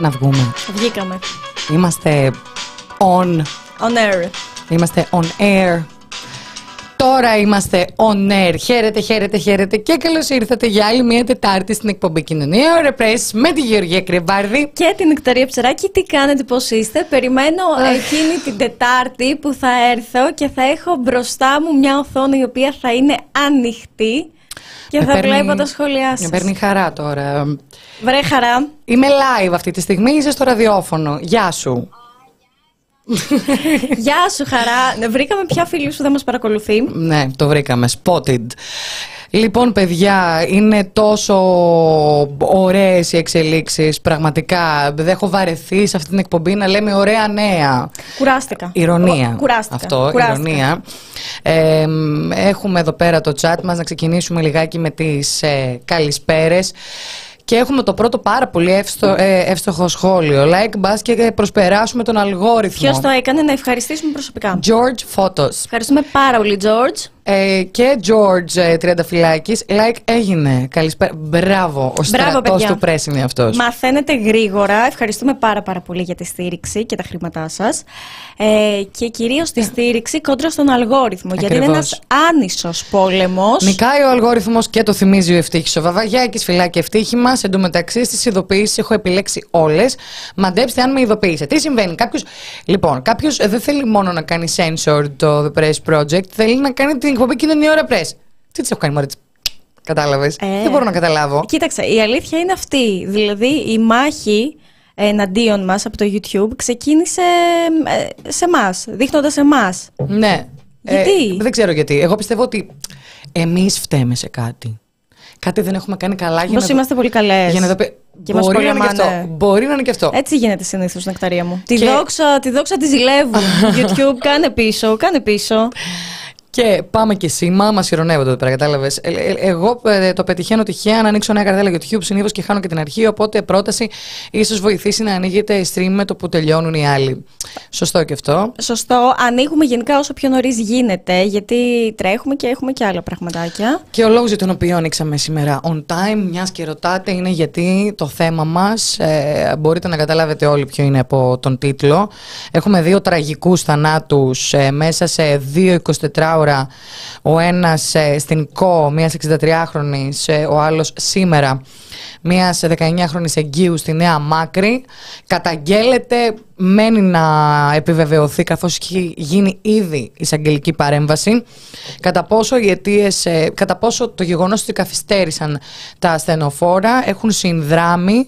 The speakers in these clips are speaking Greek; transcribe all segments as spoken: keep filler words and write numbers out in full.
Να βγούμε. Βγήκαμε. Είμαστε on. On air. Είμαστε on air. Τώρα είμαστε on air. Χαίρετε, χαίρετε, χαίρετε και καλώς ήρθατε για άλλη μια Τετάρτη στην εκπομπή Κοινωνία Ωραία Press με τη Γεωργία Κρυβάρδη και την Νεκταρία Ψεράκη. Τι κάνετε, πώς είστε? Περιμένω εκείνη την Τετάρτη που θα έρθω και θα έχω μπροστά μου μια οθόνη η οποία θα είναι ανοιχτή και με θα παίρνει, βλέπω τα σχόλιά σας. Με παίρνει χαρά τώρα. Βρε χαρά. Είμαι live αυτή τη στιγμή, είσαι στο ραδιόφωνο. Γεια σου. Γεια σου, χαρά. Βρήκαμε πια φίλους που δεν μας παρακολουθεί. Ναι, το βρήκαμε. Spotted. Λοιπόν, παιδιά, είναι τόσο ωραίες οι εξελίξεις. Πραγματικά δεν έχω βαρεθεί σε αυτή την εκπομπή να λέμε ωραία νέα. Κουράστηκα. Ηρωνία. Κουράστηκα. Αυτό, Κουράστηκα. ηρωνία. Ε, έχουμε εδώ πέρα το chat μας, να ξεκινήσουμε λιγάκι με τις ε, καλησπέρες. Και έχουμε το πρώτο πάρα πολύ εύστο, ε, εύστοχο σχόλιο. Like, μπας και προσπεράσουμε τον αλγόριθμο. Ποιος το έκανε? Να ευχαριστήσουμε προσωπικά. George Photos. Ευχαριστούμε πάρα πολύ, George. Ε, και George ε, Τριανταφυλάκης, like έγινε. Καλησπέρα. Μπράβο. Ο στρατός του Press είναι αυτός. Μαθαίνετε γρήγορα. Ευχαριστούμε πάρα πάρα πολύ για τη στήριξη και τα χρήματά σας. Ε, και κυρίως τη στήριξη κόντρα στον αλγόριθμο. Ακριβώς. Γιατί είναι ένας άνισος πόλεμος. Νικάει ο αλγόριθμος και το θυμίζει ο Ευτύχης ο Βαβαγιάκης. Φυλάκι ευτύχημα. Εν τω μεταξύ στις ειδοποιήσεις έχω επιλέξει όλες. Μαντέψτε αν με ειδοποίησε. Τι συμβαίνει? Κάποιος, λοιπόν, κάποιος δεν θέλει μόνο να κάνει censored το The Press Project, θέλει να κάνει την εκπομπή Κοινωνία Ωραία Press. Τι της έχω κάνει, μωρή? Κατάλαβες? Ε, δεν μπορώ να καταλάβω. Κοίταξε, η αλήθεια είναι αυτή. Δηλαδή η μάχη εναντίον μας από το YouTube ξεκίνησε σε εμάς, δείχνοντας εμάς. Ναι. Γιατί? Ε, δεν ξέρω γιατί. Εγώ πιστεύω ότι εμείς φταίμε σε κάτι. Κάτι δεν έχουμε κάνει καλά για Πώς να είμαστε πολύ καλές. Για να το πει. Και Μπορεί, μας να είναι και αυτό. πολεμάνε. Μπορεί να είναι και αυτό. Έτσι γίνεται συνήθως, Νεκταρία μου. Και... Τη, δόξα, τη δόξα τη ζηλεύουν. YouTube, κάνε πίσω, κάνε πίσω. Και πάμε και σήμα, μας ηρωνεύονται εδώ πέρα, κατάλαβες. Ε, ε, εγώ ε, το πετυχαίνω τυχαία να ανοίξω νέα καρτέλα YouTube συνήθως και χάνω και την αρχή. Οπότε πρόταση ίσως βοηθήσει να ανοίγετε stream με το που τελειώνουν οι άλλοι. Σωστό και αυτό. Σωστό. Ανοίγουμε γενικά όσο πιο νωρίς γίνεται, γιατί τρέχουμε και έχουμε και άλλα πραγματάκια. Και ο λόγος για τον οποίο ανοίξαμε σήμερα on time, μιας και ρωτάτε, είναι γιατί το θέμα μας, ε, μπορείτε να καταλάβετε όλοι ποιο είναι από τον τίτλο. Έχουμε δύο τραγικούς θανάτους ε, μέσα σε δύο εικοσιτετράωρα. Ο ένας ε, στην ΚΟ, μιας εξηντατριάχρονης, ε, ο άλλος σήμερα, μιας δεκαεννιάχρονης εγγύου στη Νέα Μάκρη. Καταγγέλλεται, μένει να επιβεβαιωθεί καθώς έχει γίνει ήδη εισαγγελική παρέμβαση. Κατά πόσο οι αιτίες, ε, κατά πόσο το γεγονός ότι καθυστέρησαν τα ασθενοφόρα έχουν συνδράμει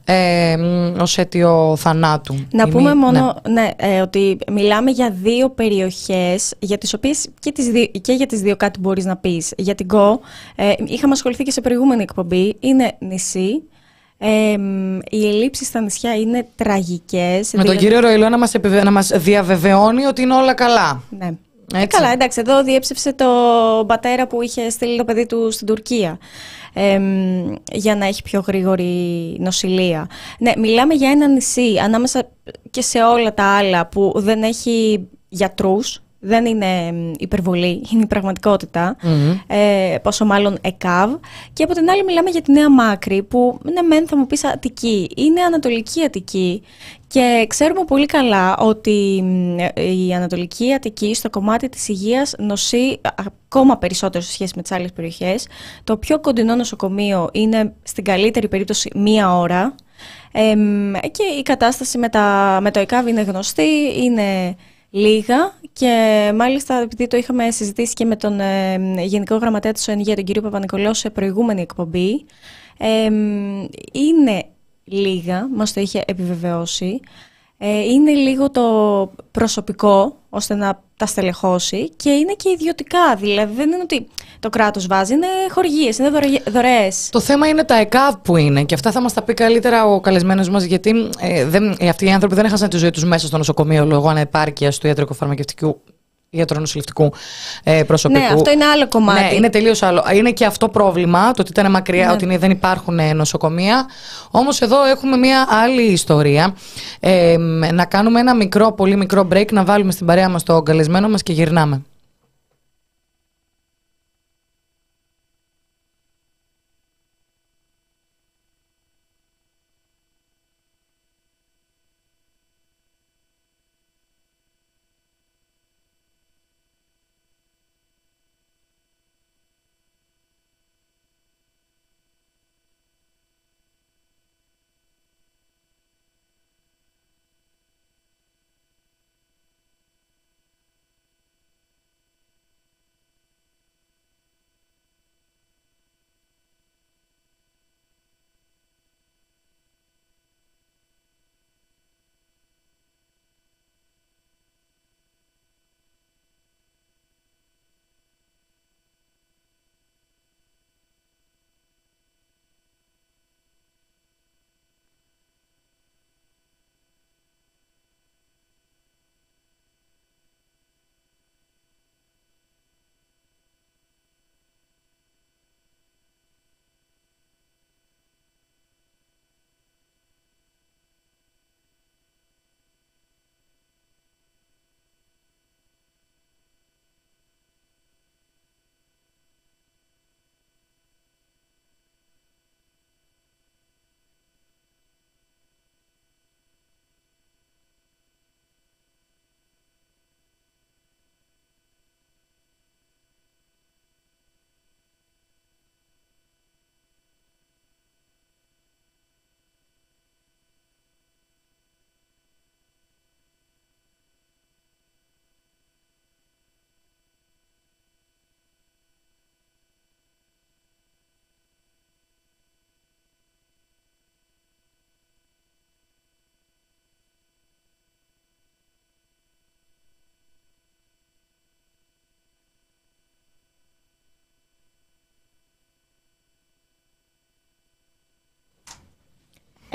ε, ως αίτιο θανάτου. Να Η πούμε μη, μόνο ναι. Ναι, ε, ότι μιλάμε για δύο περιοχές για τις οποίες και, τις δύο, και για τις δύο κάτι μπορείς να πεις. Για την ΚΟ, ε, είχαμε ασχοληθεί και σε προηγούμενη εκπομπή, είναι νησί. Ε, οι ελλείψεις στα νησιά είναι τραγικές. Με δηλαδή... τον κύριο Ροϊλό να μας, επιβε... να μας διαβεβαιώνει ότι είναι όλα καλά. Ναι. Ε, καλά, εντάξει, εδώ διέψευσε το πατέρα που είχε στείλει το παιδί του στην Τουρκία ε, για να έχει πιο γρήγορη νοσηλεία. Ναι, μιλάμε για ένα νησί ανάμεσα και σε όλα τα άλλα που δεν έχει γιατρούς. Δεν είναι υπερβολή, είναι η πραγματικότητα. Mm-hmm. Ε, πόσο μάλλον ΕΚΑΒ. Και από την άλλη μιλάμε για τη Νέα Μάκρη, που ναι, μεν θα μου πεις Αττική, είναι Ανατολική Αττική. Και ξέρουμε πολύ καλά ότι η Ανατολική Αττική στο κομμάτι της υγείας νοσεί ακόμα περισσότερο σε σχέση με τις άλλες περιοχές. Το πιο κοντινό νοσοκομείο είναι στην καλύτερη περίπτωση μία ώρα. Ε, και η κατάσταση με, τα, με το ΕΚΑΒ είναι γνωστή, είναι λίγα και μάλιστα επειδή το είχαμε συζητήσει και με τον ε, Γενικό Γραμματέα της ΟΕΝΓΕ, τον κύριο Παπα-Νικολάου, σε προηγούμενη εκπομπή, ε, είναι λίγα, μας το είχε επιβεβαιώσει. Ε, είναι λίγο το προσωπικό ώστε να τα στελεχώσει και είναι και ιδιωτικά, δηλαδή δεν είναι ότι το κράτος βάζει, είναι χορηγίες, είναι δωρεές. Το θέμα είναι τα ΕΚΑΒ που είναι και αυτά θα μας τα πει καλύτερα ο καλεσμένος μας, γιατί ε, δεν, αυτοί οι άνθρωποι δεν έχασαν τη ζωή τους μέσα στο νοσοκομείο λόγω ανεπάρκειας του ιατρικοφαρμακευτικού ιατρονοσηλευτικού ε, προσωπικού. Ναι, αυτό είναι άλλο κομμάτι. Ναι, είναι τελείως άλλο. Είναι και αυτό πρόβλημα, το ότι ήταν μακριά, ναι. Ότι δεν υπάρχουν νοσοκομεία. Όμως εδώ έχουμε μια άλλη ιστορία. Ε, να κάνουμε ένα μικρό, πολύ μικρό break, να βάλουμε στην παρέα μας το καλεσμένο μας και γυρνάμε.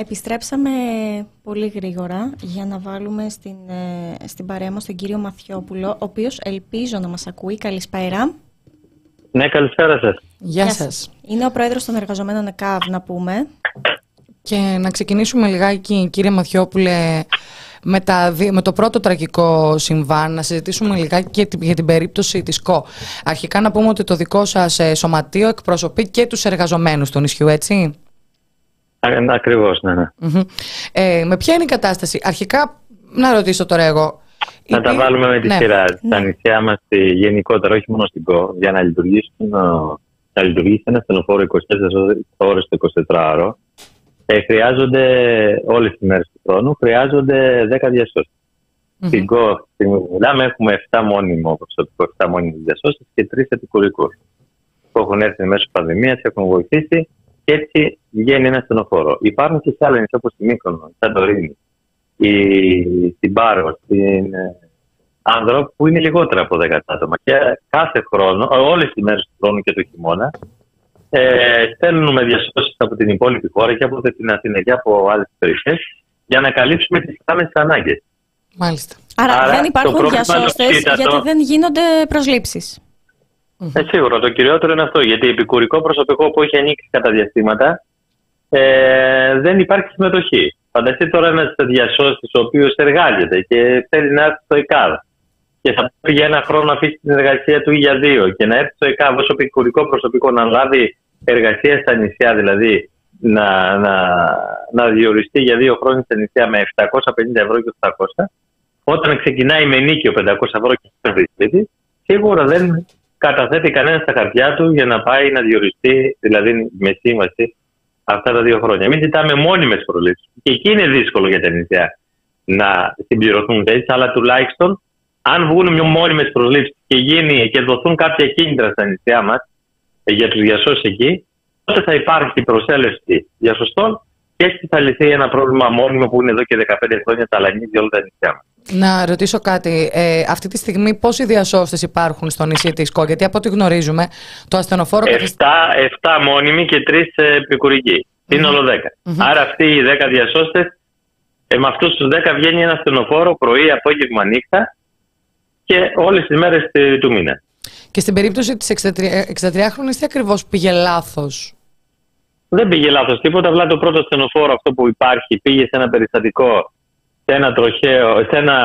επιστρέψαμε πολύ γρήγορα για να βάλουμε στην, ε, στην παρέα μας τον κύριο Μαθιόπουλο, ο οποίος ελπίζω να μας ακούει. Καλησπέρα. Ναι, καλησπέρα σας. Γεια σας. Είναι ο πρόεδρος των εργαζομένων ΕΚΑΒ, να πούμε. Και να ξεκινήσουμε λιγάκι, κύριε Μαθιόπουλε, με, τα, με το πρώτο τραγικό συμβάν, να συζητήσουμε λιγάκι για την, για την περίπτωση της ΚΟ. Αρχικά να πούμε ότι το δικό σας ε, σωματείο εκπροσωπεί και τους εργαζομένους του νησιού, έτσι? Ακριβώς, ναι, ναι. Mm-hmm. Ε, με ποια είναι η κατάσταση? Αρχικά, να ρωτήσω τώρα εγώ. Να Υπή... τα βάλουμε με τη ναι. σειρά. Ναι. Στα νησιά μας γενικότερα, όχι μόνο στην ΚΟ, για να λειτουργήσουν, να λειτουργήσει ένα στενοφόρο είκοσι τέσσερις ώρες το εικοσιτετράωρο, ε, χρειάζονται όλες τις μέρες του χρόνου, χρειάζονται δέκα διασώσεις. Mm-hmm. Στην ΚΟ, μιλάμε, έχουμε επτά μόνιμο προσωπικό, επτά μόνιμες διασώσεις και τρεις επικουρικούς που έχουν έρθει μέσω πανδημίας, έχουν βοηθήσει. Και έτσι βγαίνει ένα στενοφόρο. Υπάρχουν και σε άλλα νησιά όπως στη Μύκονο, η Σαντορίνη, στην Πάρο, στην Άνδρο, που είναι λιγότερα από δέκα άτομα. Και κάθε χρόνο, όλες τις μέρες του χρόνου και το χειμώνα, ε, στέλνουμε διασώσεις από την υπόλοιπη χώρα και από την Αθήνα και από άλλες περιοχές για να καλύψουμε τις άμεσες ανάγκες. Μάλιστα. Άρα, Άρα δεν υπάρχουν διασώστες γιατί δεν γίνονται προσλήψεις. Ε, σίγουρα. Το κυριότερο είναι αυτό. Γιατί επικουρικό προσωπικό που έχει ανοίξει κατά διαστήματα ε, δεν υπάρχει συμμετοχή. Φανταστείτε τώρα ένας διασώστης ο οποίος εργάζεται και θέλει να έρθει στο ΕΚΑΒ και θα πρέπει για ένα χρόνο να αφήσει την εργασία του ή για δύο και να έρθει στο ΕΚΑΒ ως επικουρικό προσωπικό να λάβει εργασία στα νησιά, δηλαδή να, να, να διοριστεί για δύο χρόνια στα νησιά με επτακόσια πενήντα ευρώ και οκτακόσια, όταν ξεκινάει με νίκιο πεντακόσια ευρώ και φεύγει σπίτι, σίγουρα δεν καταθέτει κανένα στα χαρτιά του για να πάει να διοριστεί, δηλαδή με σύμβαση, αυτά τα δύο χρόνια. Εμείς ζητάμε μόνιμες προλήψεις. Και εκεί είναι δύσκολο για τα νησιά να συμπληρωθούν έτσι, αλλά τουλάχιστον αν βγουν μια μόνιμες προλήψεις και, γίνει, και δοθούν κάποια κίνητρα στα νησιά μας για τους διασώσεις εκεί, τότε θα υπάρχει προσέλευση διασωστών και έτσι θα λυθεί ένα πρόβλημα μόνιμο που είναι εδώ και δεκαπέντε χρόνια ταλανίζει όλα τα νησιά μας. Να ρωτήσω κάτι. Ε, αυτή τη στιγμή πόσοι διασώστες υπάρχουν στο νησί της ΚΟ? Γιατί από ό,τι γνωρίζουμε το ασθενοφόρο... Εφτά μόνιμοι και τρεις επικουρικοί. Σύνολο mm-hmm. δέκα. Mm-hmm. Άρα αυτοί οι δέκα διασώστες, ε, με αυτούς τους δέκα βγαίνει ένα ασθενοφόρο πρωί, απόγευμα, νύχτα και όλες τις μέρες του μήνα. Και στην περίπτωση της εξηντατριάχρονης τι ακριβώς πήγε λάθος? Δεν πήγε λάθος τίποτα, απλά το πρώτο ασθενοφόρο αυτό που υπάρχει πήγε σε ένα περιστατικό, σε ένα τροχαίο, σε ένα,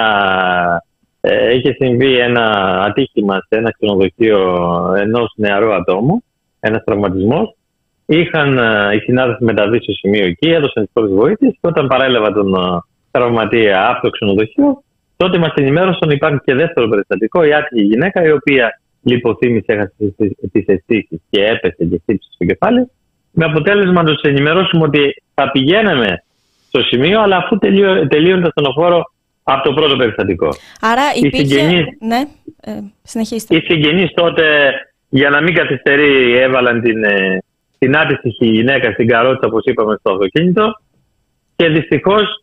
ε, είχε συμβεί ένα ατύχημα σε ένα ξενοδοχείο ενός νεαρού ατόμου, ένας τραυματισμός. Είχαν ε, οι συνάδελφοι μεταβεί στο σημείο εκεί, έδωσαν τις πρώτες βοήθειες και όταν παρέλαβα τον ε, τραυματία από το ξενοδοχείο, τότε μας ενημέρωσαν ότι υπάρχει και δεύτερο περιστατικό, η άτυχη γυναίκα η οποία λιποθύμησε, έχασε τις αισθήσεις και έπεσε και χτύπησε στο κεφάλι. Με αποτέλεσμα να τους ενημερώσουμε ότι θα πηγαίναμε στο σημείο, αλλά αφού τελείωνε το ασθενοφόρο από το πρώτο περιστατικό. Άρα υπήρχε... Οι συγγενείς, ναι, ε, συνεχίστε. Οι συγγενείς τότε, για να μην καθυστερεί, έβαλαν την, την άτυχη γυναίκα στην καρότσα, όπως είπαμε, στο αυτοκίνητο και δυστυχώς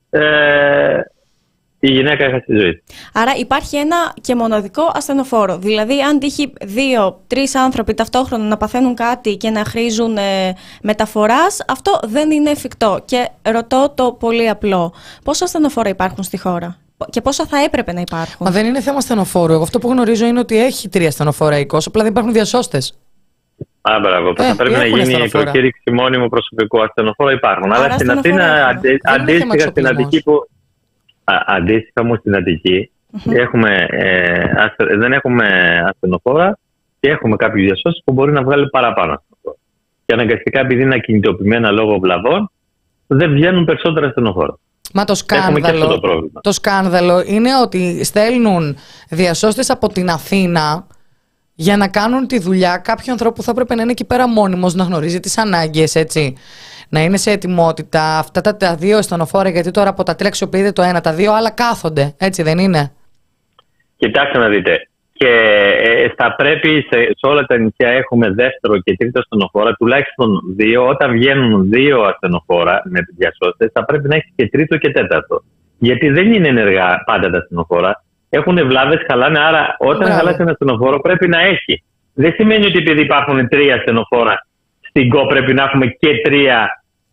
ε, η γυναίκα έχασε τη ζωή. Άρα υπάρχει ένα και μοναδικό ασθενοφόρο. Δηλαδή, αν τύχει δύο-τρεις άνθρωποι ταυτόχρονα να παθαίνουν κάτι και να χρήζουν ε, μεταφοράς, αυτό δεν είναι εφικτό. Και ρωτώ το πολύ απλό. Πόσα ασθενοφόρα υπάρχουν στη χώρα και πόσα θα έπρεπε να υπάρχουν? Μα δεν είναι θέμα ασθενοφόρου. Εγώ αυτό που γνωρίζω είναι ότι έχει τρία ασθενοφόρα η ΚΟ, απλά δεν υπάρχουν διασώστες. Α, μπράβο. Ε, θα πρέπει να γίνει η προκήρυξη μόνιμου προσωπικού. Ασθενοφόρα υπάρχουν. Άρα, Αλλά στην Αθήνα, αντι, αντίστοιχα στην Αττική που. Αντίστοιχα όμως στην Αττική mm-hmm. έχουμε, ε, αστε, δεν έχουμε ασθενοφόρα και έχουμε κάποιους διασώσεις που μπορεί να βγάλει παραπάνω ασθενοφόρα. Και αναγκαστικά, επειδή είναι ακινητοποιημένα λόγω βλαβών, δεν βγαίνουν περισσότερα ασθενοφόρα. Μα το σκάνδαλο, το, το σκάνδαλο είναι ότι στέλνουν διασώστες από την Αθήνα για να κάνουν τη δουλειά κάποιου ανθρώπου που θα έπρεπε να είναι εκεί πέρα μόνιμος, να γνωρίζει τις ανάγκες, έτσι. Να είναι σε ετοιμότητα αυτά τα, τα δύο ασθενοφόρα, γιατί τώρα από τα τρία αξιοποιείται το ένα, τα δύο άλλα κάθονται, έτσι δεν είναι? Κοιτάξτε να δείτε. Και ε, θα πρέπει σε, σε όλα τα νησιά έχουμε δεύτερο και τρίτο ασθενοφόρα, τουλάχιστον δύο. Όταν βγαίνουν δύο ασθενοφόρα με διασώστες, θα πρέπει να έχει και τρίτο και τέταρτο. Γιατί δεν είναι ενεργά πάντα τα ασθενοφόρα. Έχουν βλάβες, χαλάνε. Άρα, όταν χαλάσει ένα ασθενοφόρο, πρέπει να έχει. Δεν σημαίνει ότι επειδή υπάρχουν τρία ασθενοφόρα στην ΚΟ πρέπει να έχουμε και τρία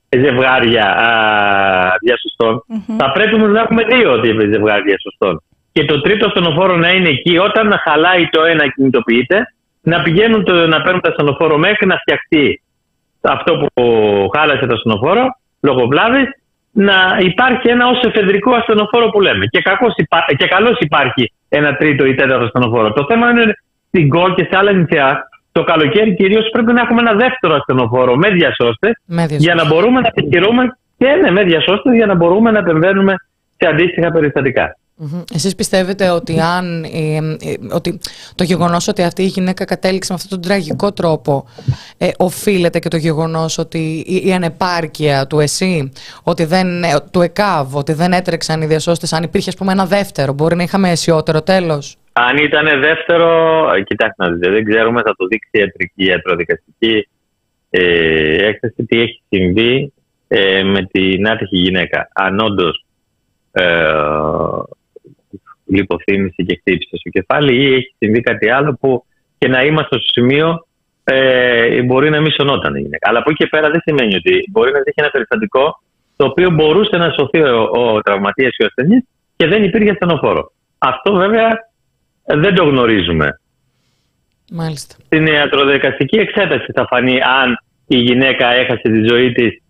ζευγάρια α, διασωστών, mm-hmm. θα πρέπει όμως να έχουμε δύο ζευγάρια διασωστών. Και το τρίτο ασθενοφόρο να είναι εκεί, όταν χαλάει το ένα, κινητοποιείται, να πηγαίνουν το, να παίρνουν το ασθενοφόρο μέχρι να φτιαχτεί αυτό που χάλασε το ασθενοφόρο, λόγω βλάβης, να υπάρχει ένα ως εφεδρικό ασθενοφόρο που λέμε. Και, υπά... και καλώς υπάρχει ένα τρίτο ή τέταρτο ασθενοφόρο. Το θέμα είναι στην ΚΟ και σε άλλα νησιά, το καλοκαίρι κυρίως πρέπει να έχουμε ένα δεύτερο ασθενοφόρο με διασώστες, για να μπορούμε να επιχειρούμε και ναι, με διασώστες για να μπορούμε να επεμβαίνουμε σε αντίστοιχα περιστατικά. Mm-hmm. Εσείς πιστεύετε ότι, αν, ε, ε, ότι το γεγονός ότι αυτή η γυναίκα κατέληξε με αυτόν τον τραγικό τρόπο ε, οφείλεται και το γεγονός ότι η, η ανεπάρκεια του ΕΣΥ, ότι δεν, ε, του ΕΚΑΒ, ότι δεν έτρεξαν οι διασώστες, αν υπήρχε ας πούμε ένα δεύτερο, μπορεί να είχαμε αισιότερο τέλος? Αν ήταν δεύτερο, κοιτάξτε να δείτε, δεν ξέρουμε, θα το δείξει η ιατρική, η ιατροδικαστική ε, έκθεση τι έχει συμβεί ε, με την άτυχη γυναίκα. Αν όντως ε, λιποθύμηση και χτύπησε στο κεφάλι ή έχει συμβεί κάτι άλλο που και να είμαστε στο σημείο ε, μπορεί να μην σωνόταν η γυναίκα. Αλλά από εκεί και πέρα δεν σημαίνει ότι μπορεί να έχει ένα περιστατικό το οποίο μπορούσε να σωθεί ο, ο τραυματίας ή ο ασθενής και δεν υπήρχε ασθενοφόρο. Αυτό βέβαια δεν το γνωρίζουμε. Μάλιστα. Στην ιατροδικαστική εξέταση θα φανεί αν η γυναίκα έχασε τη ζωή της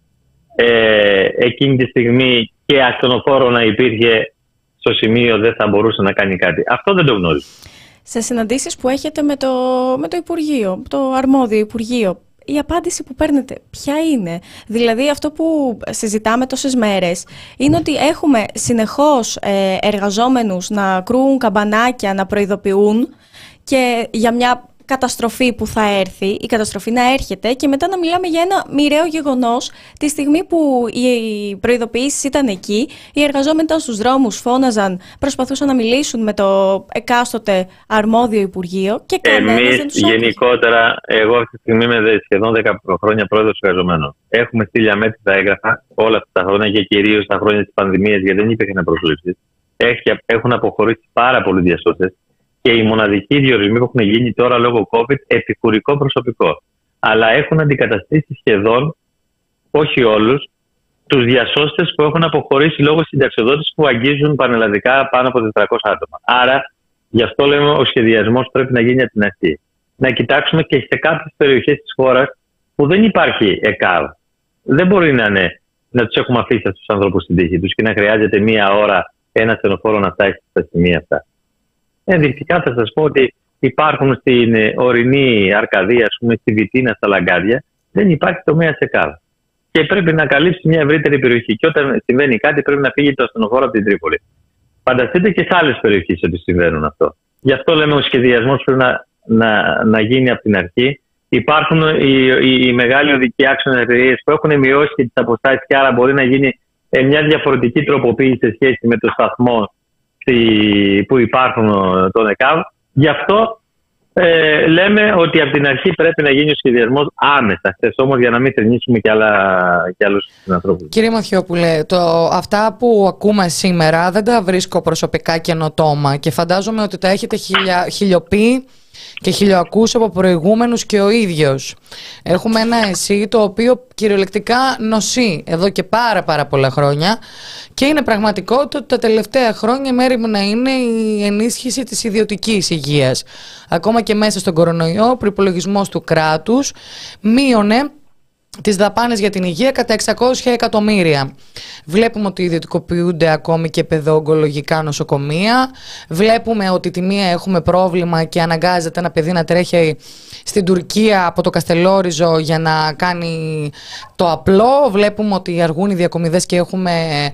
ε, εκείνη τη στιγμή και ασθενοφόρο να υπήρχε στο σημείο, δεν θα μπορούσε να κάνει κάτι. Αυτό δεν το γνωρίζω. Σε συναντήσεις που έχετε με το, με το Υπουργείο, το αρμόδιο Υπουργείο, η απάντηση που παίρνετε ποια είναι? Δηλαδή αυτό που συζητάμε τόσες μέρες είναι ότι έχουμε συνεχώς ε, εργαζόμενους να κρούν καμπανάκια, να προειδοποιούν και για μια καταστροφή που θα έρθει, η καταστροφή να έρχεται και μετά να μιλάμε για ένα μοιραίο γεγονός τη στιγμή που οι προειδοποιήσεις ήταν εκεί, οι εργαζόμενοι ήταν στους δρόμους, φώναζαν, προσπαθούσαν να μιλήσουν με το εκάστοτε αρμόδιο Υπουργείο και κανένας δεν τους άκουγε. Εμείς γενικότερα, εγώ αυτή τη στιγμή είμαι σχεδόν δέκα χρόνια πρόεδρος εργαζομένων. Έχουμε στείλει αμέτρητα έγγραφα όλα αυτά τα χρόνια και κυρίως τα χρόνια της πανδημίας, γιατί δεν υπήρχαν προσλήψεις. Έχουν αποχωρήσει πάρα πολλοί διασώστες. Και οι μοναδικοί διορισμοί που έχουν γίνει τώρα λόγω COVID, επικουρικό προσωπικό. Αλλά έχουν αντικαταστήσει σχεδόν, όχι όλους, τους διασώστες που έχουν αποχωρήσει λόγω συνταξιοδότησης που αγγίζουν πανελλαδικά πάνω από τετρακόσια άτομα. Άρα, γι' αυτό λέμε ο σχεδιασμός πρέπει να γίνει από την αρχή. Να κοιτάξουμε και σε κάποιες περιοχές της χώρας που δεν υπάρχει ΕΚΑΒ. Δεν μπορεί να είναι να τους έχουμε αφήσει αυτούς τους ανθρώπους στην τύχη τους και να χρειάζεται μία ώρα ένα ασθενοφόρο να φτάσει στα σημεία αυτά. Ενδεικτικά θα σας πω ότι υπάρχουν στην ορεινή Αρκαδία, ας πούμε, στη Βιτίνα, στα Λαγκάδια, δεν υπάρχει τομέας ΕΚΑΒ. Και πρέπει να καλύψει μια ευρύτερη περιοχή. Και όταν συμβαίνει κάτι, πρέπει να φύγει το ασθενοφόρο από την Τρίπολη. Φανταστείτε και σε άλλες περιοχές ότι συμβαίνουν αυτό. Γι' αυτό λέμε ο σχεδιασμός πρέπει να, να, να γίνει από την αρχή. Υπάρχουν οι, οι, οι μεγάλοι οδικοί άξονες εταιρείες που έχουν μειώσει τις αποστάσεις και άρα μπορεί να γίνει ε, μια διαφορετική τροποποίηση σε σχέση με το σταθμό που υπάρχουν τον ΕΚΑΒ. Γι' αυτό ε, λέμε ότι από την αρχή πρέπει να γίνει ο σχεδιασμός άμεσα. Χθες όμως για να μην θρηνήσουμε και, και άλλους ανθρώπους. Κύριε Μαθιόπουλε, το, αυτά που ακούμε σήμερα δεν τα βρίσκω προσωπικά καινοτόμα και φαντάζομαι ότι τα έχετε χιλια, χιλιοποιεί και χιλιοακούς από προηγούμενους και ο ίδιος. Έχουμε ένα ΕΣΥ το οποίο κυριολεκτικά νοσεί εδώ και πάρα πάρα πολλά χρόνια και είναι πραγματικότητα ότι τα τελευταία χρόνια μέριμνα είναι η ενίσχυση της ιδιωτικής υγείας. Ακόμα και μέσα στον κορονοϊό ο προϋπολογισμός του κράτους μείωνε τις δαπάνες για την υγεία κατά εξακόσια εκατομμύρια. Βλέπουμε ότι ιδιωτικοποιούνται ακόμη και παιδοογκολογικά νοσοκομεία. Βλέπουμε ότι τη μία έχουμε πρόβλημα και αναγκάζεται ένα παιδί να τρέχει στην Τουρκία από το Καστελόριζο για να κάνει το απλό. Βλέπουμε ότι αργούν οι διακομιδές και έχουμε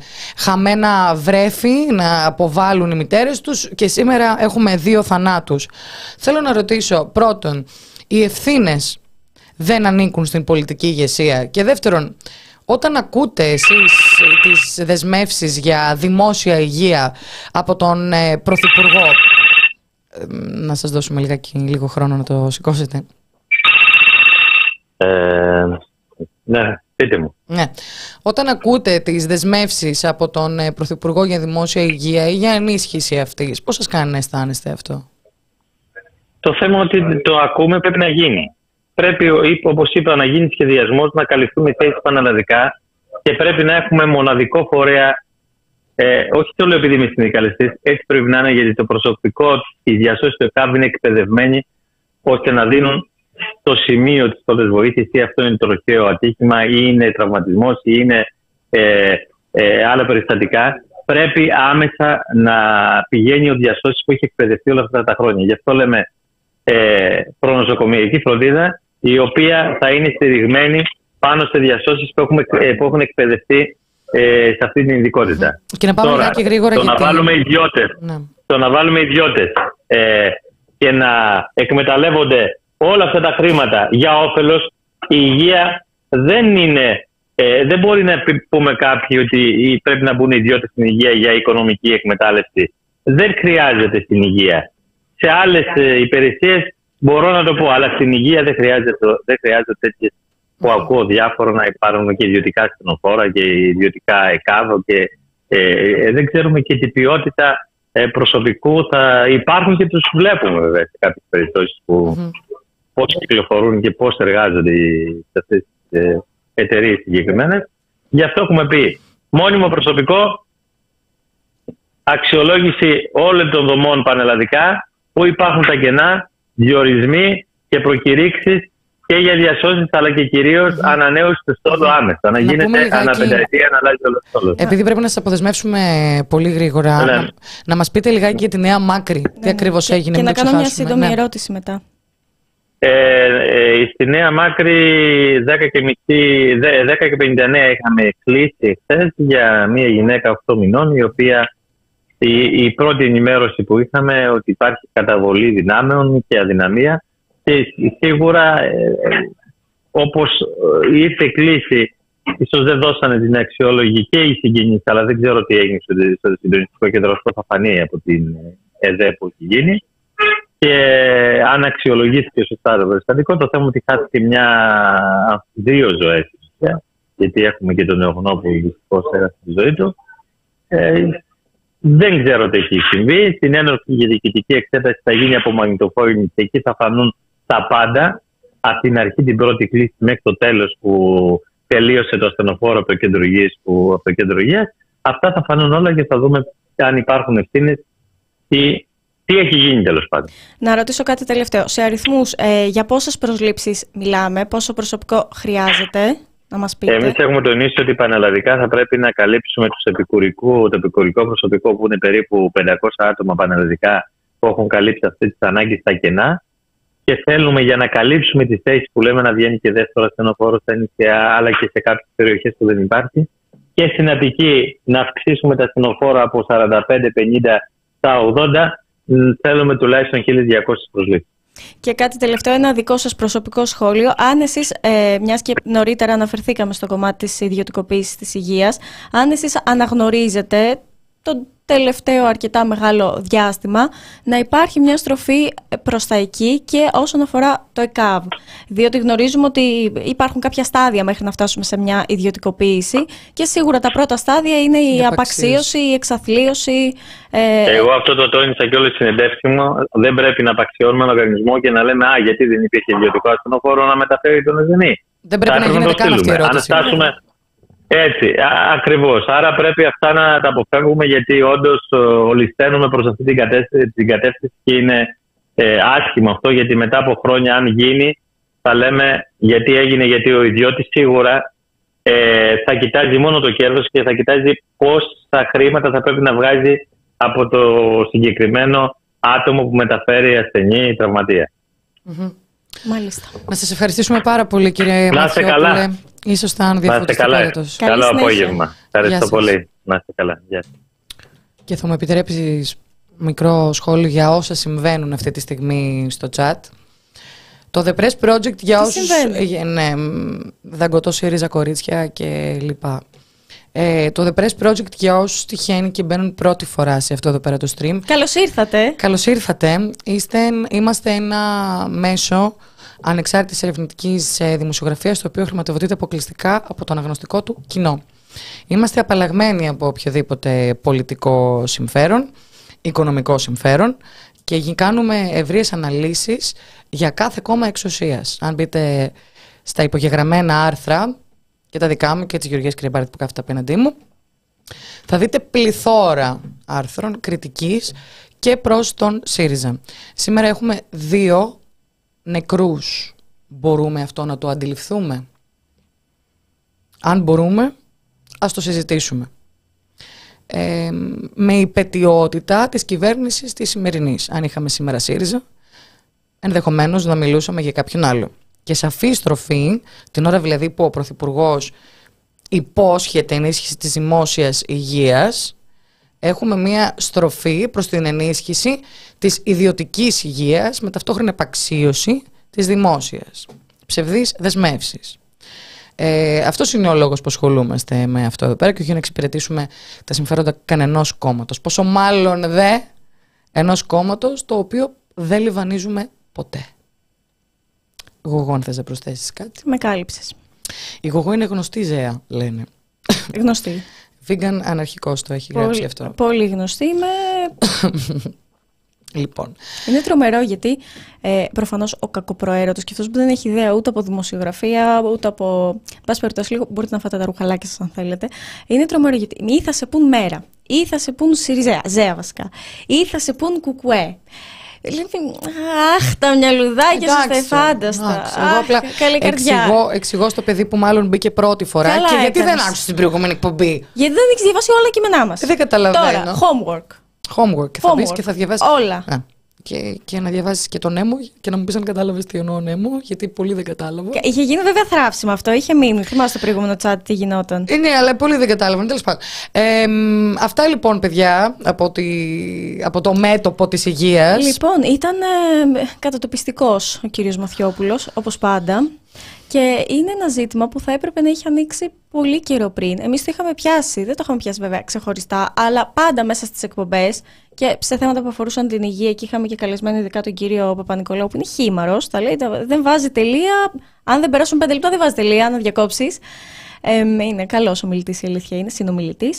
χαμένα βρέφη να αποβάλουν οι μητέρες τους και σήμερα έχουμε δύο θανάτους. Θέλω να ρωτήσω πρώτον, οι ευθύνες δεν ανήκουν στην πολιτική ηγεσία? Και δεύτερον, όταν ακούτε εσείς τις δεσμεύσεις για δημόσια υγεία από τον ε, Πρωθυπουργό, ε, να σας δώσουμε λιγάκι, λίγο χρόνο να το σηκώσετε. Ε, ναι, πείτε μου. Ναι. Όταν ακούτε τις δεσμεύσεις από τον ε, Πρωθυπουργό για δημόσια υγεία ή για ενίσχυση αυτής, πώς σας κάνει να αισθάνεστε αυτό? Το θέμα ότι το ακούμε πρέπει να γίνει. Πρέπει, όπως είπα, να γίνει σχεδιασμός, να καλυφθούν οι θέσεις πανελλαδικά και πρέπει να έχουμε μοναδικό φορέα. Ε, όχι το λέω επειδή είμαι συνδικαλιστής, έτσι πρέπει να είναι, γιατί το προσωπικό, οι διασώσεις του ΕΚΑΒ είναι εκπαιδευμένοι ώστε να δίνουν στο σημείο της πρώτης βοήθειας, ή αυτό είναι τροχαίο ατύχημα, ή είναι τραυματισμός, ή είναι ε, ε, άλλα περιστατικά. Πρέπει άμεσα να πηγαίνει ο διασώσης που έχει εκπαιδευτεί όλα αυτά τα χρόνια. Γι' αυτό λέμε ε, προνοσοκομιακή φροντίδα, η οποία θα είναι στηριγμένη πάνω σε διασώσεις που, έχουμε, που έχουν εκπαιδευτεί ε, σε αυτή την ειδικότητα. Και να πάμε Τώρα, και γρήγορα το, γιατί... να βάλουμε ιδιώτες, ναι. το να βάλουμε ιδιώτες ε, και να εκμεταλλεύονται όλα αυτά τα χρήματα για όφελος, η υγεία δεν είναι... Ε, δεν μπορεί να πούμε κάποιοι ότι πρέπει να μπουν ιδιώτες στην υγεία για οικονομική εκμετάλλευση. Δεν χρειάζεται στην υγεία. Σε άλλες ε, υπηρεσίες μπορώ να το πω, αλλά στην υγεία δεν χρειάζεται, δεν χρειάζεται τέτοιες που ακούω διάφορα να υπάρχουν και ιδιωτικά ασθενοφόρα και ιδιωτικά ΕΚΑΒ και ε, δεν ξέρουμε και τι ποιότητα ε, προσωπικού θα υπάρχουν και τους βλέπουμε βέβαια σε κάποιες περιπτώσεις που mm-hmm. πώς κυκλοφορούν και πώς εργάζονται σε αυτές τις ε, εταιρείες συγκεκριμένες. Γι' αυτό έχουμε πει μόνιμο προσωπικό, αξιολόγηση όλων των δομών πανελλαδικά που υπάρχουν τα κενά, διορισμοί και προκηρύξεις και για διασώσεις, αλλά και κυρίως mm-hmm. ανανέωση του στόλου άμεσα. Να, να γίνεται αναπενταετία να αλλάζει όλο το στόλο. Επειδή πρέπει να σας αποδεσμεύσουμε πολύ γρήγορα, ναι. να, να μας πείτε λιγάκι για τη Νέα Μάκρη. Ναι. Τι ακριβώς έγινε. Και να κάνω μια σύντομη ναι. ερώτηση μετά. Ε, ε, στη Νέα Μάκρη δέκα και πενήντα εννέα είχαμε κλείσει χθες για μια γυναίκα οκτώ μηνών, η οποία η, η πρώτη ενημέρωση που είχαμε ότι υπάρχει καταβολή δυνάμεων και αδυναμία, και σίγουρα ε, όπως ήρθε κλείσει, ίσως δεν δώσανε την αξιόλογη και οι συγγενείς, αλλά δεν ξέρω τι έγινε στο συντονιστικό κέντρο, αυτό θα φανεί από την ΕΔΕ που έχει γίνει. Και αν αξιολογήθηκε σωστά το περιστατικό, το θέμα ότι χάθηκε μια δύο ζωές, γιατί έχουμε και τον νεογνώ που δυστυχώς έχασε τη ζωή του. Ε, δεν ξέρω τι έχει συμβεί. Στην ένορκη και διοικητική εξέταση θα γίνει από μαγνητοφόρηση και εκεί θα φανούν τα πάντα, από την αρχή την πρώτη κλίση μέχρι το τέλος που τελείωσε το ασθενοφόρο από το κέντρο υγείας. Από το κέντρο υγείας. Αυτά θα φανούν όλα και θα δούμε αν υπάρχουν ευθύνες ή τι έχει γίνει τέλος πάντων. Να ρωτήσω κάτι τελευταίο. Σε αριθμούς, ε, για πόσες προσλήψεις μιλάμε, πόσο προσωπικό χρειάζεται, να μας πείτε? Εμείς έχουμε τονίσει ότι πανελλαδικά θα πρέπει να καλύψουμε τους επικουρικού, το επικουρικό προσωπικό που είναι περίπου πεντακόσια άτομα πανελλαδικά που έχουν καλύψει αυτές τις ανάγκες στα κενά, και θέλουμε για να καλύψουμε τις θέσεις που λέμε να βγαίνει και δεύτερο ασθενοφόρο στα νησιά, αλλά και σε κάποιες περιοχές που δεν υπάρχει, και στην Αττική να αυξήσουμε τα ασθενοφόρα από σαράντα πέντε πενήντα στα ογδόντα. Θέλουμε τουλάχιστον χίλιες διακόσιες προσλήψεις. Και κάτι τελευταίο, ένα δικό σας προσωπικό σχόλιο. Αν εσείς, ε, μιας και νωρίτερα αναφερθήκαμε στο κομμάτι της ιδιωτικοποίησης της υγείας, αν εσείς αναγνωρίζετε το τελευταίο αρκετά μεγάλο διάστημα να υπάρχει μια στροφή προς τα εκεί και όσον αφορά το ΕΚΑΒ. Διότι γνωρίζουμε ότι υπάρχουν κάποια στάδια μέχρι να φτάσουμε σε μια ιδιωτικοποίηση και σίγουρα τα πρώτα στάδια είναι η, η απαξίωση, η εξαθλίωση. Ε... Εγώ αυτό το τόνισα και όλες τις συνεντεύξεις μου. Δεν πρέπει να απαξιώνουμε έναν οργανισμό και να λέμε «Α, γιατί δεν υπήρχε ιδιωτικό ασθενοφόρο να μεταφέρει τον ασθενή». Δεν πρέπει να γίνεται καν αυτή η ερώτηση. Έτσι, ακριβώς. Άρα πρέπει αυτά να τα αποφεύγουμε, γιατί όντως ολισθαίνουμε προς αυτή την κατεύθυνση, την κατεύθυνση και είναι ε, άσχημο αυτό, γιατί μετά από χρόνια αν γίνει θα λέμε γιατί έγινε, γιατί ο ιδιώτης σίγουρα ε, θα κοιτάζει μόνο το κέρδος και θα κοιτάζει πόσα χρήματα θα πρέπει να βγάζει από το συγκεκριμένο άτομο που μεταφέρει ασθενή ή τραυματία. Mm-hmm. Μάλιστα. Να σας ευχαριστήσουμε πάρα πολύ, κύριε Μαθιόπουλε. Ίσως θα διαφορετικά καλά. Καλό απόγευμα. Ευχαριστώ πολύ. Να είστε καλά. Γεια σας. Και θα μου επιτρέψεις μικρό σχόλιο για όσα συμβαίνουν αυτή τη στιγμή στο chat. Το The Press Project για τι όσους... Ναι, δαγκωτό ΣΥΡΙΖΑ κορίτσια και λοιπά. Ε, το The Press Project για όσους τυχαίνει και μπαίνουν πρώτη φορά σε αυτό εδώ πέρα το stream. Καλώς ήρθατε. Καλώς ήρθατε. Είστε, είμαστε ένα μέσο ανεξάρτητης ερευνητικής δημοσιογραφίας, το οποίο χρηματοδοτείται αποκλειστικά από το αναγνωστικό του κοινό. Είμαστε απαλλαγμένοι από οποιοδήποτε πολιτικό συμφέρον, οικονομικό συμφέρον, και κάνουμε ευρείες αναλύσεις για κάθε κόμμα εξουσίας. Αν μπείτε στα υπογεγραμμένα άρθρα και τα δικά μου και της Γεωργίας Κρυμπάρτη που κάθεται απέναντί μου, θα δείτε πληθώρα άρθρων κριτικής και προς τον ΣΥΡΙΖΑ. Σήμερα έχουμε δύο νεκρούς. Μπορούμε αυτό να το αντιληφθούμε? Αν μπορούμε, ας το συζητήσουμε. Ε, με υπετιότητα της κυβέρνησης της σημερινής. Αν είχαμε σήμερα ΣΥΡΙΖΑ, ενδεχομένως να μιλούσαμε για κάποιον άλλο. Και σαφή στροφή, την ώρα δηλαδή που ο Πρωθυπουργός υπόσχεται ενίσχυση της δημόσιας υγείας, έχουμε μία στροφή προς την ενίσχυση της ιδιωτικής υγείας με ταυτόχρονη επαξίωση της δημόσιας. Ψευδείς δεσμεύσεις. Ε, αυτός είναι ο λόγος που ασχολούμαστε με αυτό εδώ πέρα και όχι να εξυπηρετήσουμε τα συμφέροντα κανενός κόμματος. Πόσο μάλλον δε ενός κόμματος το οποίο δεν λιβανίζουμε ποτέ. Γογό, αν θες να προσθέσεις κάτι? Με κάλυψες. Η Γογό είναι γνωστή ζέα, λένε. Γνωστή. Vegan αναρχικός το έχει γράψει αυτό. Πολύ γνωστή είμαι. Λοιπόν. Είναι τρομερό γιατί ε, προφανώς ο κακοπροαίρετος και αυτός που δεν έχει ιδέα ούτε από δημοσιογραφία, ούτε από. Πάση περιπτώσει, λίγο μπορείτε να φάτε τα ρουχαλάκια σας αν θέλετε. Είναι τρομερό γιατί ή θα σε πούν μέρα, ή θα σε πούν ΣΥΡΙΖΑ, ζέα βασικά, ή θα σε πούν κουκουέ. Αχ, τα μυαλουδάκια σας τα εφάνταστα. Εγώ απλά εξηγώ, εξηγώ στο παιδί που μάλλον μπήκε πρώτη φορά. Καλά, και γιατί έκανες. Δεν άκουσες την προηγούμενη εκπομπή? Γιατί δεν έχεις διαβάσει όλα κείμενά μας. Δεν καταλαβαίνω. Τώρα, homework. Homework. Και θα μπεις και θα διαβάσεις όλα. Α, και, και να διαβάσεις και τον Νέμο και να μου πεις αν κατάλαβες τι εννοώ Νέμο, γιατί πολύ δεν κατάλαβα. Και είχε γίνει βέβαια θράψιμο αυτό, είχε μείνει. Θυμάσαι το προηγούμενο chat τι γινόταν. Ε, ναι, αλλά πολύ δεν κατάλαβαν. Τέλος πάντων. Ε, αυτά λοιπόν, παιδιά, από, τη, από το μέτωπο της υγείας. Λοιπόν, ήταν ε, κατατοπιστικός ο κύριος Μαθιόπουλος, όπως πάντα. Και είναι ένα ζήτημα που θα έπρεπε να είχε ανοίξει πολύ καιρό πριν. Εμείς το είχαμε πιάσει, δεν το είχαμε πιάσει βέβαια ξεχωριστά, αλλά πάντα μέσα στις εκπομπές και σε θέματα που αφορούσαν την υγεία. Και είχαμε και καλεσμένο ειδικά τον κύριο Παπα-Νικολάου, που είναι χήμαρος. Τα λέει, δεν βάζει τελεία. Αν δεν περάσουν πέντε λεπτά, δεν βάζει τελεία, να διακόψεις. Ε, είναι καλός ομιλητής, η αλήθεια είναι, συνομιλητής.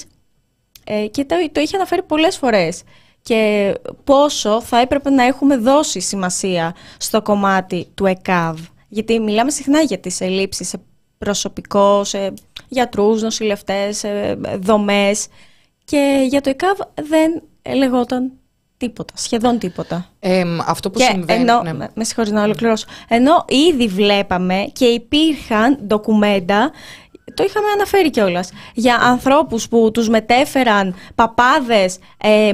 Ε, και το, το είχε αναφέρει πολλές φορές. Και πόσο θα έπρεπε να έχουμε δώσει σημασία στο κομμάτι του ΕΚΑΒ. Γιατί μιλάμε συχνά για τις ελλείψεις σε προσωπικό, σε γιατρούς, νοσηλευτές, σε δομές. Και για το ΕΚΑΒ δεν λεγόταν τίποτα, σχεδόν τίποτα. Ε, αυτό που και συμβαίνει... Ενώ, ναι. με συγχωρείς να ολοκληρώσω. Ενώ ήδη βλέπαμε και υπήρχαν ντοκουμέντα, το είχαμε αναφέρει κιόλας, για ανθρώπους που τους μετέφεραν παπάδες ε,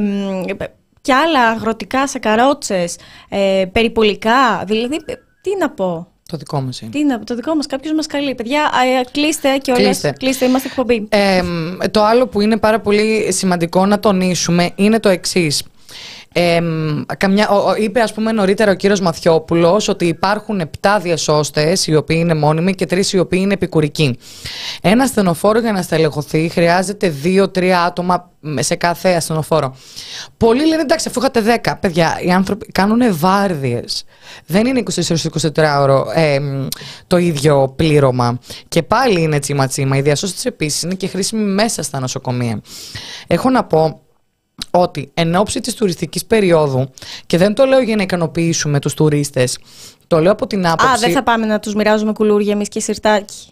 και άλλα αγροτικά σε καρότσες, ε, περιπολικά, δηλαδή, τι να πω. Το δικό μας είναι. Τι να, το δικό μας, κάποιος μας καλεί. Παιδιά, α, κλείστε και όλες, κλείστε. κλείστε, είμαστε εκπομπή. Ε, το άλλο που είναι πάρα πολύ σημαντικό να τονίσουμε είναι το εξής. Ε, καμιά, ο, ο, είπε ας πούμε νωρίτερα ο κύριος Μαθιόπουλος ότι υπάρχουν επτά διασώστες οι οποίοι είναι μόνιμοι και τρεις οι οποίοι είναι επικουρικοί. Ένα ασθενοφόρο για να στελεχωθεί χρειάζεται δύο τρία άτομα σε κάθε ασθενοφόρο. Πολλοί λένε εντάξει, αφού είχατε δέκα. Παιδιά, οι άνθρωποι κάνουν βάρδιες. Δεν είναι είκοσι τέσσερα είκοσι τέσσερα ώρο ε, το ίδιο πλήρωμα. Και πάλι είναι τσίμα τσίμα. Οι διασώστες επίσης είναι και χρήσιμοι μέσα στα νοσοκομεία. Έχω να πω ότι εν ώψη της τουριστικής περίοδου, και δεν το λέω για να ικανοποιήσουμε τους τουρίστες, το λέω από την άποψη... Α, δεν θα πάμε να τους μοιράζουμε κουλούρια εμείς και σιρτάκι.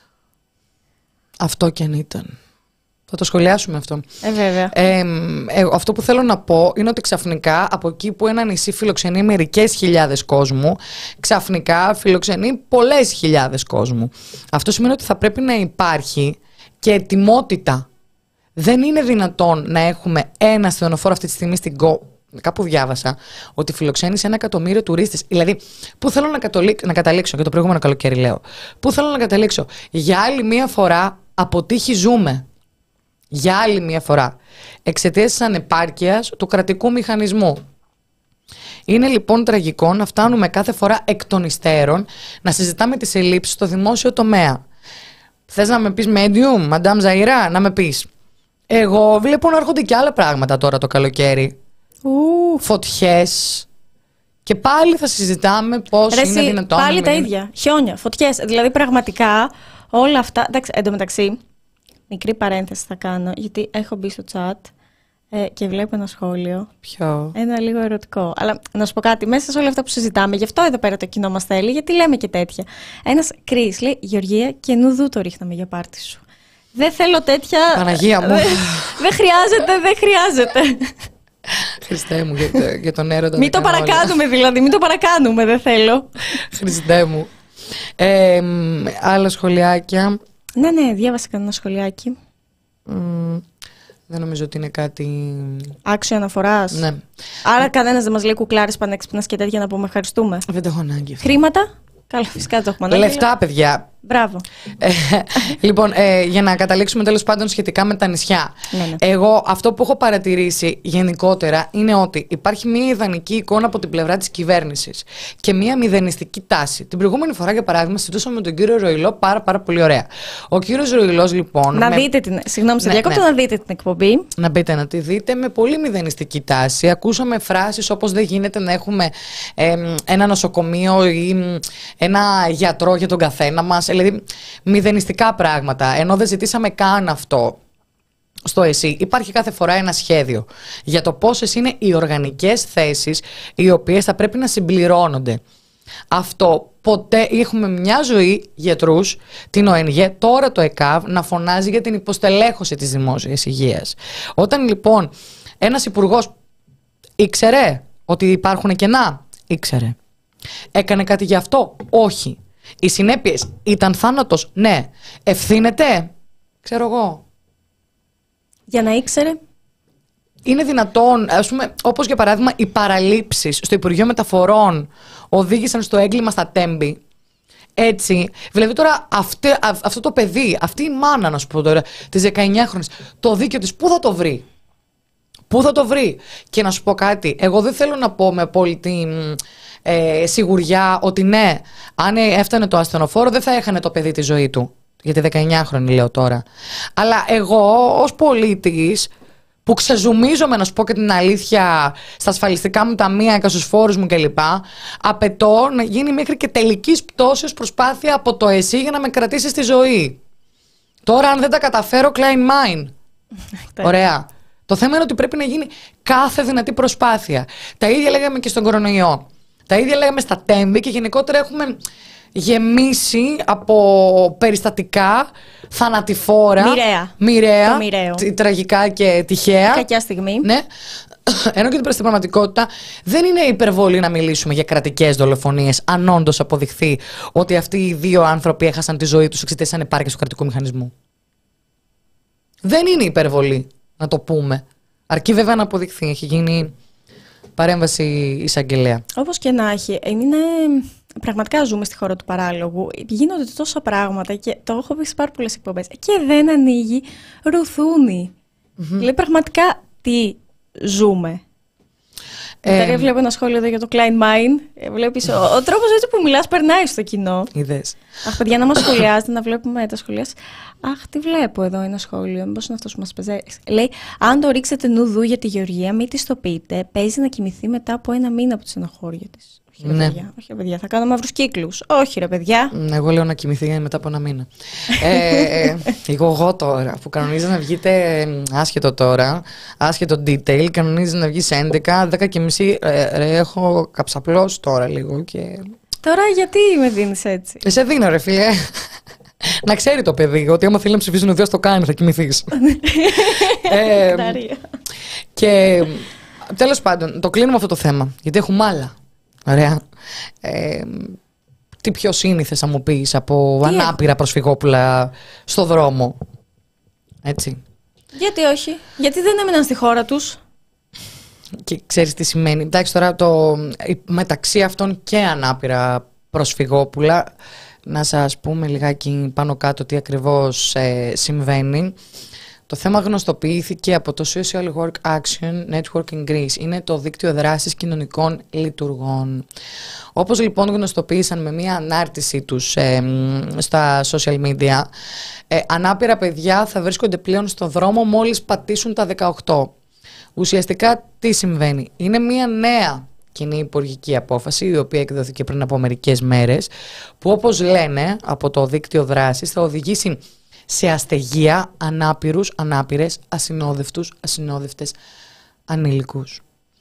Αυτό κι αν ήταν. Θα το σχολιάσουμε αυτό. Ε, βέβαια. Ε, ε, αυτό που θέλω να πω είναι ότι ξαφνικά από εκεί που ένα νησί φιλοξενεί μερικές χιλιάδες κόσμου, ξαφνικά φιλοξενεί πολλές χιλιάδες κόσμου. Αυτό σημαίνει ότι θα πρέπει να υπάρχει και ετοιμότητα. Δεν είναι δυνατόν να έχουμε ένα ασθενοφόρο αυτή τη στιγμή στην Go. Κάπου διάβασα ότι φιλοξένει σε ένα εκατομμύριο τουρίστες. Δηλαδή, πού θέλω να, κατολί... να καταλήξω, και το προηγούμενο καλοκαίρι λέω, πού θέλω να καταλήξω. Για άλλη μία φορά αποτύχει ζούμε. Για άλλη μία φορά. Εξαιτίας της ανεπάρκειας του κρατικού μηχανισμού. Είναι λοιπόν τραγικό να φτάνουμε κάθε φορά εκ των υστέρων να συζητάμε τις ελλείψεις στο δημόσιο τομέα. Θες να με πεις medium, Madame Ζαΐρα, να με πεις. Εγώ βλέπω να έρχονται και άλλα πράγματα τώρα το καλοκαίρι. Ου, φωτιές. Και πάλι θα συζητάμε πώς είναι δυνατόν. Πάλι τα ίδια. Χιόνια, φωτιές. Δηλαδή πραγματικά όλα αυτά. Εντάξει, εντωμεταξύ, μικρή παρένθεση θα κάνω, γιατί έχω μπει στο chat Ε, και βλέπω ένα σχόλιο. Ποιο? Ένα λίγο ερωτικό. Αλλά να σου πω κάτι, μέσα σε όλα αυτά που συζητάμε, γι' αυτό εδώ πέρα το κοινό μας θέλει, γιατί λέμε και τέτοια. Ένας Κρίς λέει: Γεωργία, και νουδού το ρίχναμε για πάρτι σου. Δεν θέλω τέτοια. Παναγία μου. Δεν δε χρειάζεται, δεν χρειάζεται. Χριστέ μου, για, το, για τον έρωτα. Μην το παρακάνουμε όλα. δηλαδή, μην το παρακάνουμε, δεν θέλω. Χριστέ μου. Ε, άλλα σχολιάκια. Ναι, ναι, διάβασα κανένα σχολιάκι. Mm, δεν νομίζω ότι είναι κάτι. Άξιο αναφοράς. Ναι. Άρα κανένας δεν μας λέει κουκλάρες πανέξυπνας και τέτοια να πούμε ευχαριστούμε. Δεν το έχω ανάγκη. Χρήματα. Καλά, φυσικά το έχουμε ανάγκη. Λεφτά, παιδιά. Μπράβο. Ε, λοιπόν, ε, για να καταλήξουμε τέλος πάντων σχετικά με τα νησιά. Ναι, ναι. Εγώ αυτό που έχω παρατηρήσει γενικότερα είναι ότι υπάρχει μια ιδανική εικόνα από την πλευρά της κυβέρνησης και μια μηδενιστική τάση. Την προηγούμενη φορά, για παράδειγμα, συζητούσαμε με τον κύριο Ροϊλό πάρα, πάρα πολύ ωραία. Ο κύριος Ροϊλός, λοιπόν. Να με... δείτε την. Συγγνώμη, σε ναι, διακόπτω, ναι. να δείτε την εκπομπή. Να μπείτε να τη δείτε με πολύ μηδενιστική τάση. Ακούσαμε φράσεις όπως δεν γίνεται να έχουμε ε, ένα νοσοκομείο ή ένα γιατρό για τον καθένα μας. Δηλαδή, μηδενιστικά πράγματα. Ενώ δεν ζητήσαμε καν αυτό στο ΕΣΥ. Υπάρχει κάθε φορά ένα σχέδιο για το πόσες είναι οι οργανικές θέσεις οι οποίες θα πρέπει να συμπληρώνονται. Αυτό ποτέ. Έχουμε μια ζωή γιατρούς, την ΟΕΝΓΕ, τώρα το ΕΚΑΒ, να φωνάζει για την υποστελέχωση της δημόσιας υγείας. Όταν λοιπόν ένας υπουργός ήξερε ότι υπάρχουν κενά, ήξερε. Έκανε κάτι γι' αυτό? Όχι. Οι συνέπειες ήταν θάνατος? Ναι. Ευθύνεται? Ξέρω εγώ. Για να ήξερε. Είναι δυνατόν, ας πούμε, όπως για παράδειγμα οι παραλήψεις στο Υπουργείο Μεταφορών οδήγησαν στο έγκλημα στα Τέμπη. Έτσι, δηλαδή τώρα αυτή, α, αυτό το παιδί, αυτή η μάνα, να σου πω τώρα, της δεκαεννιάχρονης, το δίκαιο της πού θα το βρει? Πού θα το βρει? Και να σου πω κάτι, εγώ δεν θέλω να πω με απόλυτη ε, σιγουριά ότι ναι, αν έφτανε το ασθενοφόρο δεν θα έχανε το παιδί τη ζωή του. Για τη δεκαεννιάχρονη λέω τώρα. Αλλά εγώ ως πολίτης που ξεζουμίζομαι, να σου πω και την αλήθεια, στα ασφαλιστικά μου ταμεία και στους φόρους μου κλπ. Απαιτώ να γίνει μέχρι και τελικής πτώσεως προσπάθεια από το ΕΣΥ για να με κρατήσει στη ζωή. Τώρα, αν δεν τα καταφέρω, Klein mine. Ωραία. Το θέμα είναι ότι πρέπει να γίνει κάθε δυνατή προσπάθεια. Τα ίδια λέγαμε και στον κορονοϊό. Τα ίδια λέγαμε στα Τέμπη και γενικότερα έχουμε γεμίσει από περιστατικά θανατηφόρα. Μοιραία. Μοιραία. Μοιραίο. Τραγικά και τυχαία. Κακιά στιγμή. Ναι. Ενώ και στην πραγματικότητα δεν είναι υπερβολή να μιλήσουμε για κρατικές δολοφονίες, αν όντως αποδειχθεί ότι αυτοί οι δύο άνθρωποι έχασαν τη ζωή τους εξαιτίας ανεπάρκειας του κρατικού μηχανισμού. Δεν είναι υπερβολή να το πούμε. Αρκεί βέβαια να αποδειχθεί. Έχει γίνει παρέμβαση εισαγγελέα. Όπως και να έχει, είναι... πραγματικά ζούμε στη χώρα του παράλογου. Γίνονται τόσα πράγματα και το έχω πει σε πάρα πολλές εκπομπές. Και δεν ανοίγει ρουθούνι. Mm-hmm. Λέει πραγματικά τι ζούμε. Ε, ε, βλέπω ένα σχόλιο εδώ για το Klein Mine. Βλέπεις, ο, ο τρόπος έτσι που μιλάς περνάει στο κοινό. Είδες. Αχ, παιδιά, να μας σχολιάζετε, να βλέπουμε τα σχολεία. Αχ, τι βλέπω εδώ ένα σχόλιο. Μήπως είναι αυτός που μας παίζει. Λέει, αν το ρίξετε νουδού για τη Γεωργία, μην της το πείτε. Παίζει να κοιμηθεί μετά από ένα μήνα από τη στενοχώρια της. Όχι, ρε, ναι. παιδιά. Όχι, ρε, παιδιά, θα κάνω μαύρους κύκλους. Όχι, ρε, παιδιά. Εγώ λέω να κοιμηθεί μετά από ένα μήνα. ε, εγώ, εγώ τώρα, που κανονίζει να βγείτε άσχετο τώρα, άσχετο detail, κανονίζει να βγει σε έντεκα, δέκα και μισή. Ε, ρε, έχω καψαπλώσει τώρα λίγο και. Τώρα γιατί με δίνεις έτσι? Ε, σε δίνω, ρε φίλε. Να ξέρει το παιδί ότι άμα θέλει να ψηφίσει νοδιό, το κάνει, θα κοιμηθείς. ε, και τέλος πάντων, το κλείνουμε αυτό το θέμα, γιατί έχουμε άλλα. Ωραία. Ε, τι πιο σύνηθες θα μου πεις από τι ανάπηρα έχω? Προσφυγόπουλα στο δρόμο. Έτσι. Γιατί όχι? Γιατί δεν έμειναν στη χώρα τους? Και ξέρεις τι σημαίνει? Εντάξει, τώρα το, μεταξύ αυτών και ανάπηρα προσφυγόπουλα, να σας πούμε λιγάκι πάνω κάτω τι ακριβώς ε, συμβαίνει. Το θέμα γνωστοποιήθηκε από το Social Work Action Network in Greece. Είναι το δίκτυο δράσης κοινωνικών λειτουργών. Όπως λοιπόν γνωστοποίησαν με μια ανάρτηση τους ε, στα social media, ε, ανάπηρα παιδιά θα βρίσκονται πλέον στο δρόμο μόλις πατήσουν τα δεκαοκτώ. Ουσιαστικά τι συμβαίνει? Είναι μια νέα κοινή υπουργική απόφαση, η οποία εκδόθηκε πριν από μερικές μέρες, που όπως λένε από το δίκτυο δράσης θα οδηγήσει σε αστεγία ανάπηρους, ανάπηρες, ασυνόδευτους, ασυνόδευτες ανήλικους.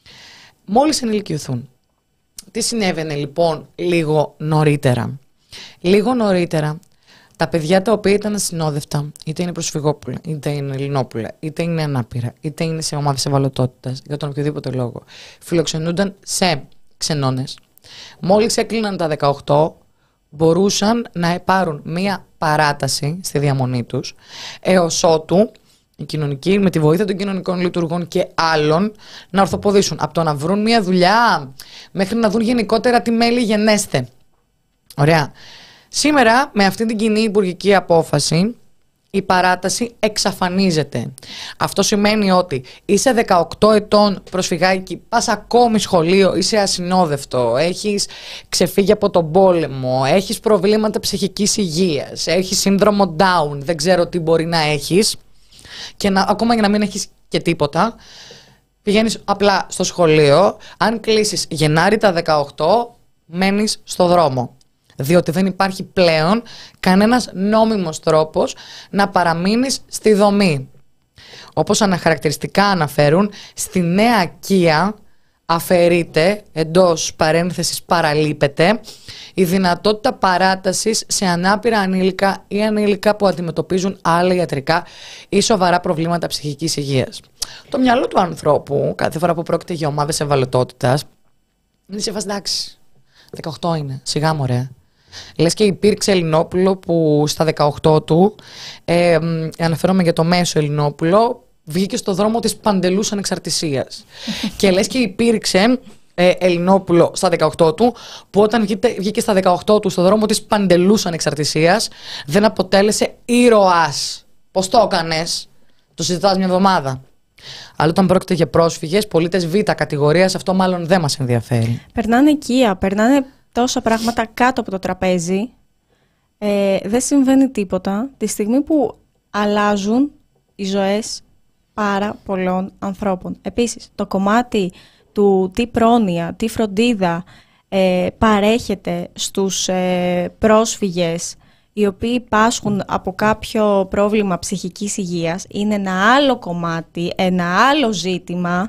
Μόλις ενηλικιωθούν. Τι συνέβαινε λοιπόν λίγο νωρίτερα? Λίγο νωρίτερα τα παιδιά τα οποία ήταν ασυνόδευτα, είτε είναι προσφυγόπουλα, είτε είναι Ελληνόπουλα, είτε είναι ανάπηρα, είτε είναι σε ομάδες ευαλωτότητας, για τον οποιοδήποτε λόγο, φιλοξενούνταν σε ξενώνες. Μόλις έκλειναν τα δεκαοκτώ, μπορούσαν να πάρουν μία παράταση στη διαμονή τους, έως ότου οι κοινωνικοί, με τη βοήθεια των κοινωνικών λειτουργών και άλλων, να ορθοποδήσουν. Από το να βρουν μία δουλειά μέχρι να δουν γενικότερα τι μέλη γενέστε. Ωραία. Σήμερα, με αυτή την κοινή υπουργική απόφαση, η παράταση εξαφανίζεται. Αυτό σημαίνει ότι είσαι δεκαοκτώ ετών προσφυγάκι, πας ακόμη σχολείο, είσαι ασυνόδευτο, έχεις ξεφύγει από τον πόλεμο, έχεις προβλήματα ψυχικής υγείας, έχεις σύνδρομο Down, δεν ξέρω τι μπορεί να έχεις, και να, ακόμα και να μην έχεις και τίποτα, πηγαίνεις απλά στο σχολείο. Αν κλείσεις Γενάρη τα δεκαοκτώ, μένεις στο δρόμο. Διότι δεν υπάρχει πλέον κανένας νόμιμος τρόπος να παραμείνεις στη δομή. Όπως αναχαρακτηριστικά αναφέρουν, στη νέα Κία αφαιρείται, εντός παρένθεσης παραλείπεται, η δυνατότητα παράτασης σε ανάπηρα ανήλικα ή ανήλικα που αντιμετωπίζουν άλλα ιατρικά ή σοβαρά προβλήματα ψυχικής υγείας. Το μυαλό του ανθρώπου, κάθε φορά που πρόκειται για ομάδες ευαλωτότητας, είναι σε φάση εντάξει. δεκαοκτώ είναι, σιγά μωρέ. Λες και υπήρξε Ελληνόπουλο που στα δεκαοκτώ του, ε, αναφέρομαι για το μέσο Ελληνόπουλο, βγήκε στο δρόμο της παντελούς ανεξαρτησίας. Και λες και υπήρξε ε, Ελληνόπουλο στα δεκαοκτώ του, που όταν βγήκε, βγήκε στα δεκαοκτώ του στο δρόμο της παντελούς ανεξαρτησίας, δεν αποτέλεσε ήρωας. Πώς το έκανες? Το συζητάς μια εβδομάδα. Αλλά όταν πρόκειται για πρόσφυγες, πολίτες Β κατηγορίας, αυτό μάλλον δεν μας ενδιαφέρει. Περνάνε οικία, περνάνε τόσα πράγματα κάτω από το τραπέζι. Ε, δεν συμβαίνει τίποτα τη στιγμή που αλλάζουν οι ζωές πάρα πολλών ανθρώπων. Επίσης, το κομμάτι του τι πρόνοια, τι φροντίδα ε, παρέχεται στους ε, πρόσφυγες οι οποίοι πάσχουν από κάποιο πρόβλημα ψυχικής υγείας είναι ένα άλλο κομμάτι, ένα άλλο ζήτημα.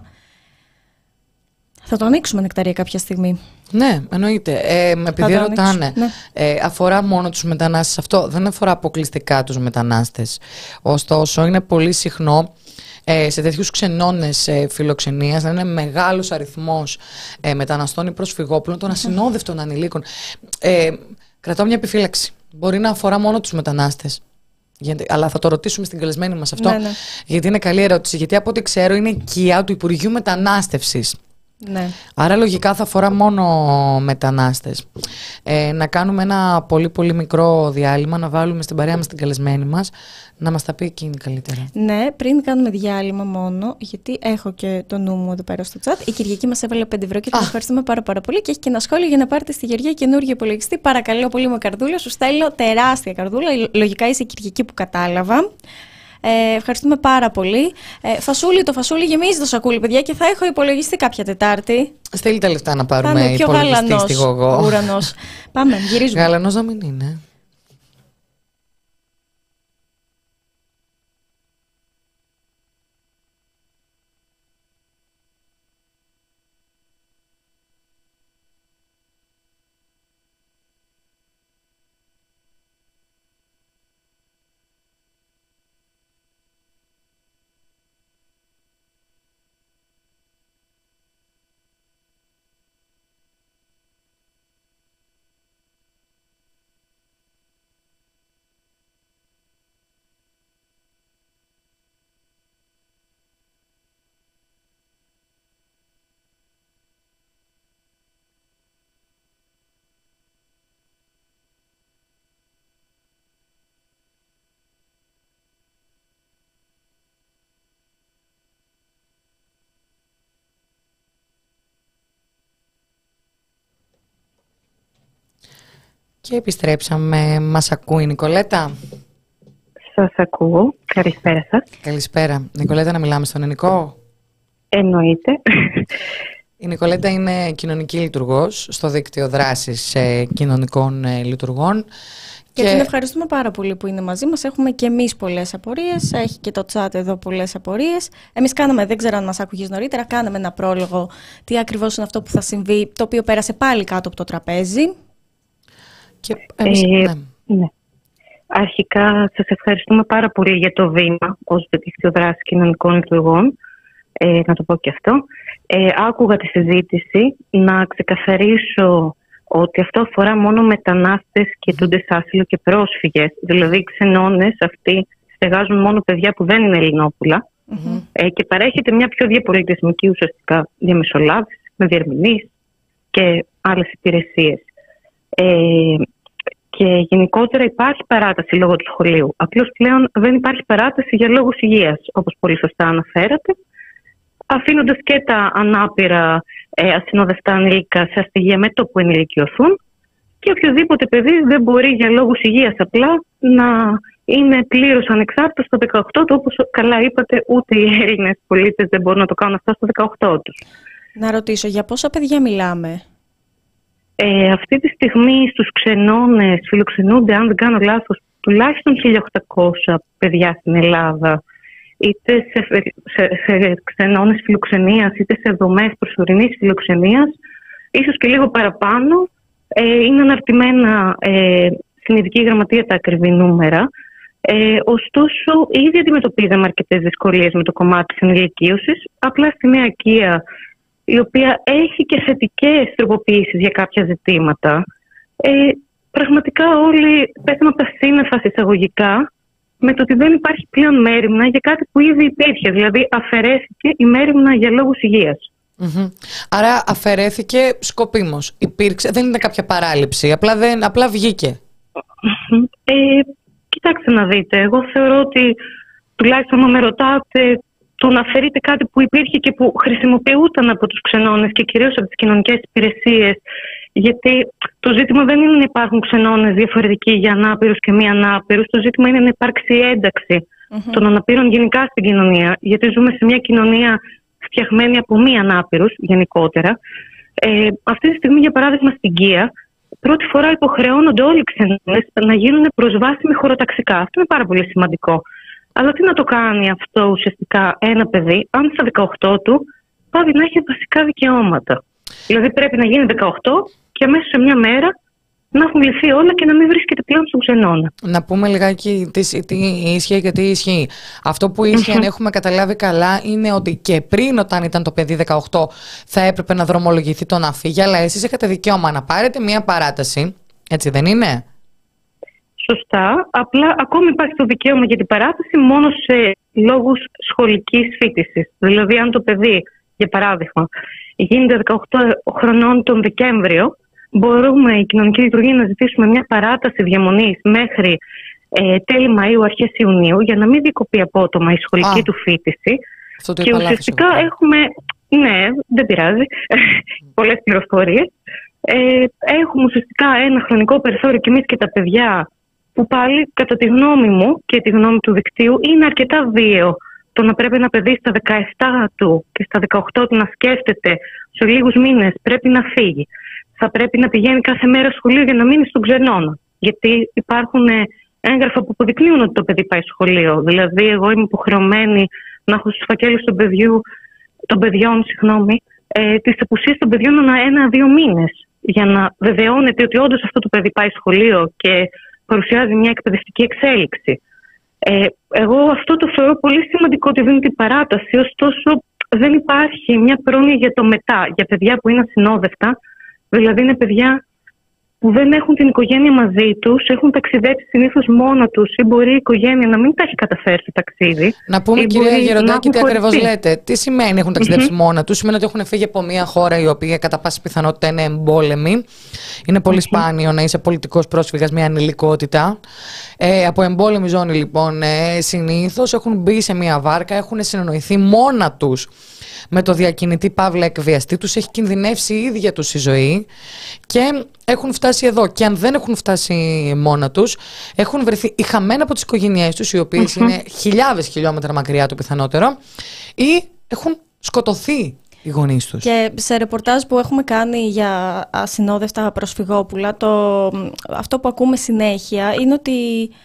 Θα το ανοίξουμε, Νεκταρία, κάποια στιγμή. Ναι, εννοείται. Ε, επειδή ρωτάνε, ναι. ε, αφορά μόνο τους μετανάστες. Αυτό δεν αφορά αποκλειστικά τους μετανάστες. Ωστόσο, είναι πολύ συχνό ε, σε τέτοιους ξενώνες ε, φιλοξενίας να είναι μεγάλος αριθμός ε, μεταναστών ή προσφυγόπουλων, των ασυνόδευτων ανηλίκων. Ε, κρατάω μια επιφύλαξη. Μπορεί να αφορά μόνο τους μετανάστες. Γιατί, αλλά θα το ρωτήσουμε στην καλεσμένη μας αυτό. Ναι, ναι. Γιατί είναι καλή ερώτηση. Γιατί από ό,τι ξέρω είναι οικία του Υπουργείου Μετανάστευσης. Ναι. Άρα λογικά θα αφορά μόνο μετανάστες. Ε, να κάνουμε ένα πολύ πολύ μικρό διάλειμμα, να βάλουμε στην παρέα μας την καλεσμένη μας, να μας τα πει εκείνη καλύτερα. Ναι, πριν κάνουμε διάλειμμα μόνο, γιατί έχω και το νου μου εδώ πέρα στο chat. Η Κυριακή μας έβαλε πέντε ευρώ και την ευχαριστούμε πάρα, πάρα πολύ. Και έχει και ένα σχόλιο για να πάρετε στη Γεωργία καινούργιο υπολογιστή. Παρακαλώ πολύ με καρδούλα, σου στέλνω τεράστια καρδούλα. Λογικά είσαι η Κυριακή που κατάλαβα. Ε, ευχαριστούμε πάρα πολύ. Ε, φασούλι, το φασούλι γεμίζει το σακούλι, παιδιά, και θα έχω υπολογιστή κάποια Τετάρτη. Στείλει τα λεφτά να πάρουμε υπολογιστή στη Γογό. Ουρανός. Πάμε, γυρίζουμε. Γαλανός να μην είναι. Και επιστρέψαμε. Μας ακούει η Νικολέτα? Σας ακούω. Καλησπέρα σας. Καλησπέρα. Νικολέτα, να μιλάμε στον Ενικό? Εννοείται. Η Νικολέτα είναι κοινωνική λειτουργός στο δίκτυο δράσης ε, κοινωνικών ε, λειτουργών. Και, και την ευχαριστούμε πάρα πολύ που είναι μαζί μας. Έχουμε και εμείς πολλές απορίες. Έχει και το chat εδώ πολλές απορίες. Εμείς κάναμε, δεν ξέρω αν μας άκουγες νωρίτερα, κάναμε ένα πρόλογο τι ακριβώς είναι αυτό που θα συμβεί, το οποίο πέρασε πάλι κάτω από το τραπέζι. Και εμείς, ε, ναι. Ναι. Αρχικά σας ευχαριστούμε πάρα πολύ για το βήμα ως δίκτυο δράσης κοινωνικών λειτουργών. Ε, να το πω και αυτό. Ε, άκουγα τη συζήτηση. Να ξεκαθαρίσω ότι αυτό αφορά μόνο μετανάστες και ετούντες άσυλο και πρόσφυγες. Δηλαδή οι ξενώνες αυτοί στεγάζουν μόνο παιδιά που δεν είναι Ελληνόπουλα. Mm-hmm. ε, και παρέχεται μια πιο διαπολιτισμική ουσιαστικά διαμεσολάβηση με διερμηνείς και άλλες υπηρεσίες. Ε, και γενικότερα υπάρχει παράταση λόγω του σχολείου. Απλώς πλέον δεν υπάρχει παράταση για λόγους υγείας, όπως πολύ σωστά αναφέρατε, αφήνοντας και τα ανάπηρα ε, ασυνόδευτα ανήλικα σε αστεγεία με το που ενηλικιωθούν και οποιοδήποτε παιδί δεν μπορεί για λόγους υγείας απλά να είναι πλήρως ανεξάρτητος στο δεκαοκτώ του, όπως καλά είπατε, ούτε οι Έλληνες πολίτες δεν μπορούν να το κάνουν αυτό στο δεκαοκτώ τους. Να ρωτήσω, για πόσα παιδιά μιλάμε? Ε, αυτή τη στιγμή στους ξενώνες φιλοξενούνται, αν δεν κάνω λάθος, τουλάχιστον χίλια οκτακόσια παιδιά στην Ελλάδα, είτε σε, σε, σε ξενώνες φιλοξενίας, είτε σε δομές προσωρινής φιλοξενίας, ίσως και λίγο παραπάνω. Ε, είναι αναρτημένα ε, στην Ειδική Γραμματεία τα ακριβή νούμερα. Ε, ωστόσο, ήδη αντιμετωπίζαμε αρκετές δυσκολίες με το κομμάτι της ενηλικίωσης. Απλά στη Νέα Κία, η οποία έχει και θετικές τροποποιήσεις για κάποια ζητήματα, ε, πραγματικά όλοι πέσαμε από τα σύννεφα εισαγωγικά με το ότι δεν υπάρχει πλέον μέριμνα για κάτι που ήδη υπήρχε. Δηλαδή αφαιρέθηκε η μέριμνα για λόγους υγείας. Mm-hmm. Άρα αφαιρέθηκε σκοπίμως. Υπήρξε, δεν είναι κάποια παράληψη, απλά, δεν, απλά βγήκε. Ε, κοιτάξτε να δείτε, εγώ θεωρώ ότι τουλάχιστον αν με ρωτάτε, το να αφαιρείτε κάτι που υπήρχε και που χρησιμοποιούταν από τους ξενώνες και κυρίως από τις κοινωνικές υπηρεσίες, γιατί το ζήτημα δεν είναι να υπάρχουν ξενώνες διαφορετικοί για ανάπηρους και μη ανάπηρους, το ζήτημα είναι να υπάρξει ένταξη mm-hmm. των αναπήρων γενικά στην κοινωνία, γιατί ζούμε σε μια κοινωνία φτιαγμένη από μη ανάπηρους γενικότερα. Ε, αυτή τη στιγμή, για παράδειγμα, στην Κία, πρώτη φορά υποχρεώνονται όλοι οι ξενώνες να γίνουν προσβάσιμοι χωροταξικά. Αυτό είναι πάρα πολύ σημαντικό. Αλλά τι να το κάνει αυτό ουσιαστικά ένα παιδί, αν στα δεκαοκτώ του πάβει να έχει βασικά δικαιώματα. Δηλαδή πρέπει να γίνει δεκαοκτώ και αμέσως σε μια μέρα να έχουν λυθεί όλα και να μην βρίσκεται πλέον στον ξενώνα. Να πούμε λιγάκι τι, τι ίσχυε και τι ισχύει. Αυτό που ίσχυε, αν έχουμε καταλάβει καλά, είναι ότι και πριν, όταν ήταν το παιδί δεκαοκτώ, θα έπρεπε να δρομολογηθεί το να φύγει, αλλά εσείς είχατε δικαίωμα να πάρετε μια παράταση. Έτσι δεν είναι? Σωστά. Απλά ακόμη υπάρχει το δικαίωμα για την παράταση μόνο σε λόγους σχολικής φοιτησης. Δηλαδή, αν το παιδί, για παράδειγμα, γίνεται δεκαοκτώ χρονών τον Δεκέμβριο, μπορούμε η κοινωνική λειτουργία να ζητήσουμε μια παράταση διαμονής μέχρι ε, τέλη Μαΐου, αρχές Ιουνίου, για να μην δικοπεί απότομα η σχολική Α, του φοιτηση. Και ουσιαστικά λάθος, έχουμε. Ναι, δεν πειράζει. Πολλές πληροφορίες. Ε, έχουμε ουσιαστικά ένα χρονικό περιθώριο και εμείς και τα παιδιά, που πάλι κατά τη γνώμη μου και τη γνώμη του δικτύου είναι αρκετά βίαιο το να πρέπει ένα παιδί στα δεκαεπτά του και στα δεκαοκτώ του να σκέφτεται σε λίγους μήνες πρέπει να φύγει. Θα πρέπει να πηγαίνει κάθε μέρα σχολείο για να μείνει στον ξενώνα. Γιατί υπάρχουν έγγραφα που αποδεικνύουν ότι το παιδί πάει σχολείο. Δηλαδή, εγώ είμαι υποχρεωμένη να έχω στους φακέλους των, παιδιού, των παιδιών συγγνώμη, ε, τις απουσίες των παιδιών ανά ένα-δύο μήνες. Για να βεβαιώνεται ότι όντως αυτό το παιδί πάει σχολείο και παρουσιάζει μια εκπαιδευτική εξέλιξη. Ε, εγώ αυτό το θεωρώ πολύ σημαντικό, ότι δίνει την παράταση, ωστόσο δεν υπάρχει μια πρόνοια για το μετά, για παιδιά που είναι ασυνόδευτα, δηλαδή είναι παιδιά που δεν έχουν την οικογένεια μαζί τους, έχουν ταξιδέψει συνήθως μόνα τους ή μπορεί η οικογένεια να μην τα έχει καταφέρει στο ταξίδι. Να πούμε, κυρία Γεροντάκη, τι ακριβώς λέτε. Τι σημαίνει έχουν ταξιδέψει mm-hmm. μόνα τους? Σημαίνει ότι έχουν φύγει από μια χώρα η οποία κατά πάση πιθανότητα είναι εμπόλεμη. Είναι πολύ mm-hmm. σπάνιο να είσαι πολιτικός πρόσφυγας μια ανηλικότητα. Ε, από εμπόλεμη ζώνη λοιπόν ε, συνήθως έχουν μπει σε μια βάρκα, έχουν συνεννοηθεί μόνα τους με το διακινητή παύλα εκβιαστή τους, έχει κινδυνεύσει η ίδια τους η ζωή και έχουν φτάσει εδώ. Και αν δεν έχουν φτάσει μόνα τους, έχουν βρεθεί ή χαμένα από τις οικογένειές τους, οι οποίες mm-hmm. είναι χιλιάδες χιλιόμετρα μακριά το πιθανότερο, ή έχουν σκοτωθεί οι γονείς τους. Και σε ρεπορτάζ που έχουμε κάνει για ασυνόδευτα προσφυγόπουλα, το, αυτό που ακούμε συνέχεια είναι ότι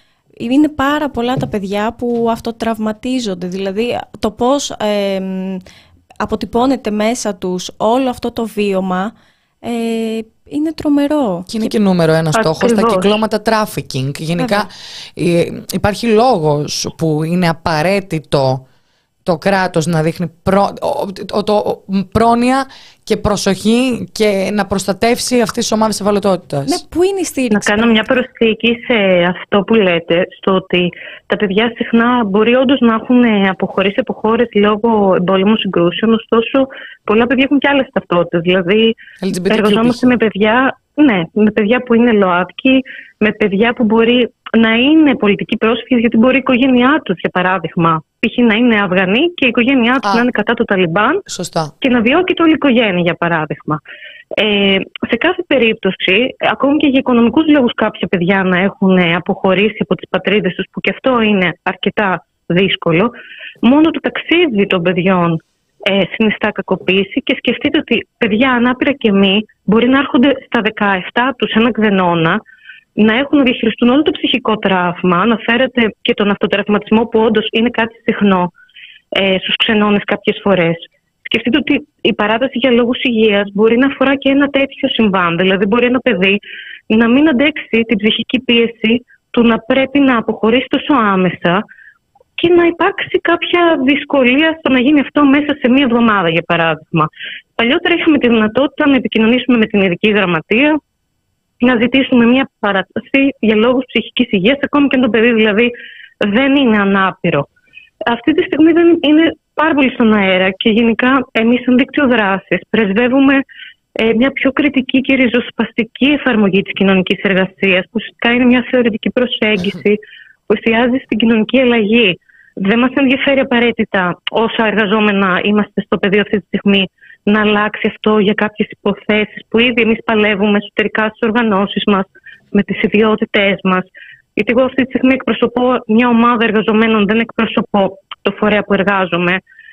είναι πάρα πολλά τα παιδιά που αυτοτραυματίζονται. Δηλαδή το πώς ε, αποτυπώνεται μέσα τους όλο αυτό το βίωμα ε, είναι τρομερό. Και είναι και νούμερο ένα στόχος τα κυκλώματα trafficking. Γενικά ε, υπάρχει λόγος που είναι απαραίτητο το κράτος να δείχνει προ, το, το, πρόνοια και προσοχή και να προστατεύσει αυτές τις ομάδες ευαλωτότητας. Ναι, πού είναι η στήριξη? Να κάνω μια προσθήκη σε αυτό που λέτε, στο ότι τα παιδιά συχνά μπορεί όντως να έχουν αποχωρήσει από χώρες λόγω εμπόλεμων συγκρούσεων, ωστόσο πολλά παιδιά έχουν και άλλες ταυτότητες. Δηλαδή, εργαζόμαστε με παιδιά, ναι, με παιδιά που είναι ΛΟΑΤΚΙ, με παιδιά που μπορεί να είναι πολιτικοί πρόσφυγες, γιατί μπορεί η οικογένειά τους, για παράδειγμα, π.χ. να είναι Αφγανοί και η οικογένειά τους να είναι κατά το Ταλιμπάν. Σωστά. Και να διώκεται όλη η οικογένεια, για παράδειγμα. Ε, σε κάθε περίπτωση, ακόμη και για οικονομικούς λόγους, κάποια παιδιά να έχουν αποχωρήσει από τις πατρίδες τους, που και αυτό είναι αρκετά δύσκολο, μόνο το ταξίδι των παιδιών ε, συνιστά κακοποίηση. Και σκεφτείτε ότι παιδιά ανάπηρα και μη μπορεί να έρχονται στα δεκαεπτά τους ένα ξενώνα, να έχουν να διαχειριστούν όλο το ψυχικό τραύμα. Αναφέρεται και τον αυτοτραυματισμό, που όντως είναι κάτι συχνό ε, στους ξενώνες κάποιες φορές. Σκεφτείτε ότι η παράταση για λόγους υγείας μπορεί να αφορά και ένα τέτοιο συμβάν. Δηλαδή, μπορεί ένα παιδί να μην αντέξει την ψυχική πίεση του να πρέπει να αποχωρήσει τόσο άμεσα και να υπάρξει κάποια δυσκολία στο να γίνει αυτό μέσα σε μία εβδομάδα, για παράδειγμα. Παλιότερα είχαμε τη δυνατότητα να επικοινωνήσουμε με την ειδική γραμματεία, να ζητήσουμε μια παράταση για λόγους ψυχικής υγείας, ακόμη και αν το παιδί δηλαδή δεν είναι ανάπηρο. Αυτή τη στιγμή δεν είναι πάρα πολύ στον αέρα και γενικά εμείς σαν δίκτυο δράσης πρεσβεύουμε ε, μια πιο κριτική και ριζοσπαστική εφαρμογή της κοινωνικής εργασίας, που ουσιαστικά είναι μια θεωρητική προσέγγιση που εστιάζει στην κοινωνική αλλαγή. Δεν μας ενδιαφέρει απαραίτητα όσα εργαζόμενα είμαστε στο πεδίο αυτή τη στιγμή να αλλάξει αυτό για κάποιες υποθέσεις που ήδη εμείς παλεύουμε εσωτερικά στις οργανώσεις μας, με τις ιδιότητές μας. Γιατί εγώ αυτή τη στιγμή εκπροσωπώ μια ομάδα εργαζομένων, δεν εκπροσωπώ το φορέα που εργάζομαι.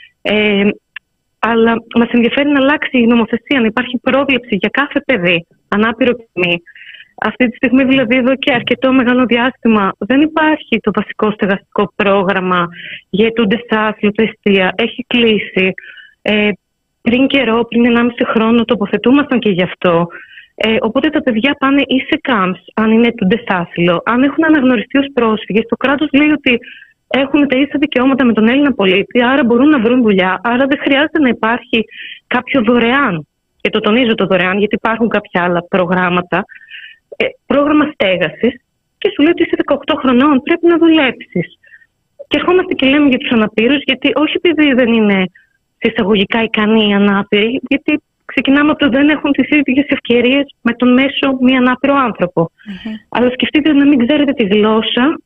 Ε, αλλά μας ενδιαφέρει να αλλάξει η νομοθεσία, να υπάρχει πρόβλεψη για κάθε παιδί, ανάπηρο και μη. Αυτή τη στιγμή, δηλαδή, εδώ και αρκετό μεγάλο διάστημα, δεν υπάρχει το βασικό στεγαστικό πρόγραμμα για αιτούντες άσυλο, τα εστία. Έχει κλείσει. Ε, πριν καιρό, πριν ενάμιση χρόνο, τοποθετούμασταν και γι' αυτό. Ε, οπότε τα παιδιά πάνε ή σε camps, αν είναι αιτούντες άσυλο. Αν έχουν αναγνωριστεί ως πρόσφυγες, το κράτος λέει ότι έχουν τα ίσα δικαιώματα με τον Έλληνα πολίτη, άρα μπορούν να βρουν δουλειά. Άρα δεν χρειάζεται να υπάρχει κάποιο δωρεάν. Και το τονίζω το δωρεάν, γιατί υπάρχουν κάποια άλλα προγράμματα. Ε, πρόγραμμα στέγασης, και σου λέει ότι είσαι δεκαοκτώ χρονών, πρέπει να δουλέψεις. Και ερχόμαστε και λέμε για τους αναπήρους, γιατί όχι επειδή δεν είναι εισαγωγικά ικανοί οι ανάπηροι, γιατί ξεκινάμε από το δεν έχουν τις ίδιες ευκαιρίες με τον μέσο μη ανάπηρο άνθρωπο. Mm-hmm. Αλλά σκεφτείτε να μην ξέρετε τη γλώσσα,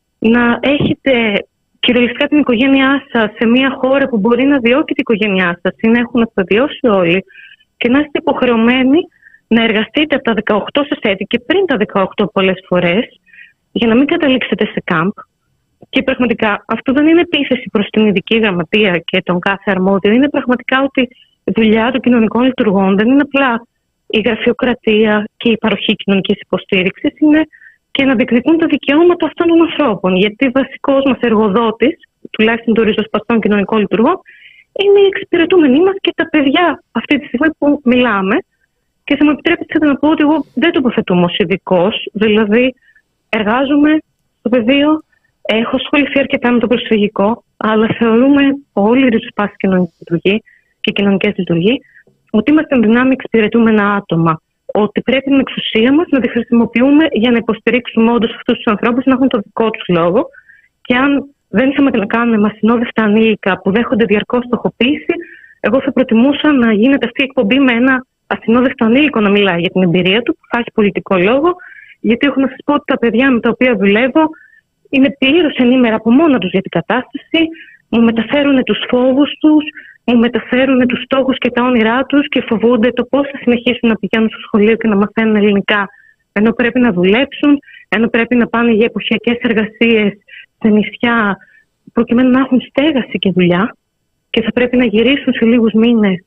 να έχετε κυριολεκτικά την οικογένειά σας σε μια χώρα που μπορεί να διώκει την οικογένειά σας ή να έχουν αυτοδιώσει όλοι, και να είστε υποχρεωμένοι να εργαστείτε από τα δεκαοκτώ σας έτη και πριν τα δεκαοκτώ πολλές φορές, για να μην καταλήξετε σε κάμπ. Και πραγματικά αυτό δεν είναι επίθεση προς την ειδική γραμματεία και τον κάθε αρμόδιο. Είναι πραγματικά ότι η δουλειά των κοινωνικών λειτουργών δεν είναι απλά η γραφειοκρατία και η παροχή κοινωνικής υποστήριξης, είναι και να διεκδικούν τα δικαιώματα αυτών των ανθρώπων. Γιατί βασικός μας εργοδότης, τουλάχιστον των ριζοσπαστών κοινωνικών λειτουργών, είναι οι εξυπηρετούμενοι μας και τα παιδιά αυτή τη στιγμή που μιλάμε. Και θα μου επιτρέπετε να πω ότι εγώ δεν τοποθετούμαι ως ειδικός, δηλαδή εργάζομαι στο πεδίο, έχω ασχοληθεί αρκετά με το προσφυγικό, αλλά θεωρούμε όλοι οι ριζοσπάστες κοινωνική λειτουργοί και κοινωνικές λειτουργοί ότι είμαστε δυνάμει εξυπηρετούμενα άτομα. Ότι πρέπει την εξουσία μας να τη χρησιμοποιούμε για να υποστηρίξουμε όντως αυτούς τους ανθρώπους να έχουν το δικό τους λόγο. Και αν δεν είχαμε να κάνουμε με ασυνόδευτα ανήλικα που δέχονται διαρκώς στοχοποίηση, εγώ θα προτιμούσα να γίνεται αυτή η εκπομπή με ένα ασυνόδευτο ανήλικο να μιλάει για την εμπειρία του, που θα έχει πολιτικό λόγο. Γιατί έχω να σας πω ότι τα παιδιά με τα οποία δουλεύω είναι πλήρως ενήμερα από μόνα τους για την κατάσταση, μου μεταφέρουν τους φόβους τους, μου μεταφέρουν τους στόχους και τα όνειρά τους και φοβούνται το πώς θα συνεχίσουν να πηγαίνουν στο σχολείο και να μαθαίνουν ελληνικά, ενώ πρέπει να δουλέψουν, ενώ πρέπει να πάνε για εποχιακές εργασίες σε νησιά, προκειμένου να έχουν στέγαση και δουλειά, και θα πρέπει να γυρίσουν σε λίγους μήνες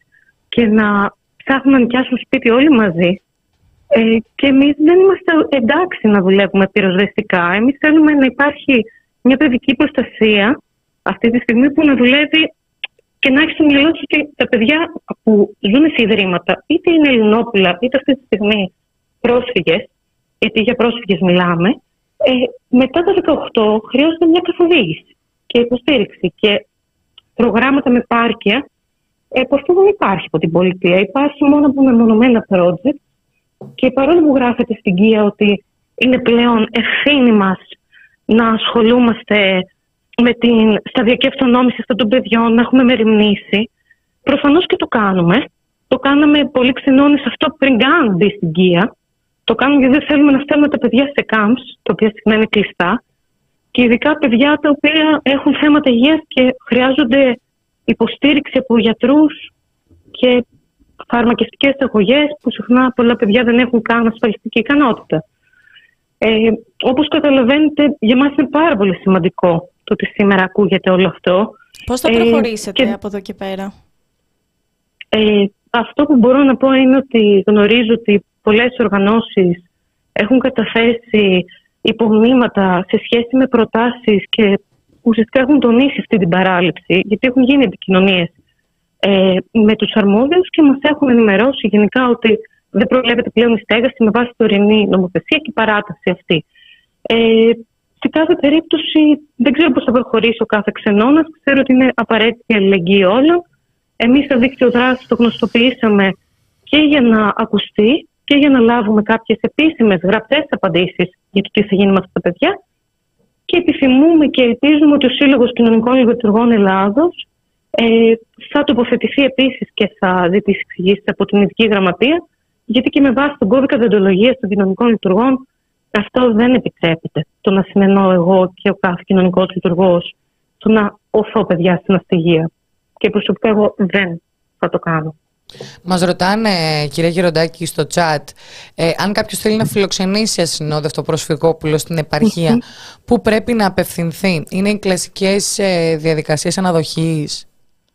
και να ψάχνουν να νοικιάσουν σπίτι όλοι μαζί. Ε, και εμείς δεν είμαστε εντάξει να δουλεύουμε πυροσβεστικά. Εμείς θέλουμε να υπάρχει μια παιδική προστασία αυτή τη στιγμή που να δουλεύει και να έχει στο μυαλό του ότι τα παιδιά που ζουν σε ιδρύματα, είτε είναι Ελληνόπουλα, είτε αυτή τη στιγμή πρόσφυγες, γιατί για πρόσφυγες μιλάμε, ε, μετά τα δεκαοκτώ χρειάζονται μια καθοδήγηση και υποστήριξη και προγράμματα με επάρκεια, ε, που αυτό δεν υπάρχει από την πολιτεία. Υπάρχει μόνο από μεμονωμένα project και παρόλο που γράφεται στην ΚΙΑ ότι είναι πλέον ευθύνη μας να ασχολούμαστε με την σταδιακή αυτονόμηση αυτών των παιδιών, να έχουμε μεριμνήσει, προφανώς και το κάνουμε. Το κάναμε πολύ ξενώνες αυτό πριν καν μπει στην ΚΙΑ. Το κάνουμε γιατί δεν θέλουμε να στέλνουμε τα παιδιά σε camps, τα οποία συχνά είναι κλειστά. Και ειδικά παιδιά τα οποία έχουν θέματα υγείας και χρειάζονται υποστήριξη από γιατρούς και φαρμακευτικές αγωγές, που συχνά πολλά παιδιά δεν έχουν καν ασφαλιστική ικανότητα. Ε, όπως καταλαβαίνετε, για μας είναι πάρα πολύ σημαντικό το ότι σήμερα ακούγεται όλο αυτό. Πώς θα προχωρήσετε ε, και, από εδώ και πέρα? Ε, αυτό που μπορώ να πω είναι ότι γνωρίζω ότι πολλές οργανώσεις έχουν καταθέσει υπομνήματα σε σχέση με προτάσεις και ουσιαστικά έχουν τονίσει αυτή την παράληψη, γιατί έχουν γίνει επικοινωνίες ε, με τους αρμόδιους και μας έχουν ενημερώσει γενικά ότι δεν προβλέπεται πλέον η στέγαση με βάση τωρινή νομοθεσία και η παράταση αυτή. Ε, σε κάθε περίπτωση δεν ξέρω πώς θα προχωρήσει ο κάθε ξενώνας. Ξέρω ότι είναι απαραίτητη η αλληλεγγύη όλων. Εμείς στο δίκτυο δράσης το γνωστοποιήσαμε και για να ακουστεί και για να λάβουμε κάποιες επίσημες γραπτές απαντήσεις για το τι θα γίνει με αυτά τα παιδιά. Και επιθυμούμε και ελπίζουμε ότι ο Σύλλογος Κοινωνικών Λειτουργών Ελλάδος ε, θα τοποθετηθεί επίσης και θα ζητήσει εξηγήσεις από την Ειδική Γραμματεία, γιατί και με βάση τον κώδικα δεοντολογίας των κοινωνικών λειτουργών αυτό δεν επιτρέπεται. Το να συνενώ εγώ και ο κάθε κοινωνικός λειτουργός, το να οθώ παιδιά στην αστεγία. Και προσωπικά εγώ δεν θα το κάνω. Μας ρωτάνε, κυρία Γεροντάκη, στο chat, ε, αν κάποιος θέλει να φιλοξενήσει ασυνόδευτο προσφυγόπουλο στην επαρχία, mm-hmm. πού πρέπει να απευθυνθεί? Είναι οι κλασικές ε, διαδικασίες αναδοχής?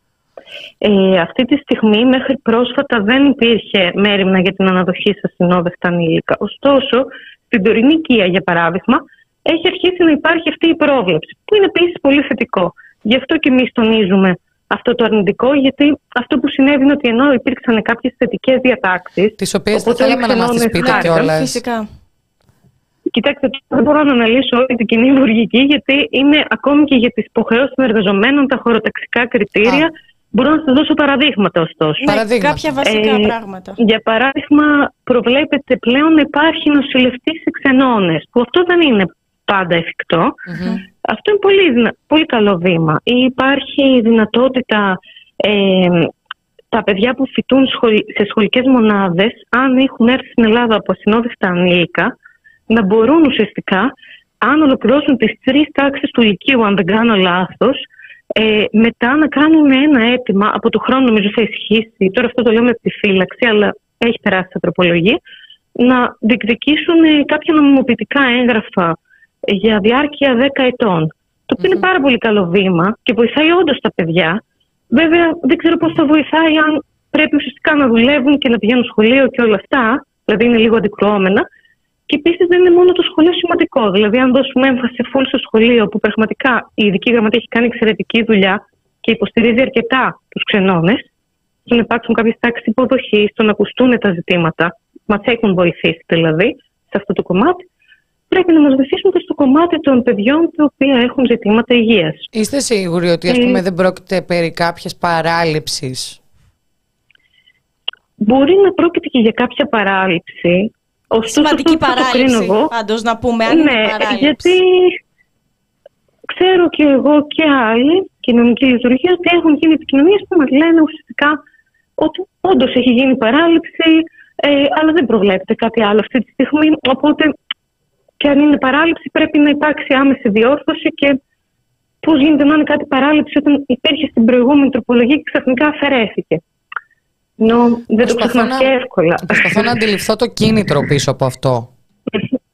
Ε, αυτή τη στιγμή μέχρι πρόσφατα δεν υπήρχε μέριμνα για την αναδοχή σε ασυνόδευτα ανήλικα. Ωστόσο, στην τωρινή ΚΙΑ, για παράδειγμα, έχει αρχίσει να υπάρχει αυτή η πρόβλεψη, που είναι επίσης πολύ θετικό. Γι' αυτό και εμείς τονίζουμε αυτό το αρνητικό, γιατί αυτό που συνέβη είναι ότι ενώ υπήρξαν κάποιες θετικές διατάξεις, τις οποίες θα θέλαμε να μας τις πείτε κιόλας. Φυσικά. Κοιτάξτε, δεν μπορώ να αναλύσω όλη την κοινή υπουργική, γιατί είναι ακόμη και για τις υποχρεώσεις των εργαζομένων τα χωροταξικά κριτήρια. Α. Μπορώ να σας δώσω παραδείγματα, ωστόσο. Ναι, κάποια βασικά ε, πράγματα. Για παράδειγμα, προβλέπεται πλέον να υπάρχει νοσηλευτής σε ξενώνες, που αυτό δεν είναι πάντα εφικτό. Mm-hmm. Αυτό είναι πολύ, πολύ καλό βήμα. Υπάρχει δυνατότητα ε, τα παιδιά που φοιτούν σε σχολικές μονάδες, αν έχουν έρθει στην Ελλάδα από ασυνόδευτα ανήλικα, να μπορούν ουσιαστικά, αν ολοκληρώσουν τις τρεις τάξεις του λυκείου, αν δεν κάνω λάθος, ε, μετά να κάνουν ένα αίτημα, από το χρόνο νομίζω θα ισχύσει, τώρα αυτό το λέω με επιφύλαξη, αλλά έχει περάσει η τροπολογία, να διεκδικήσουν κάποια νομιμοποιητικά έγγραφα για διάρκεια δέκα ετών. Το οποίο mm-hmm. είναι πάρα πολύ καλό βήμα και βοηθάει όντως τα παιδιά. Βέβαια, δεν ξέρω πώς θα βοηθάει αν πρέπει ουσιαστικά να δουλεύουν και να πηγαίνουν σχολείο και όλα αυτά. Δηλαδή, είναι λίγο αντικρουόμενα. Και επίσης, δεν είναι μόνο το σχολείο σημαντικό. Δηλαδή, αν δώσουμε έμφαση full στο σχολείο, που πραγματικά η Ειδική Γραμματεία έχει κάνει εξαιρετική δουλειά και υποστηρίζει αρκετά τους ξενώνες, στο να υπάρξουν κάποιες τάξεις υποδοχής, στο να ακουστούν τα ζητήματα. Μας έχουν βοηθήσει δηλαδή σε αυτό το κομμάτι. Πρέπει να μας βοηθήσουν και στο κομμάτι των παιδιών τα οποία έχουν ζητήματα υγείας. Είστε σίγουροι ότι ας πούμε, ε, δεν πρόκειται περί κάποιας παράληψης? Μπορεί να πρόκειται και για κάποια παράληψη. Ωστόσο, σημαντική παράληψη, πάντως, να πούμε, αν ναι, είναι παράληψη. Γιατί ξέρω και εγώ και άλλοι κοινωνική λειτουργία ότι έχουν γίνει επικοινωνίες που μας λένε ουσιαστικά ότι όντως έχει γίνει παράληψη, ε, αλλά δεν προβλέπεται κάτι άλλο αυτή τη στιγμή. Οπότε, και αν είναι παράληψη, πρέπει να υπάρξει άμεση διόρθωση. Και πώς γίνεται να είναι κάτι παράληψη όταν υπήρχε στην προηγούμενη τροπολογία και ξαφνικά αφαιρέθηκε? No, δεν το ξεχνάω εύκολα. Προσπαθώ να αντιληφθώ το κίνητρο πίσω από αυτό.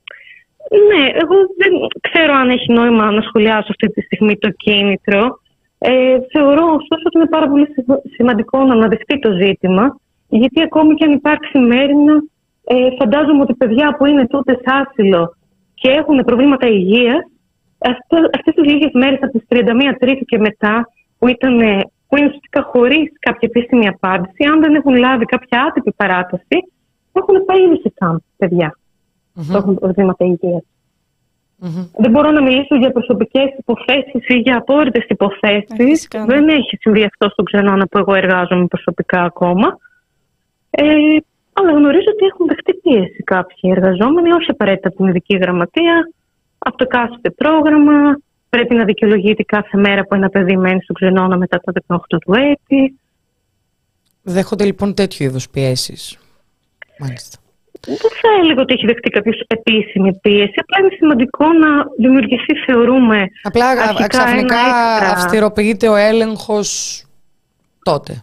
Ναι, εγώ δεν ξέρω αν έχει νόημα να σχολιάσω αυτή τη στιγμή το κίνητρο. Ε, θεωρώ ωστόσο ότι είναι πάρα πολύ σημαντικό να αναδειχθεί το ζήτημα, γιατί ακόμη και αν υπάρξει μέρημνα, ε, φαντάζομαι ότι παιδιά που είναι τότε σε άσυλο και έχουν προβλήματα υγείας, αυτές τις λίγες μέρες από τις τριάντα μία Τρίτου και μετά, που, ήταν, που είναι ουσιαστικά χωρίς κάποια επίσημη απάντηση, αν δεν έχουν λάβει κάποια άτυπη παράταση, έχουν πάει ήδη σε κάμπ παιδιά mm-hmm. που έχουν προβλήματα υγείας. Mm-hmm. Δεν μπορώ να μιλήσω για προσωπικές υποθέσεις ή για απόρριτες υποθέσεις. Mm-hmm. Δεν έχει συμβεί αυτό στον Ξενώνα που εγώ εργάζομαι προσωπικά ακόμα. Ε, αλλά γνωρίζω ότι έχουν δεχτεί πίεση κάποιοι εργαζόμενοι, όχι απαραίτητα από την ειδική γραμματεία, από το εκάστοτε πρόγραμμα. Πρέπει να δικαιολογείται κάθε μέρα που ένα παιδί μένει στον Ξενώνα μετά τα δεκαοκτώ του έτη. Δέχονται λοιπόν τέτοιου είδους πιέσεις. Μάλιστα. Δεν θα έλεγα ότι έχει δεχτεί κάποιο επίσημη πίεση. Απλά είναι σημαντικό να δημιουργηθεί, θεωρούμε. Απλά ξαφνικά έξτρα... αυστηροποιείται ο έλεγχος τότε.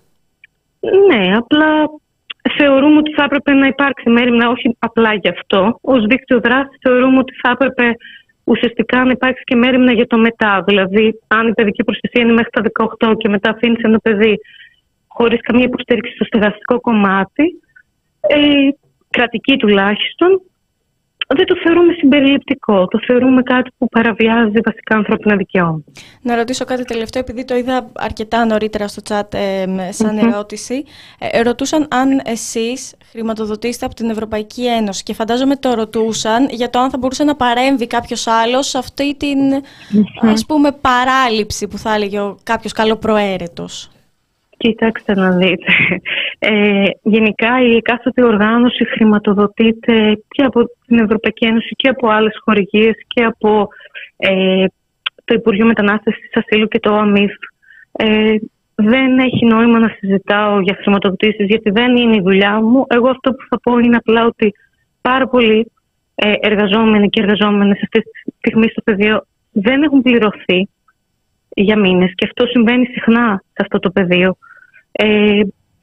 Ναι, απλά θεωρούμε ότι θα έπρεπε να υπάρξει μέρημνα, όχι απλά γι' αυτό. Ως δίκτυο δράσης θεωρούμε ότι θα έπρεπε ουσιαστικά να υπάρξει και μέρημνα για το μετά. Δηλαδή, αν η παιδική προστασία είναι μέχρι τα δεκαοκτώ και μετά αφήνει ένα παιδί χωρίς καμία υποστήριξη στο στεγαστικό κομμάτι, ε, κρατική τουλάχιστον, δεν το θεωρούμε συμπεριληπτικό. Το θεωρούμε κάτι που παραβιάζει βασικά ανθρώπινα δικαιώματα. Να ρωτήσω κάτι τελευταίο, επειδή το είδα αρκετά νωρίτερα στο chat ε, σαν mm-hmm. ερώτηση. Ε, ρωτούσαν αν εσείς χρηματοδοτήσετε από την Ευρωπαϊκή Ένωση και φαντάζομαι το ρωτούσαν για το αν θα μπορούσε να παρέμβει κάποιος άλλος σε αυτή την mm-hmm. ας πούμε παράληψη που θα έλεγε κάποιος καλοπροαίρετος. Κοιτάξτε να δείτε. Ε, γενικά η εκάστοτε οργάνωση χρηματοδοτείται και από την Ευρωπαϊκή Ένωση και από άλλες χορηγίες και από ε, το Υπουργείο Μετανάστευσης, Ασύλου και το ΟΑΜΙΦ. Ε, δεν έχει νόημα να συζητάω για χρηματοδοτήσεις γιατί δεν είναι η δουλειά μου. Εγώ αυτό που θα πω είναι απλά ότι πάρα πολλοί ε, εργαζόμενοι και εργαζόμενες αυτή τη στιγμή στο πεδίο δεν έχουν πληρωθεί για μήνες και αυτό συμβαίνει συχνά σε αυτό το πεδίο. Ε,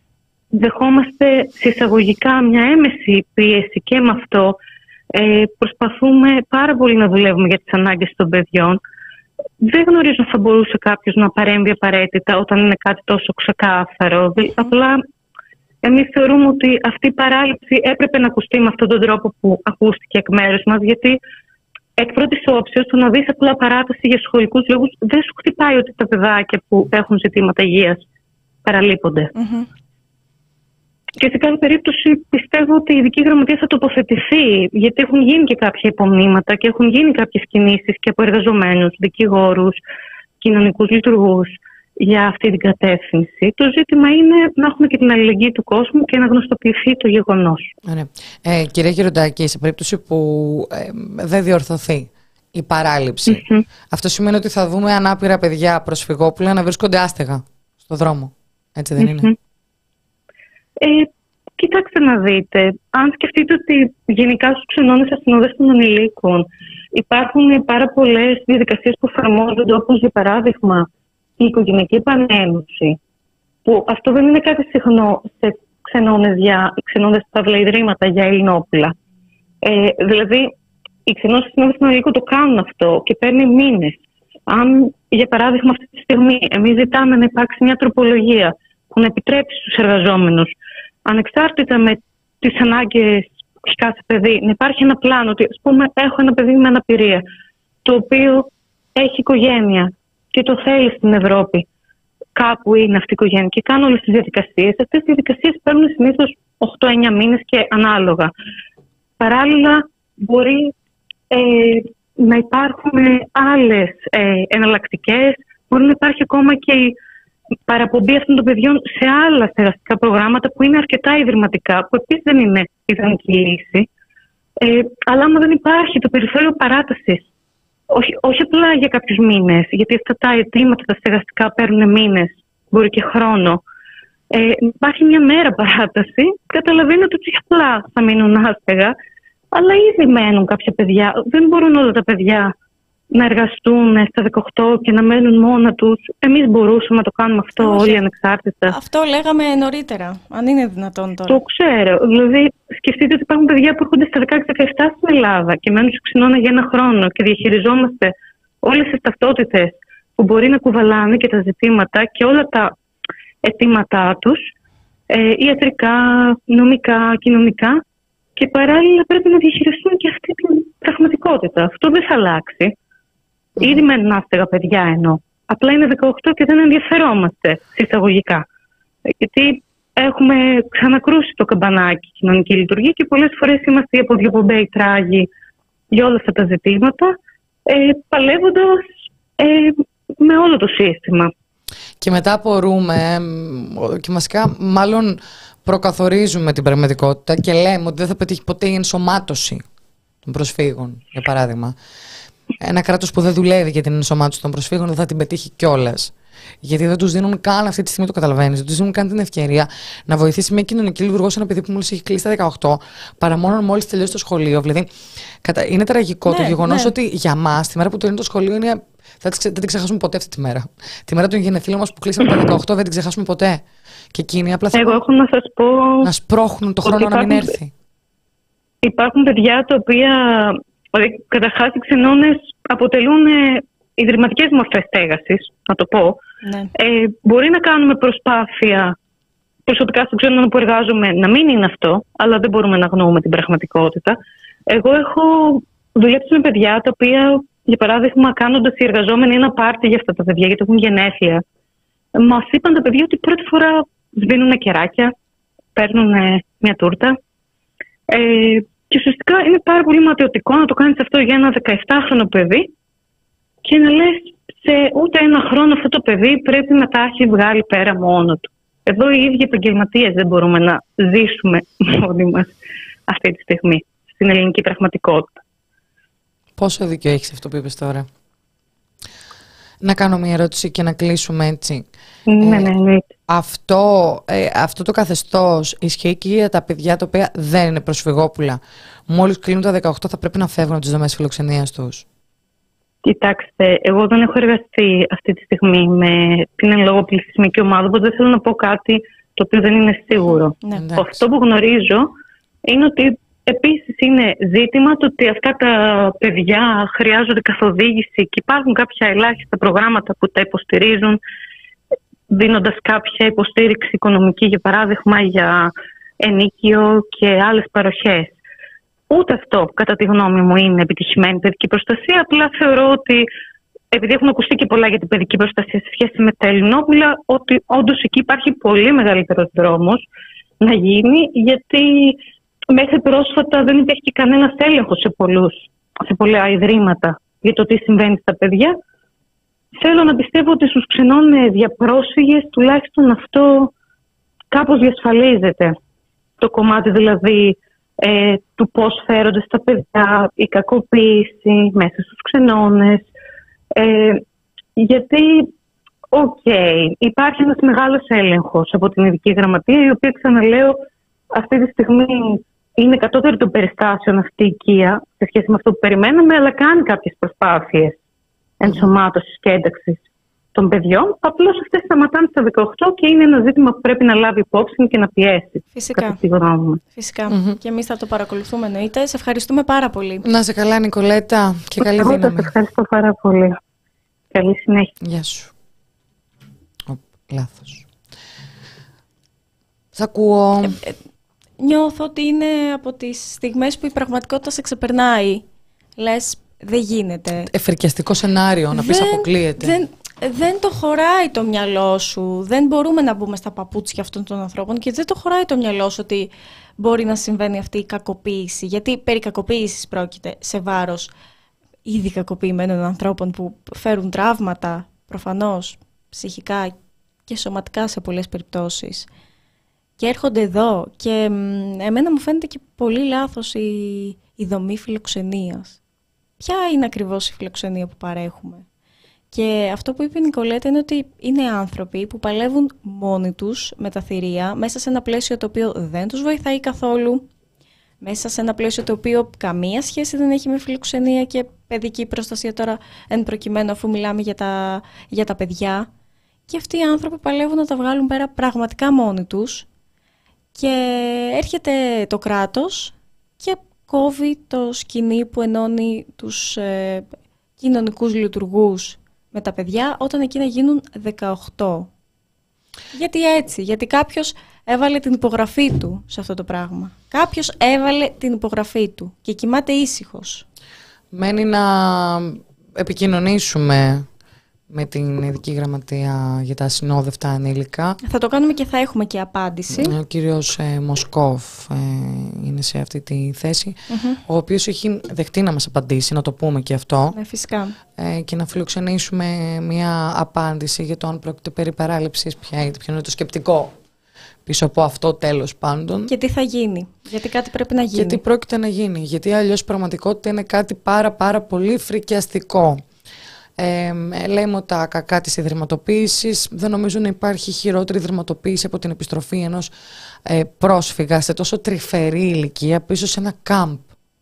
δεχόμαστε συσσαγωγικά μια έμεση πίεση και με αυτό. Ε, προσπαθούμε πάρα πολύ να δουλεύουμε για τις ανάγκες των παιδιών. Δεν γνωρίζω αν θα μπορούσε κάποιος να παρέμβει απαραίτητα όταν είναι κάτι τόσο ξεκάθαρο. Mm. Απλά εμείς θεωρούμε ότι αυτή η παράληψη έπρεπε να ακουστεί με αυτόν τον τρόπο που ακούστηκε εκ μέρους μας, γιατί εκ πρώτης όψεως το να δεις απλά παράταση για σχολικούς λόγους δεν σου χτυπάει ότι τα παιδάκια που έχουν ζητήματα υγείας παραλείπονται. Mm-hmm. Και σε κάθε περίπτωση πιστεύω ότι η ειδική γραμματεία θα τοποθετηθεί, γιατί έχουν γίνει και κάποια υπομνήματα και έχουν γίνει κάποιες κινήσεις και από εργαζομένους, δικηγόρους, κοινωνικούς λειτουργούς για αυτή την κατεύθυνση. Το ζήτημα είναι να έχουμε και την αλληλεγγύη του κόσμου και να γνωστοποιηθεί το γεγονός. Ωραία. Ε, κυρία Γεροντάκη, σε περίπτωση που ε, δεν διορθωθεί η παράληψη, mm-hmm. αυτό σημαίνει ότι θα δούμε ανάπηρα παιδιά προσφυγόπουλα να βρίσκονται άστεγα στο δρόμο. Έτσι δεν mm-hmm. είναι? Ε, κοιτάξτε να δείτε. Αν σκεφτείτε ότι γενικά στους ξενώνες ασυνόδευτων των ανηλίκων υπάρχουν πάρα πολλές διαδικασίες που εφαρμόζονται, όπως για παράδειγμα η οικογενειακή επανένωση, που αυτό δεν είναι κάτι συχνό σε ξενώνες, για, ξενώνες παύλα ιδρύματα για ελληνόπουλα. Ε, δηλαδή, οι ξενώνες ασυνόδευτων των ανηλίκων το κάνουν αυτό και παίρνει μήνες. Αν, για παράδειγμα, αυτή τη στιγμή εμείς ζητάμε να υπάρξει μια τροπολογία που να επιτρέψει στους εργαζόμενους, ανεξάρτητα με τις ανάγκες που έχει κάθε παιδί, να υπάρχει ένα πλάνο ότι, ας πούμε, έχω ένα παιδί με αναπηρία, το οποίο έχει οικογένεια και το θέλει στην Ευρώπη. Κάπου είναι αυτή η οικογένεια και κάνω όλες τις διαδικασίες. Αυτές οι διαδικασίες παίρνουν συνήθως οκτώ εννιά μήνες και ανάλογα. Παράλληλα, μπορεί ε, να υπάρχουν άλλες ε, εναλλακτικές, μπορεί να υπάρχει ακόμα και η παραπομπή αυτών των παιδιών σε άλλα στεγαστικά προγράμματα που είναι αρκετά ιδρυματικά, που επίσης δεν είναι ιδανική λύση. Ε, αλλά άμα δεν υπάρχει το περιθώριο παράτασης, όχι, όχι απλά για κάποιους μήνες, γιατί αυτά τα αιτήματα τα στεγαστικά παίρνουν μήνες, μπορεί και χρόνο. Ε, υπάρχει μια μέρα παράταση, καταλαβαίνω ότι όχι απλά θα μείνουν άστεγα, αλλά ήδη μένουν κάποια παιδιά. Δεν μπορούν όλα τα παιδιά να εργαστούν στα δεκαοκτώ και να μένουν μόνα τους. Εμείς μπορούσαμε να το κάνουμε αυτό όχι. όλοι ανεξάρτητα. Αυτό λέγαμε νωρίτερα, αν είναι δυνατόν τώρα. Το ξέρω. Δηλαδή, σκεφτείτε ότι υπάρχουν παιδιά που έρχονται στα δεκαέξι δεκαεπτά στην Ελλάδα και μένουν στο Ξενώνα για ένα χρόνο και διαχειριζόμαστε όλες τις ταυτότητες που μπορεί να κουβαλάνε και τα ζητήματα και όλα τα αιτήματά τους, ε, ιατρικά, νομικά, κοινωνικά, και παράλληλα πρέπει να διαχειριστούν και αυτή την πραγματικότητα. Αυτό δεν θα αλλάξει. Mm. Ήδη μένουν άστεγα παιδιά ενώ. Απλά είναι δεκαοκτώ και δεν ενδιαφερόμαστε συσταγωγικά. Γιατί έχουμε ξανακρούσει το καμπανάκι κοινωνική λειτουργία και πολλές φορές είμαστε οι αποδιοπομπαίοι τράγοι για όλα αυτά τα ζητήματα, ε, παλεύοντας ε, με όλο το σύστημα. Και μετά απορούμε και βασικά μάλλον προκαθορίζουμε την πραγματικότητα και λέμε ότι δεν θα πετύχει ποτέ η ενσωμάτωση των προσφύγων, για παράδειγμα. Ένα κράτος που δεν δουλεύει για την ενσωμάτωση των προσφύγων δεν θα την πετύχει κιόλας. Γιατί δεν τους δίνουν καν αυτή τη στιγμή, το καταλαβαίνεις, δεν τους δίνουν καν την ευκαιρία να βοηθήσει μια κοινωνική λειτουργό σε ένα παιδί που μόλις έχει κλείσει τα δεκαοκτώ, παρά μόνο μόλις τελειώσει το σχολείο. Δηλαδή, είναι τραγικό ναι, το γεγονός ναι. ότι για μας, τη μέρα που τελειώνει το σχολείο, είναι, θα τη, δεν την ξεχάσουμε ποτέ αυτή τη μέρα. Τη μέρα των γενεθλίων μας που κλείσαμε τα δεκαοκτώ, δεν την ξεχάσουμε ποτέ. Και εκείνοι απλά θα Εγώ έχω να σας πω να σπρώχνουν το χρόνο υπάρχουν, να μην έρθει. Υπάρχουν παιδιά τα οποία, καταρχάς, οι ξενώνες αποτελούν ιδρυματικές μορφές στέγασης, να το πω. Ναι. Ε, μπορεί να κάνουμε προσπάθεια προσωπικά στον ξένο που εργάζομαι να μην είναι αυτό, αλλά δεν μπορούμε να αγνοούμε την πραγματικότητα. Εγώ έχω δουλέψει με παιδιά τα οποία, για παράδειγμα, κάνοντας οι εργαζόμενοι ένα πάρτι για αυτά τα παιδιά, γιατί έχουν γενέθλια, μας είπαν τα παιδιά ότι πρώτη φορά σβήνουν κεράκια, παίρνουν μια τούρτα. Ε, και ουσιαστικά είναι πάρα πολύ ματαιωτικό να το κάνεις αυτό για ένα δεκαεπτάχρονο παιδί και να λες σε ούτε ένα χρόνο αυτό το παιδί πρέπει να τα έχει βγάλει πέρα μόνο του. Εδώ οι ίδιοι επαγγελματίες δεν μπορούμε να ζήσουμε μόνοι μας αυτή τη στιγμή στην ελληνική πραγματικότητα. Πόσο δίκιο έχεις αυτό που είπες τώρα? Να κάνω μια ερώτηση και να κλείσουμε έτσι. Ναι, ναι, ναι. Αυτό, ε, αυτό το καθεστώς ισχύει και για τα παιδιά τα οποία δεν είναι προσφυγόπουλα. Μόλις κλείνουν τα δεκαοκτώ θα πρέπει να φεύγουν από τις δομές φιλοξενίας τους. Κοιτάξτε, εγώ δεν έχω εργαστεί αυτή τη στιγμή με την εν λόγω πληθυσμική ομάδα, οπότε δεν θέλω να πω κάτι το οποίο δεν είναι σίγουρο. Ναι, αυτό που γνωρίζω είναι ότι επίσης είναι ζήτημα το ότι αυτά τα παιδιά χρειάζονται καθοδήγηση και υπάρχουν κάποια ελάχιστα προγράμματα που τα υποστηρίζουν, δίνοντας κάποια υποστήριξη οικονομική, για παράδειγμα, για ενίκιο και άλλες παροχές. Ούτε αυτό, κατά τη γνώμη μου, είναι επιτυχημένη παιδική προστασία. Απλά θεωρώ ότι, επειδή έχουν ακουστεί και πολλά για την παιδική προστασία σε σχέση με τα Ελληνόπουλα, ότι όντως εκεί υπάρχει πολύ μεγαλύτερος δρόμος να γίνει, γιατί μέχρι πρόσφατα δεν υπήρχε κανένας έλεγχος σε, πολλούς, σε πολλά ιδρύματα για το τι συμβαίνει στα παιδιά. Θέλω να πιστεύω ότι στους ξενώνες διαπρόσφυγες τουλάχιστον αυτό κάπως διασφαλίζεται. Το κομμάτι δηλαδή ε, του πώς φέρονται στα παιδιά, η κακοποίηση μέσα στους ξενώνες. Ε, γιατί, οκ, okay, υπάρχει ένας μεγάλος έλεγχος από την Ειδική Γραμματεία, η οποία, ξαναλέω, αυτή τη στιγμή είναι κατώτερη των περιστάσεων αυτή η οικία σε σχέση με αυτό που περιμέναμε, αλλά κάνει κάποιες προσπάθειες ενσωμάτωσης και ένταξης των παιδιών. Απλώς αυτές σταματάνε στα δεκαοκτώ και είναι ένα ζήτημα που πρέπει να λάβει υπόψη και να πιέσει. Φυσικά. Φυσικά. Mm-hmm. Και εμείς θα το παρακολουθούμε, εννοείται. Σε ευχαριστούμε πάρα πολύ. Να σε καλά, Νικολέτα, και καλή Εγώ δύναμη. Εγώ ευχαριστώ πάρα πολύ. Καλή συνέχεια. Γεια σου. Ο, λάθος. Σ' ακούω. Ε, ε, νιώθω ότι είναι από τις στιγμές που η πραγματικότητα σε ξεπερνάει. Λες, δεν γίνεται. Εφρικιαστικό σενάριο, να πεις αποκλείεται. Δεν, δεν το χωράει το μυαλό σου. Δεν μπορούμε να μπούμε στα παπούτσια αυτών των ανθρώπων και δεν το χωράει το μυαλό σου ότι μπορεί να συμβαίνει αυτή η κακοποίηση. Γιατί περί κακοποίησης πρόκειται σε βάρος ήδη κακοποιημένων ανθρώπων που φέρουν τραύματα, προφανώς ψυχικά και σωματικά σε πολλές περιπτώσεις. Και έρχονται εδώ και εμένα μου φαίνεται και πολύ λάθος η, η δομή φιλοξενίας. Ποια είναι ακριβώς η φιλοξενία που παρέχουμε? Και αυτό που είπε η Νικολέτα είναι ότι είναι άνθρωποι που παλεύουν μόνοι τους με τα θηρία, μέσα σε ένα πλαίσιο το οποίο δεν τους βοηθάει καθόλου, μέσα σε ένα πλαίσιο το οποίο καμία σχέση δεν έχει με φιλοξενία και παιδική προστασία, τώρα εν προκειμένου, αφού μιλάμε για τα, για τα παιδιά. Και αυτοί οι άνθρωποι παλεύουν να τα βγάλουν πέρα πραγματικά μόνοι τους και έρχεται το κράτος και κόβει το σκηνή που ενώνει τους ε, κοινωνικούς λειτουργούς με τα παιδιά όταν εκείνα γίνουν δεκαοκτώ. Γιατί έτσι, γιατί κάποιος έβαλε την υπογραφή του σε αυτό το πράγμα. Κάποιος έβαλε την υπογραφή του και κοιμάται ήσυχος. Μένει να επικοινωνήσουμε με την Ειδική Γραμματεία για τα ασυνόδευτα ανήλικα. Θα το κάνουμε και θα έχουμε και απάντηση. Ο κύριος ε, Μοσκόφ ε, είναι σε αυτή τη θέση, mm-hmm. ο οποίος έχει δεχτεί να μας απαντήσει, να το πούμε και αυτό. Ναι, φυσικά. Ε, και να φιλοξενήσουμε μια απάντηση για το αν πρόκειται περί παράληψης, ποια είναι, ποιο είναι το σκεπτικό πίσω από αυτό, τέλος πάντων. Και τι θα γίνει, γιατί κάτι πρέπει να γίνει. Γιατί πρόκειται να γίνει, γιατί αλλιώς η πραγματικότητα είναι κάτι πάρα πάρα πολύ φρικιαστικό. Ε, λέμε ότι τα κακά της ιδρυματοποίησης, δεν νομίζω να υπάρχει χειρότερη ιδρυματοποίηση από την επιστροφή ενός ε, πρόσφυγα σε τόσο τρυφερή ηλικία πίσω σε ένα κάμπ.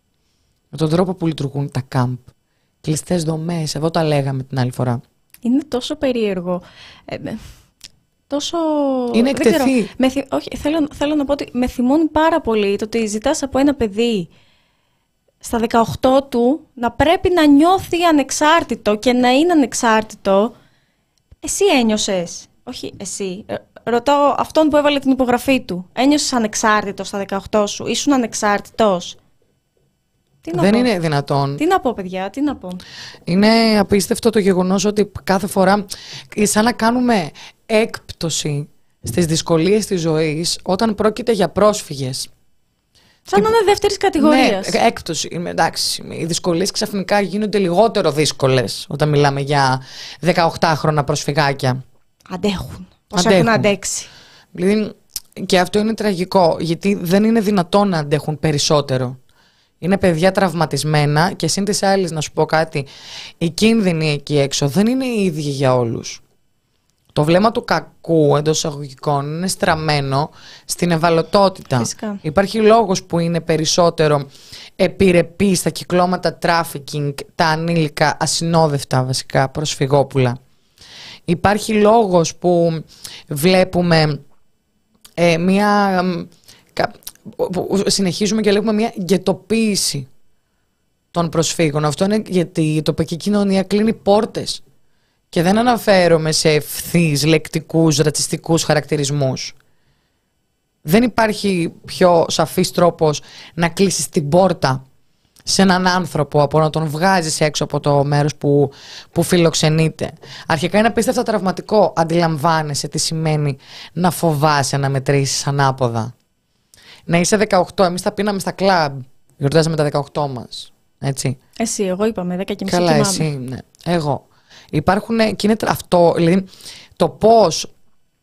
Με τον τρόπο που λειτουργούν τα κάμπ. Κλειστές δομές, εδώ τα λέγαμε την άλλη φορά. Είναι τόσο περίεργο. Ε, τόσο... Είναι εκτεθή. Με θυ... Όχι, θέλω, θέλω να πω ότι με θυμώνει πάρα πολύ το ότι ζητάς από ένα παιδί στα δεκαοκτώ του να πρέπει να νιώθει ανεξάρτητο και να είναι ανεξάρτητο. Εσύ ένιωσες, όχι εσύ, ρωτάω αυτόν που έβαλε την υπογραφή του. Ένιωσες ανεξάρτητος στα δεκαοκτώ σου, ήσουν ανεξάρτητος? Τι να Δεν πω? είναι δυνατόν. Τι να πω, παιδιά, τι να πω. Είναι απίστευτο το γεγονός ότι κάθε φορά σαν να κάνουμε έκπτωση στις δυσκολίες της ζωής όταν πρόκειται για πρόσφυγες. Σαν να είναι δεύτερης κατηγορίας. Ναι, έκπτωση. Εντάξει, οι δυσκολίες ξαφνικά γίνονται λιγότερο δύσκολες όταν μιλάμε για δεκαοκτάχρονα προσφυγάκια. Αντέχουν. Πώς έχουν αντέξει. Δηλαδή, και αυτό είναι τραγικό, γιατί δεν είναι δυνατόν να αντέχουν περισσότερο. Είναι παιδιά τραυματισμένα και σύν της άλλης, να σου πω κάτι, οι κίνδυνοι εκεί έξω δεν είναι οι ίδιοι για όλους. Το βλέμμα του κακού εντός εισαγωγικών είναι στραμμένο στην ευαλωτότητα. Φυσικά. Υπάρχει λόγος που είναι περισσότερο επιρρεπή στα κυκλώματα τράφικινγκ, τα ανήλικα, ασυνόδευτα βασικά προσφυγόπουλα. Υπάρχει λόγος που βλέπουμε ε, μια... που συνεχίζουμε και βλέπουμε μια γκετοποίηση των προσφύγων. Αυτό είναι γιατί η τοπική κοινωνία κλείνει πόρτες. Και δεν αναφέρομαι σε ευθύς λεκτικούς, ρατσιστικούς χαρακτηρισμούς. Δεν υπάρχει πιο σαφής τρόπος να κλείσεις την πόρτα σε έναν άνθρωπο από να τον βγάζεις έξω από το μέρος που, που φιλοξενείται. Αρχικά είναι απίστευτα τραυματικό. Αντιλαμβάνεσαι τι σημαίνει να φοβάσαι να μετρήσεις ανάποδα. Να είσαι δεκαοκτώ, εμείς τα πίναμε στα κλαμπ. Γιορτάζαμε τα δεκαοκτώ μας. Έτσι. Εσύ, εγώ είπαμε δέκα και μισή. Καλά, εσύ, ναι. Εγώ. Υπάρχουν και είναι αυτό, δηλαδή το πώς,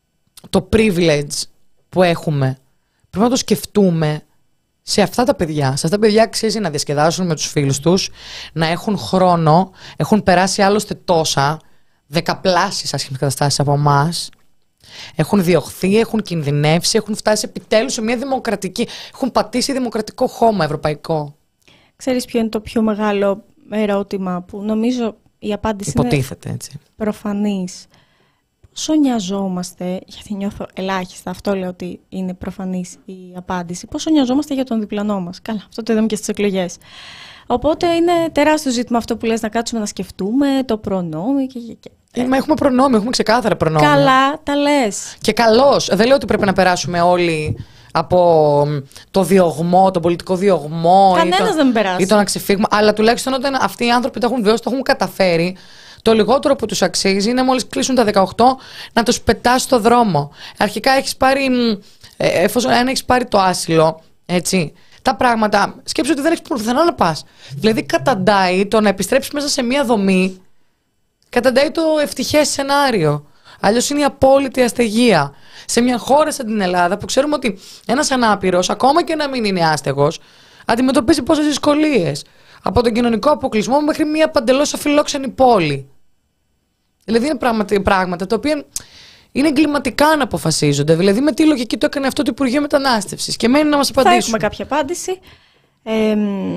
το privilege που έχουμε, πρέπει να το σκεφτούμε σε αυτά τα παιδιά. Σε αυτά τα παιδιά αξίζει να διασκεδάσουν με τους φίλους τους, να έχουν χρόνο, έχουν περάσει άλλωστε τόσα, δεκαπλάσεις άσχημες καταστάσεις από εμάς. Έχουν διωχθεί, έχουν κινδυνεύσει, έχουν φτάσει επιτέλους σε μια δημοκρατική, έχουν πατήσει δημοκρατικό χώμα ευρωπαϊκό. Ξέρεις ποιο είναι το πιο μεγάλο ερώτημα που νομίζω η απάντηση υποτίθεται, είναι έτσι, προφανής? Πόσο νοιαζόμαστε, γιατί νιώθω ελάχιστα, αυτό λέω ότι είναι προφανής η απάντηση, πόσο νοιαζόμαστε για τον διπλανό μας? Καλά, αυτό το είδαμε και στις εκλογές. Οπότε είναι τεράστιο ζήτημα αυτό που λες, να κάτσουμε να σκεφτούμε το προνόμιο και... και... Ε, μα έχουμε προνόμιο, έχουμε ξεκάθαρα προνόμιο. Καλά, τα λες. Και καλώς. Δεν λέω ότι πρέπει να περάσουμε όλοι από το διωγμό, τον πολιτικό διωγμό. Κανένας δεν περάσει. Ή το να ξεφύγουμε. Αλλά τουλάχιστον όταν αυτοί οι άνθρωποι το έχουν βιώσει, το έχουν καταφέρει, το λιγότερο που τους αξίζει είναι μόλις κλείσουν τα δεκαοκτώ να τους πετάς στο δρόμο. Αρχικά έχεις πάρει, εφόσον αν έχεις πάρει το άσυλο, έτσι, τα πράγματα, σκέψου ότι δεν έχεις πουθενά να πας. Δηλαδή καταντάει το να επιστρέψεις μέσα σε μία δομή, καταντάει το ευτυχές σενάριο. Αλλιώς είναι η απόλυτη αστεγία. Σε μια χώρα σαν την Ελλάδα που ξέρουμε ότι ένας ανάπηρος, ακόμα και να μην είναι άστεγος, αντιμετωπίζει πόσες δυσκολίες. Από τον κοινωνικό αποκλεισμό μέχρι μια παντελώς αφιλόξενη πόλη. Δηλαδή είναι πράγματα, πράγματα τα οποία είναι εγκληματικά να αποφασίζονται. Δηλαδή με τι λογική το έκανε αυτό το Υπουργείο Μετανάστευσης. Και μένει να μας απαντήσουν. Θα έχουμε κάποια απάντηση. Ε,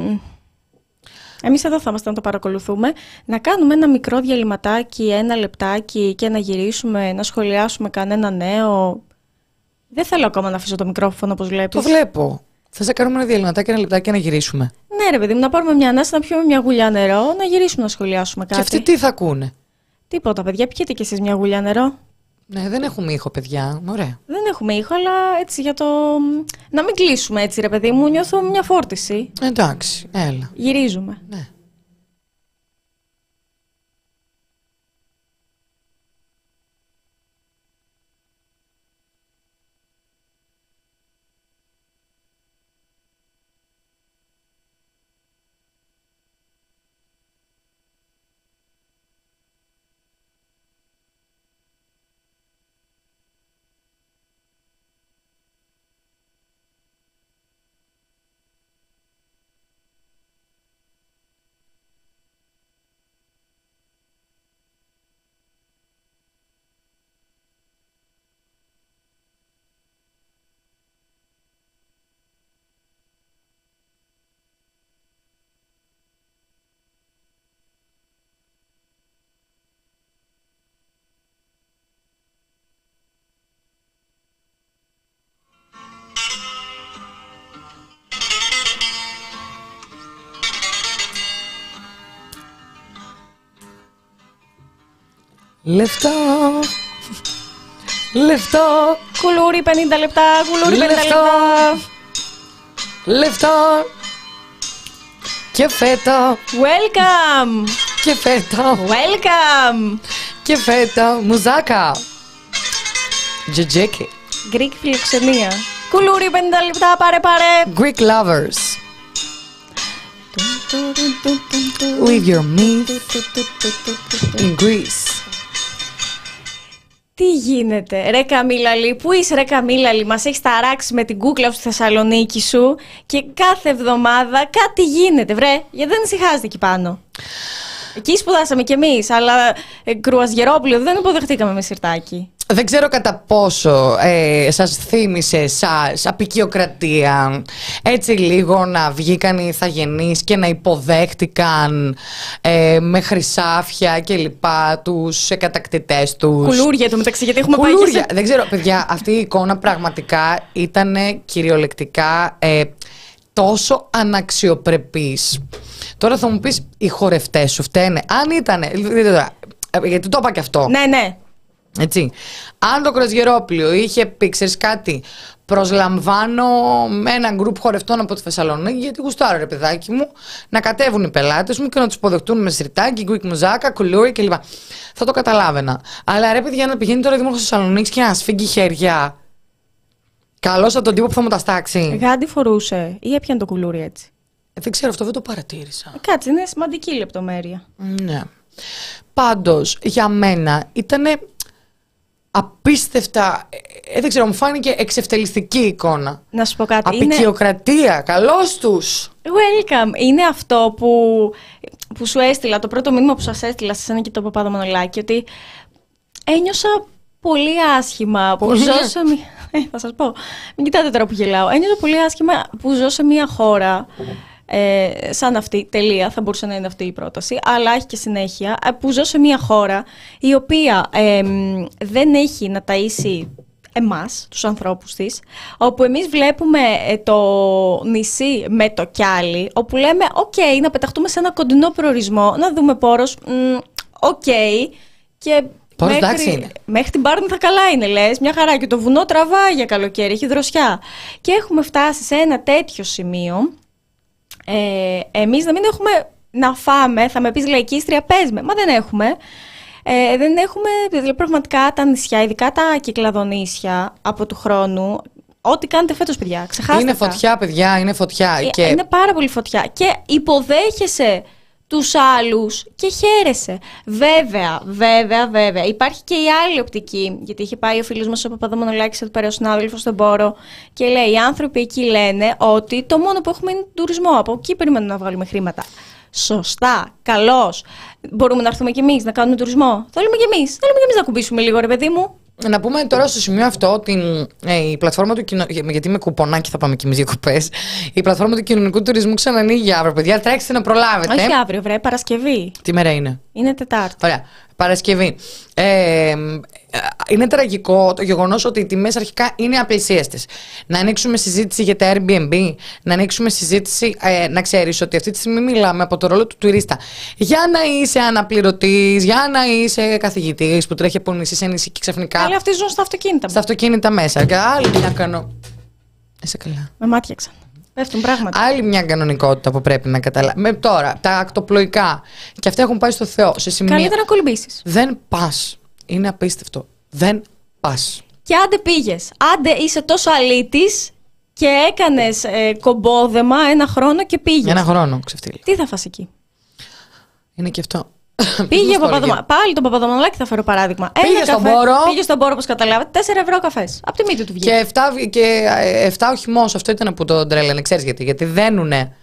Εμείς εδώ θα είμαστε να το παρακολουθούμε. Να κάνουμε ένα μικρό διαλυματάκι, ένα λεπτάκι και να γυρίσουμε, να σχολιάσουμε κανένα νέο. Δεν θέλω ακόμα να αφήσω το μικρόφωνο όπως βλέπεις. Το βλέπω. Θες να κάνουμε ένα διαλυματάκι, ένα λεπτάκι και να γυρίσουμε? Ναι ρε παιδί μου, να πάρουμε μια ανάσα, να πιούμε μια γουλιά νερό, να γυρίσουμε να σχολιάσουμε κάτι. Και αυτοί τι θα ακούνε? Τίποτα, παιδιά, πιείτε κι εσείς μια γουλιά νερό. Ναι, δεν έχουμε ήχο, παιδιά. Ωραία. Δεν έχουμε ήχο, αλλά έτσι για το. Να μην κλείσουμε έτσι, ρε παιδί μου, νιώθω μια φόρτιση. Εντάξει, έλα. Γυρίζουμε. Ναι. Λεφτό, λεφτό, Κουλούρι πενήντα λεπτά, κουλούρι πενήντα λεφτό, λεπτά. λεφτό και φέτο, Welcome! και φέτο, Welcome! και φέτο, μουζάκα. Τζετζέκι. Greek φιλοξενία. Κουλούρι πενήντα λεπτά, πάρε πάρε. Greek lovers. Leave your meat in Greece. Τι γίνεται, ρε Καμίλαλη, πού είσαι ρε Καμίλαλη, μας έχεις ταράξει με την κούκλα στη Θεσσαλονίκη σου και κάθε εβδομάδα κάτι γίνεται, βρε, γιατί δεν ησυχάζεται εκεί πάνω. Εκεί σπουδάσαμε κι εμείς, αλλά ε, κρουαζιερόπουλο δεν υποδεχτήκαμε με σιρτάκι. Δεν ξέρω κατά πόσο ε, σας θύμισε εσάς απικιοκρατία, έτσι λίγο να βγήκαν οι ηθαγενείς και να υποδέχτηκαν ε, με χρυσάφια και λοιπά τους κατακτητές τους. Κουλούρια το μεταξύ, γιατί έχουμε πάει Κουλούρια. και σε... Δεν ξέρω, παιδιά, αυτή η εικόνα πραγματικά ήταν κυριολεκτικά ε, τόσο αναξιοπρεπής. Τώρα θα μου πεις, οι χορευτές σου φταίνε. Αν ήτανε, γιατί το είπα και αυτό. Ναι, ναι. Έτσι. Αν το Κρουαζιερόπλιο είχε πει, ξέρεις κάτι, προσλαμβάνω ένα γκρουπ χορευτών από τη Θεσσαλονίκη, γιατί γουστάρω ρε παιδάκι μου, να κατέβουν οι πελάτες μου και να τους υποδεχτούν με σιρτάκι, γκουικ μουζάκα, κουλούρι κλπ. Θα το καταλάβαινα. Αλλά ρε παιδιά, να πηγαίνει τώρα δήμαρχος Θεσσαλονίκης και να σφίγγει χέρια. Καλώς από τον τύπο που θα μου τα στάξει. Γάντι φορούσε ή έπιανε το κουλούρι έτσι. Ε, δεν ξέρω, αυτό δεν το παρατήρησα. Κάτσε, είναι σημαντική λεπτομέρεια. Ναι. Πάντως, για μένα ήτανε απίστευτα, ε, δεν ξέρω, μου φάνηκε εξευτελιστική εικόνα. Να σου πω κάτι. Απικιοκρατία, είναι... καλώς τους. Welcome. Είναι αυτό που, που σου έστειλα, το πρώτο μήνυμα που σας έστειλα σε εσένα και το Παπάδο Μανολάκη, ότι ένιωσα πολύ άσχημα που ζω σε μια... Ε, θα σας πω, μην κοιτάτε τώρα που γελάω. Ένιωσα πολύ άσχημα που ζω σε μια χώρα ε, σαν αυτή, τελεία, θα μπορούσε να είναι αυτή η πρόταση, αλλά έχει και συνέχεια, που ζω σε μια χώρα η οποία ε, δεν έχει να ταΐσει εμάς, τους ανθρώπους της, όπου εμείς βλέπουμε ε, το νησί με το κιάλι, όπου λέμε, οκ, okay, να πεταχτούμε σε ένα κοντινό προορισμό, να δούμε πόρος, οκ, okay, και πόρος, μέχρι, μέχρι την Πάρνη θα καλά είναι, λες, μια χαρά, και το βουνό τραβάει για καλοκαίρι, έχει δροσιά. Και έχουμε φτάσει σε ένα τέτοιο σημείο, ε, εμείς να μην έχουμε να φάμε, θα με πεις λαϊκίστρια, πες με, μα δεν έχουμε. Ε, δεν έχουμε, δηλαδή πραγματικά τα νησιά, ειδικά τα Κυκλαδονήσια από του χρόνου, ό,τι κάνετε φέτος, παιδιά, ξεχάστε. Είναι τα. φωτιά, παιδιά, είναι φωτιά. Ε, και... Είναι πάρα πολύ φωτιά και υποδέχεσαι τους άλλους και χαίρεσαι. Βέβαια, βέβαια, βέβαια. Υπάρχει και η άλλη οπτική, γιατί είχε πάει ο φίλος μας ο Παπαδομανολάκης εδώ πέρα, ο συνάδελφος στον Πόρο, και λέει: οι άνθρωποι εκεί λένε ότι το μόνο που έχουμε είναι τουρισμό. Από εκεί περιμένουν να βγάλουμε χρήματα. Σωστά, καλώς. Μπορούμε να έρθουμε κι εμείς να κάνουμε τουρισμό. Θέλουμε κι εμείς. Θέλουμε κι εμείς να κουμπίσουμε λίγο, ρε παιδί μου. Να πούμε τώρα στο σημείο αυτό ότι ε, η πλατφόρμα του κοινωνικού. Γιατί με κουπονάκι θα πάμε κι εμείς διακοπές. Η πλατφόρμα του κοινωνικού τουρισμού ξανανοίγει αύριο, παιδιά. Τρέξτε να προλάβετε. Όχι αύριο, βρε, Παρασκευή. Τι μέρα είναι? Είναι Τετάρτη. Ωραία. Παρασκευή. Ε, είναι τραγικό το γεγονός ότι οι τιμές αρχικά είναι απελσίαστες. Να ανοίξουμε συζήτηση για τα Airbnb, να ανοίξουμε συζήτηση, ε, να ξέρεις ότι αυτή τη στιγμή μιλάμε από το ρόλο του τουρίστα. Για να είσαι αναπληρωτής, για να είσαι καθηγητής που τρέχει από νησί σε νησί και ξαφνικά. Αλλά αυτοί ζουν στα αυτοκίνητα. Στα αυτοκίνητα μέσα. Και άλλη μια κανο... Είσαι καλά. Με μάτιαξαν. Πέφτουν πράγματα. Άλλη μια κανονικότητα που πρέπει να καταλάβει. Τώρα, τα ακτοπλοϊκά. Και αυτά έχουν πάει στο Θεό. Σε σημεία... Καλύτερα να κολυμπήσεις. Δεν πας. Είναι απίστευτο. Δεν πας. Και άντε πήγες. Άντε είσαι τόσο αλήτης και έκανες ε, κομπόδεμα ένα χρόνο και πήγες. Ένα χρόνο ξεφτύλι. Τι θα φας εκεί? Είναι και αυτό. Πήγε ο Παπαδομα... Πάλι τον Παπαδομανολάκη θα φέρω παράδειγμα. Πήγε ένα στον καφέ, Πόρο. Πήγε στον Πόρο, όπως καταλάβατε, τέσσερα ευρώ καφές. Από τη μύτη του βγήκε. Και εφτά, και εφτά ο χυμός. Αυτό ήταν που τον τρέλανε. Ξέρεις γιατί? Γιατί δένουνε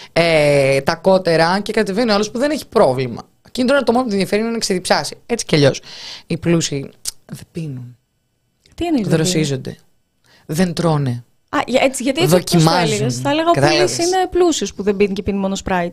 ε, τα κότερα και κατεβαίνει ο άλλος που δεν έχει πρόβλημα. Εκείνο τώρα το μόνο που την ενδιαφέρει είναι να ξεδιψάσει. Έτσι κι αλλιώς. Οι πλούσιοι δεν πίνουν. Τι εννοείς? Δεν δροσίζονται. Δεν τρώνε. Α, έτσι, γιατί έτσι δοκιμάζουν. Θα έλεγα ο Πουλής είναι πλούσιος που δεν πίνει και πίνει μόνο Sprite.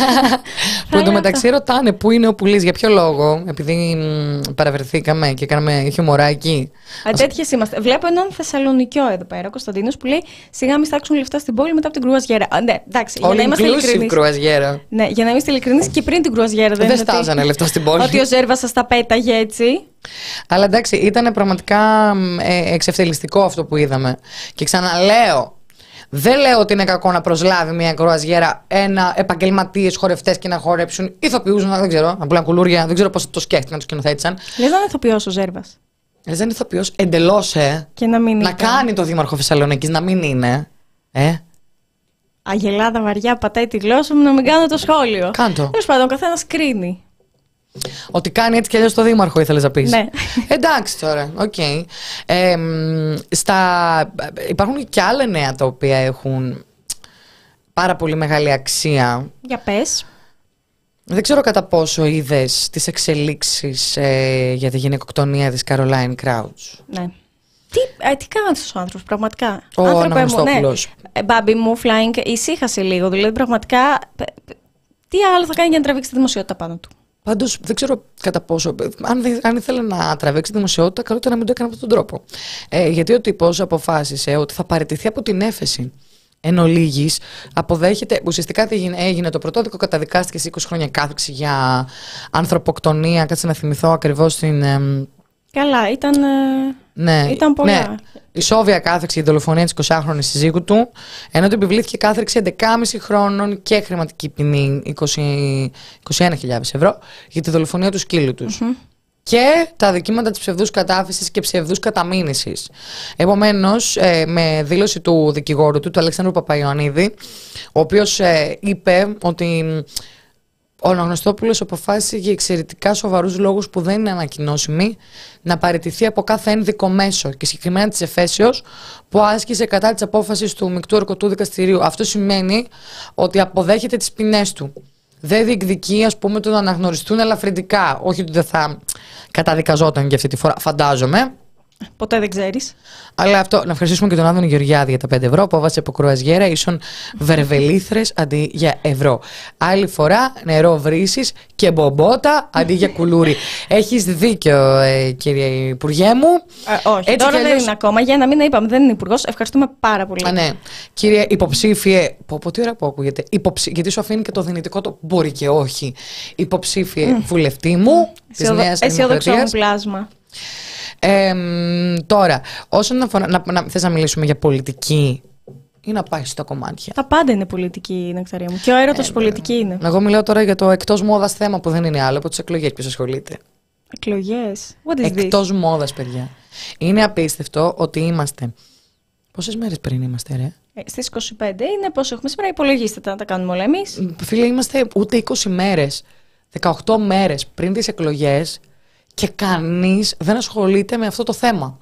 Που εντωμεταξύ ρωτάνε πού είναι ο Πουλής, για ποιο λόγο, επειδή μ, παραβρεθήκαμε και κάναμε χιουμοράκι. Α, τέτοιες είμαστε. Βλέπω έναν Θεσσαλονικιό εδώ πέρα, ο Κωνσταντίνος, που λέει σιγά μη στάξουν λεφτά στην πόλη μετά από την κρουαζιέρα. Α, ναι, εντάξει, για να είμαστε ειλικρινείς. Κρουαζιέρα. Ναι, για να είμαστε ειλικρινείς και πριν την κρουαζιέρα δεν, δεν στάζανε λεφτά στην πόλη. Ότι ο Ζέρβας σας τα πέταγε έτσι. Αλλά εντάξει, ήταν πραγματικά ε, εξευτελιστικό αυτό που είδαμε. Και ξαναλέω, δεν λέω ότι είναι κακό να προσλάβει μια κρουαζιέρα ένα επαγγελματίες χορευτές και να χορέψουν ηθοποιούς, δεν ξέρω, να πουλάνε κουλούρια, δεν ξέρω πώς το σκέφτηκαν, το σκηνοθέτησαν. Λες να είναι ηθοποιός ο Ζέρβας? Λες να είναι ηθοποιός εντελώς, ε. Και να μην να ήταν. κάνει το Δήμαρχο Θεσσαλονίκης, να μην είναι. Ε. Αγελάδα βαριά, πατάει τη γλώσσα μου, να μην κάνω το σχόλιο. Κάντο. Τέλος πάντων, ο καθένας κρίνει. Ότι κάνει έτσι κι αλλιώς το Δήμαρχο, ήθελες να πεις. Ναι. Εντάξει τώρα, οκ. Okay. Ε, στα... Υπάρχουν και άλλα νέα τα οποία έχουν πάρα πολύ μεγάλη αξία. Για πες. Δεν ξέρω κατά πόσο είδες τις εξελίξεις ε, για τη γυναικοκτονία της Caroline Crouch. Ναι. Τι, ε, τι κάνει αυτός ο άνθρωπος, πραγματικά. Ο Αναγνωστόπουλος. Ναι. Ε, Μπάμπι μου, flying, ησύχασε λίγο. Δηλαδή, πραγματικά, τι άλλο θα κάνει για να τραβήξει τη δημοσιότητα πάνω του? Πάντως δεν ξέρω κατά πόσο. Αν, δεν, αν ήθελε να τραβήξει τη δημοσιότητα, καλύτερα να μην το έκανε από τον τρόπο. Ε, γιατί ο τύπος αποφάσισε ότι θα παραιτηθεί από την έφεση. Εν ολίγης, αποδέχεται. Ουσιαστικά τι έγινε, έγινε το πρωτόδικο, καταδικάστηκε σε είκοσι χρόνια κάθριξη για ανθρωποκτονία. Κάτσε να θυμηθώ ακριβώς την. Ε, Καλά, ήταν. Ναι, ήταν πολλά. Ναι. Ισόβια κάθριξη για τη δολοφονία της εικοσάχρονης σύζυγου του, ενώ του επιβλήθηκε κάθριξη έντεκα και μισό χρόνων και χρηματική ποινή είκοσι, είκοσι ένα χιλιάδες ευρώ για τη δολοφονία του σκύλου τους. Mm-hmm. Και τα δικήματα της ψευδούς κατάφυσης και ψευδούς καταμήνυσης. Επομένως, ε, με δήλωση του δικηγόρου του, του Αλεξάνδρου Παπαϊωαννίδη, ο οποίος ε, είπε ότι ο Αναγνωστόπουλος αποφάσισε για εξαιρετικά σοβαρούς λόγους που δεν είναι ανακοινώσιμοι να παραιτηθεί από κάθε ένδικο μέσο και συγκεκριμένα της εφέσεως που άσκησε κατά της απόφασης του μεικτού ορκωτού δικαστηρίου. Αυτό σημαίνει ότι αποδέχεται τις ποινές του. Δεν διεκδικεί, ας πούμε, το να αναγνωριστούν ελαφρυντικά. Όχι ότι δεν θα καταδικαζόταν και αυτή τη φορά, φαντάζομαι. Ποτέ δεν ξέρεις. Αλλά αυτό, να ευχαριστήσουμε και τον Άδωνη Γεωργιάδη για τα πέντε ευρώ. Απόβαση από κρουαζιέρα ίσον βερβελίθρες αντί για ευρώ. Άλλη φορά νερό βρύσης και μπομπότα αντί για κουλούρι. Έχεις δίκιο, ε, κύριε Υπουργέ μου. Ε, όχι, έτσι τώρα δεν αλλιώς... είναι ακόμα. Για ένα μήνα είπαμε, δεν είναι υπουργός. Ευχαριστούμε πάρα πολύ. Α, ναι. Κύριε υποψήφιε. Πω, πω, τι ώρα που ακούγεται. Υποψή... Γιατί σου αφήνει και το δυνητικό το μπορεί και όχι. Υποψήφιε mm. βουλευτή μου της Νέας Δημοκρατίας. Πλάσμα. Ε, τώρα, όσον αφορά. Να, να, θες να μιλήσουμε για πολιτική ή να πάει στα κομμάτια? Τα πάντα είναι πολιτική, Νεκταρία μου. Και ο έρωτος ε, πολιτική είναι. Εγώ μιλάω τώρα για το εκτός μόδας θέμα που δεν είναι άλλο από τις εκλογές. Ποιος ασχολείται? Εκλογές. What is εκτός this? μόδας, παιδιά. Είναι απίστευτο ότι είμαστε. Πόσες μέρες πριν είμαστε, ρε? Ε, στις είκοσι πέντε είναι πόσο έχουμε σήμερα. Υπολογίστε τα να τα κάνουμε όλα εμείς. Φίλε, είμαστε ούτε είκοσι μέρες, δεκαοκτώ μέρες πριν τις εκλογές. Και κανείς δεν ασχολείται με αυτό το θέμα.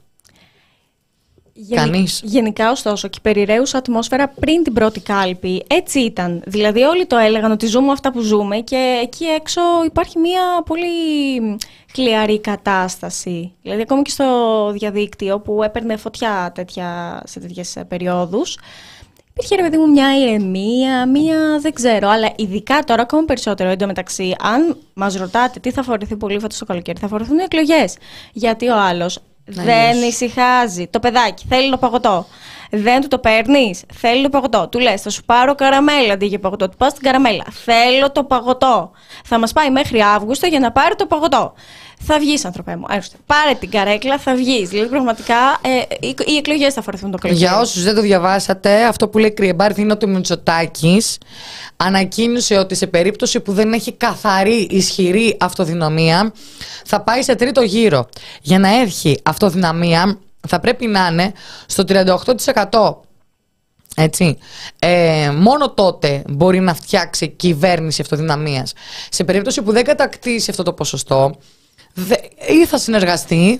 Γεν... Κανείς. Γενικά, ωστόσο, και η περιραίουσα ατμόσφαιρα πριν την πρώτη κάλπη έτσι ήταν. Δηλαδή, όλοι το έλεγαν ότι ζούμε αυτά που ζούμε και εκεί έξω υπάρχει μια πολύ χλιαρή κατάσταση. Δηλαδή, ακόμη και στο διαδίκτυο που έπαιρνε φωτιά τέτοια, σε τέτοιες περιόδους. Υπήρχε, ρε παιδί μου, μια ηρεμία, μια δεν ξέρω. Αλλά ειδικά τώρα, ακόμα περισσότερο εντωμεταξύ, αν μας ρωτάτε τι θα φορηθεί πολύ φέτος το καλοκαίρι, θα φορηθούν οι εκλογές. Γιατί ο άλλος δεν ησυχάζει. Το παιδάκι θέλει το παγωτό. Δεν του το παίρνεις, θέλει το παγωτό. Του λες, θα σου πάρω καραμέλα αντί για παγωτό. Του πας στην καραμέλα. Θέλω το παγωτό. Θα μας πάει μέχρι Αύγουστο για να πάρει το παγωτό. Θα βγεις, άνθρωπέ μου. Έρστε. Πάρε την καρέκλα, θα βγεις. Δηλαδή, πραγματικά ε, οι, οι εκλογές θα φορεθούν το καλοκαίρι. Για όσους δεν το διαβάσατε, αυτό που λέει Κρυεμπάρθ είναι ότι ο Μητσοτάκης ανακοίνωσε ότι σε περίπτωση που δεν έχει καθαρή, ισχυρή αυτοδυναμία, θα πάει σε τρίτο γύρο. Για να έχει αυτοδυναμία, θα πρέπει να είναι στο τριάντα οκτώ τοις εκατό. Έτσι. Ε, μόνο τότε μπορεί να φτιάξει κυβέρνηση αυτοδυναμίας. Σε περίπτωση που δεν κατακτήσει αυτό το ποσοστό, δε, ή θα συνεργαστεί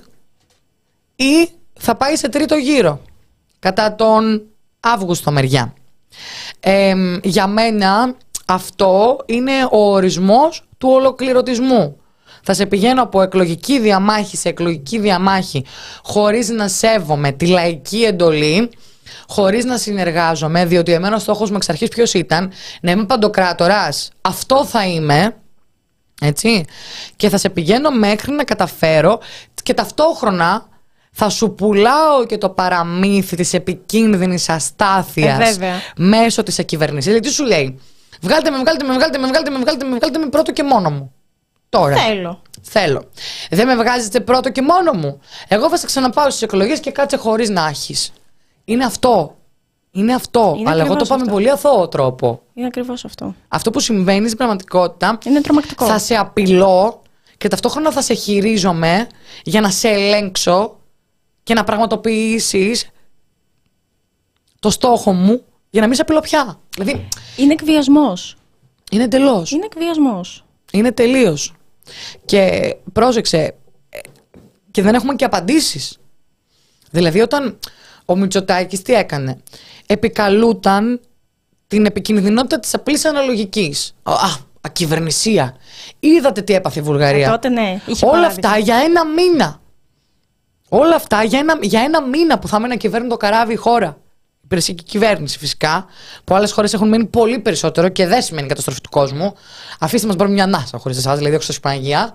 ή θα πάει σε τρίτο γύρο κατά τον Αύγουστο μεριά. Ε, για μένα αυτό είναι ο ορισμός του ολοκληρωτισμού. Θα σε πηγαίνω από εκλογική διαμάχη σε εκλογική διαμάχη χωρίς να σέβομαι τη λαϊκή εντολή, χωρίς να συνεργάζομαι, διότι εμένα ο στόχος μου εξ αρχής ποιος ήταν? Να είμαι παντοκράτορας. Αυτό θα είμαι, έτσι, και θα σε πηγαίνω μέχρι να καταφέρω και ταυτόχρονα θα σου πουλάω και το παραμύθι της επικίνδυνης αστάθειας ε, μέσω της εκυβέρνησης. Δηλαδή τι σου λέει? Βγάλτε με, βγάλτε με, βγάλτε με, βγάλτε με, βγάλτε με, βγάλτε με πρώτο και μόνο μου. Τώρα. Θέλω. Θέλω. Δεν με βγάζετε πρώτο και μόνο μου. Εγώ θα σε ξαναπάω στις εκλογές και κάτσε χωρίς να έχεις. Είναι αυτό. Είναι αυτό. Είναι αλλά εγώ το πάω με πολύ αθώο τρόπο. Είναι ακριβώς αυτό. Αυτό που συμβαίνει στην πραγματικότητα είναι τρομακτικό. Θα σε απειλώ και ταυτόχρονα θα σε χειρίζομαι για να σε ελέγξω και να πραγματοποιήσεις το στόχο μου για να μην σε απειλώ πια. Δηλαδή, είναι εκβιασμός. Είναι εντελώς. Είναι εκβιασμός. Είναι τελείως. Και πρόσεξε, και δεν έχουμε και απαντήσεις. Δηλαδή όταν ο Μητσοτάκης τι έκανε? Επικαλούταν την επικινδυνότητα της απλής αναλογικής. Α, ακυβερνησία. Είδατε τι έπαθε η Βουλγαρία? Ε, τότε ναι. Είχε Όλα παράδειγμα. αυτά για ένα μήνα. Όλα αυτά για ένα, για ένα μήνα που θα έμενε να κυβέρνει το καράβι η χώρα. Υπηρεσιακή κυβέρνηση φυσικά, που άλλες χώρες έχουν μείνει πολύ περισσότερο και δεν σημαίνει καταστροφή του κόσμου. Αφήστε μας πάρουμε μια ανάσα χωρίς εσάς, δηλαδή έξω στην Παναγία.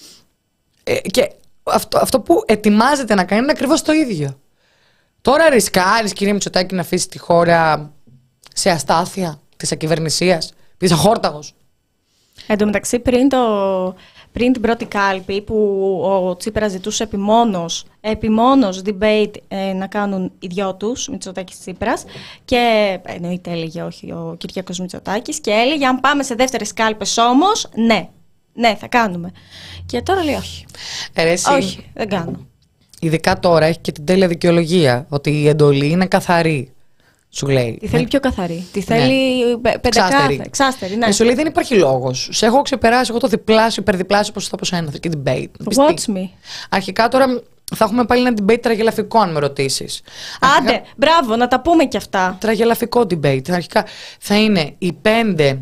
Ε, και αυτό, αυτό που ετοιμάζεται να κάνει είναι ακριβώς το ίδιο. Τώρα ρισκάρεις, κύριε Μητσοτάκη, να αφήσει τη χώρα σε αστάθεια της ακυβερνησίας? Είσαι αχόρταγος. Εν τω μεταξύ, πριν, το, πριν την πρώτη κάλπη που ο Τσίπρας ζητούσε επιμόνως, επιμόνως debate ε, να κάνουν οι δυο τους, Μητσοτάκης Τσίπρας, και εννοείται έλεγε όχι ο Κυριάκος Μητσοτάκης, και έλεγε αν πάμε σε δεύτερες κάλπες όμως, ναι, ναι θα κάνουμε. Και τώρα λέει όχι. Ε, εσύ, όχι, δεν κάνω. Ειδικά τώρα έχει και την τέλεια δικαιολογία ότι η εντολή είναι καθαρή. Σου λέει. Τη θέλει ναι. πιο καθαρή. Τη θέλει ναι. πεντακάθαρη. Ξάστερη. Ναι. Ε, σου λέει δεν υπάρχει λόγος. Σε έχω ξεπεράσει εγώ το διπλάσιο, υπερδιπλάσιο ποσοστό από σένα. Και debate. Watch me. Αρχικά τώρα θα έχουμε πάλι ένα debate τραγελαφικό, αν με ρωτήσεις. Άντε, αρχικά, μπράβο, να τα πούμε κι αυτά. Τραγελαφικό debate. Αρχικά θα είναι οι πέντε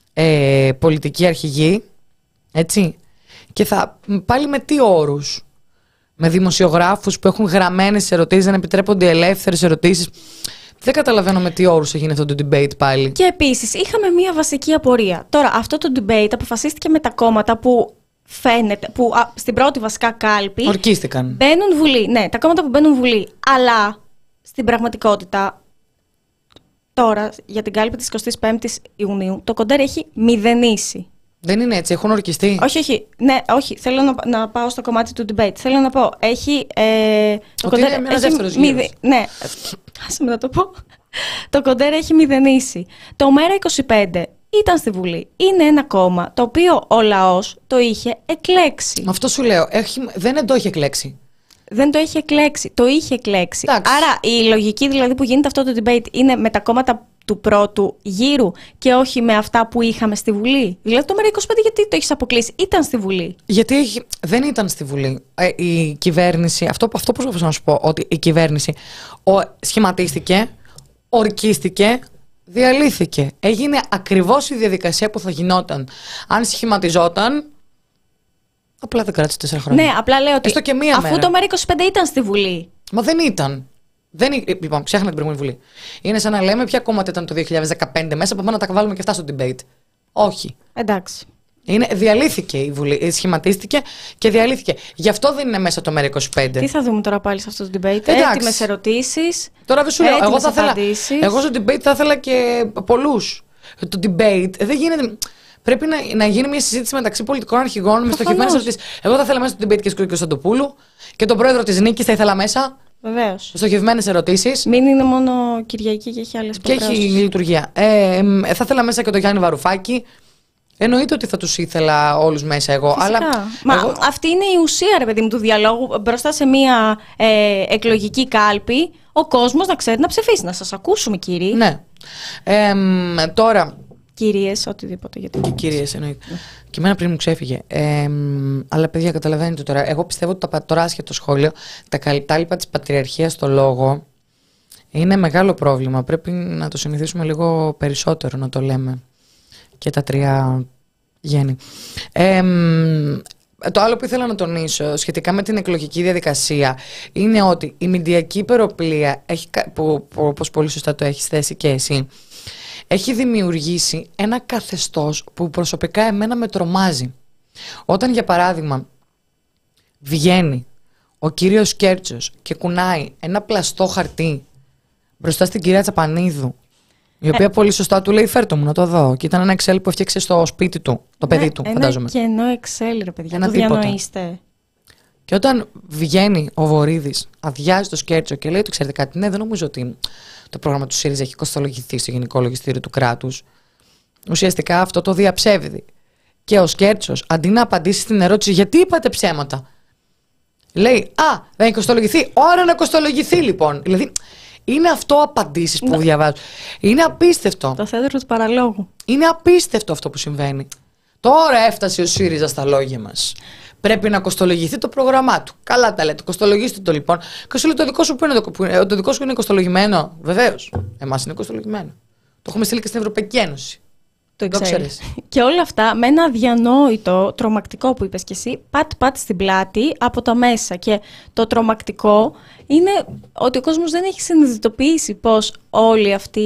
ε, πολιτικοί αρχηγοί. Έτσι. Και θα πάλι με τι όρους? Με δημοσιογράφους που έχουν γραμμένες ερωτήσεις, δεν επιτρέπονται ελεύθερες ερωτήσεις. Δεν καταλαβαίνω με τι όρους έγινε αυτό το debate πάλι. Και επίσης είχαμε μία βασική απορία. Τώρα, αυτό το debate αποφασίστηκε με τα κόμματα που φαίνεται, που α, στην πρώτη βασικά κάλπη. Ορκίστηκαν. Μπαίνουν Βουλή. Ναι, τα κόμματα που μπαίνουν Βουλή. Αλλά στην πραγματικότητα, τώρα για την κάλπη της εικοστής πέμπτης Ιουνίου, το Κοντέρ έχει μηδενίσει. Δεν είναι έτσι, έχουν ορκιστεί. Όχι, όχι. Ναι, όχι. Θέλω να, να πάω στο κομμάτι του debate. Θέλω να πω, έχει. Ε, το Ότι Κοντέρ είναι ένας δεύτερος γύρος. μηδε... Ναι, άσε με να το πω. Το Κοντέρ έχει μηδενίσει. Το Μέρα είκοσι πέντε ήταν στη Βουλή. Είναι ένα κόμμα το οποίο ο λαός το είχε εκλέξει. Αυτό σου λέω. Έχει... Δεν το είχε εκλέξει. Δεν το είχε εκλέξει. Το είχε εκλέξει. Εντάξει. Άρα η λογική δηλαδή που γίνεται αυτό το debate είναι με τα κόμματα του πρώτου γύρου και όχι με αυτά που είχαμε στη Βουλή. Δηλαδή το Μέρα είκοσι πέντε γιατί το έχεις αποκλείσει? Ήταν στη Βουλή. Γιατί έχει... δεν ήταν στη Βουλή. Ε, η κυβέρνηση, αυτό, αυτό προσπαθώ να σου πω, ότι η κυβέρνηση ο, σχηματίστηκε, ορκίστηκε, διαλύθηκε. Έγινε ακριβώς η διαδικασία που θα γινόταν. Αν σχηματιζόταν, απλά δεν κράτησε τέσσερα χρόνια. Ναι, απλά λέω ότι Έστω και μία αφού μέρα. το Μέρα είκοσι πέντε ήταν στη Βουλή. Μα δεν ήταν. Δεν, λοιπόν, ξέχνα την προηγούμενη Βουλή. Είναι σαν να λέμε ποια κόμματα ήταν το δύο χιλιάδες δεκαπέντε μέσα, από πάνω να τα βάλουμε και αυτά στο debate. Όχι. Εντάξει. Είναι, διαλύθηκε η Βουλή, σχηματίστηκε και διαλύθηκε. Γι' αυτό δεν είναι μέσα το ΜΕΡΑ είκοσι πέντε. Τι θα δούμε τώρα πάλι σε αυτό το debate? Έτοιμες ερωτήσεις. Τώρα δεν σου λέω. Εγώ, θα θέλα, εγώ στο debate θα ήθελα και πολλούς. Το debate δεν γίνεται. Πρέπει να, να γίνει μια συζήτηση μεταξύ πολιτικών αρχηγών με στοχευμένες ερωτήσεις. Εγώ θα ήθελα μέσα στο debate και Σκούρο Κωνσταντοπούλου και τον πρόεδρο της Νίκης θα ήθελα μέσα. Βεβαίως. Στοχευμένες ερωτήσεις. Μην είναι μόνο Κυριακή και έχει άλλες υποχρεώσεις. Και έχει λειτουργία. Ε, ε, ε, θα ήθελα μέσα και τον Γιάννη Βαρουφάκη. Εννοείται ότι θα τους ήθελα όλους μέσα εγώ. Φυσικά. Αλλά Μα εγώ... αυτή είναι η ουσία, ρε παιδί μου, του διαλόγου. Μπροστά σε μια ε, εκλογική κάλπη, ο κόσμος να ξέρει να ψηφίσει. Να σας ακούσουμε, κύριοι. Ναι. Ε, τώρα. Κυρίες, οτιδήποτε. Γιατί και κυρίες, εννοείται. Ναι. Και εμένα πριν μου ξέφυγε. Ε, αλλά παιδιά, καταλαβαίνετε τώρα. Εγώ πιστεύω ότι το τώρα άσχετο σχόλιο, τα καλλιτάλοιπα της πατριαρχίας στο λόγο είναι μεγάλο πρόβλημα. Πρέπει να το συνηθίσουμε λίγο περισσότερο να το λέμε. Και τα τρία γέννη. Ε, το άλλο που ήθελα να τονίσω σχετικά με την εκλογική διαδικασία είναι ότι η μηντιακή υπεροπλία, έχει, που, που όπως πολύ σωστά το έχεις θέσει και εσύ, έχει δημιουργήσει ένα καθεστώς που προσωπικά εμένα με τρομάζει. Όταν για παράδειγμα βγαίνει ο κύριος Κέρτσος και κουνάει ένα πλαστό χαρτί μπροστά στην κυρία Τσαπανίδου, η οποία ε, πολύ σωστά του λέει φέρτο μου να το δω. Και ήταν ένα Excel που έφτιαξε στο σπίτι του, το παιδί ναι, του, ένα φαντάζομαι. Ένα κενό Excel, ρε παιδιά, ένα το τίποτα. διανοείστε. Και όταν βγαίνει ο Βορίδης, αδειάζει το Σκέρτσο και λέει ότι ξέρετε κάτι, ναι, δεν νομίζω ότι το πρόγραμμα του ΣΥΡΙΖΑ έχει κοστολογηθεί στο Γενικό Λογιστήριο του κράτους. Ουσιαστικά αυτό το διαψεύδει. Και ο Σκέρτσος, αντί να απαντήσει στην ερώτηση γιατί είπατε ψέματα, λέει α, δεν έχει κοστολογηθεί. Ώρα να κοστολογηθεί λοιπόν. Δηλαδή, είναι αυτό απαντήσεις που διαβάζω. Είναι απίστευτο. Το θέατρο του παραλόγου. Είναι απίστευτο αυτό που συμβαίνει. Τώρα έφτασε ο ΣΥΡΙΖΑ στα λόγια μας. Πρέπει να κοστολογηθεί το πρόγραμμά του. Καλά τα λέτε. Κοστολογήστε το λοιπόν. Και σου λέει το δικό σου που είναι, το, που είναι, το δικό σου είναι κοστολογημένο. Βεβαίως. Εμάς είναι κοστολογημένο. Το έχουμε στείλει και στην Ευρωπαϊκή Ένωση. Το ξέρεις. Και όλα αυτά με ένα αδιανόητο τρομακτικό που είπες κι εσύ, πατ-πατ στην πλάτη από τα μέσα. Και το τρομακτικό είναι ότι ο κόσμος δεν έχει συνειδητοποιήσει πώς όλη αυτή,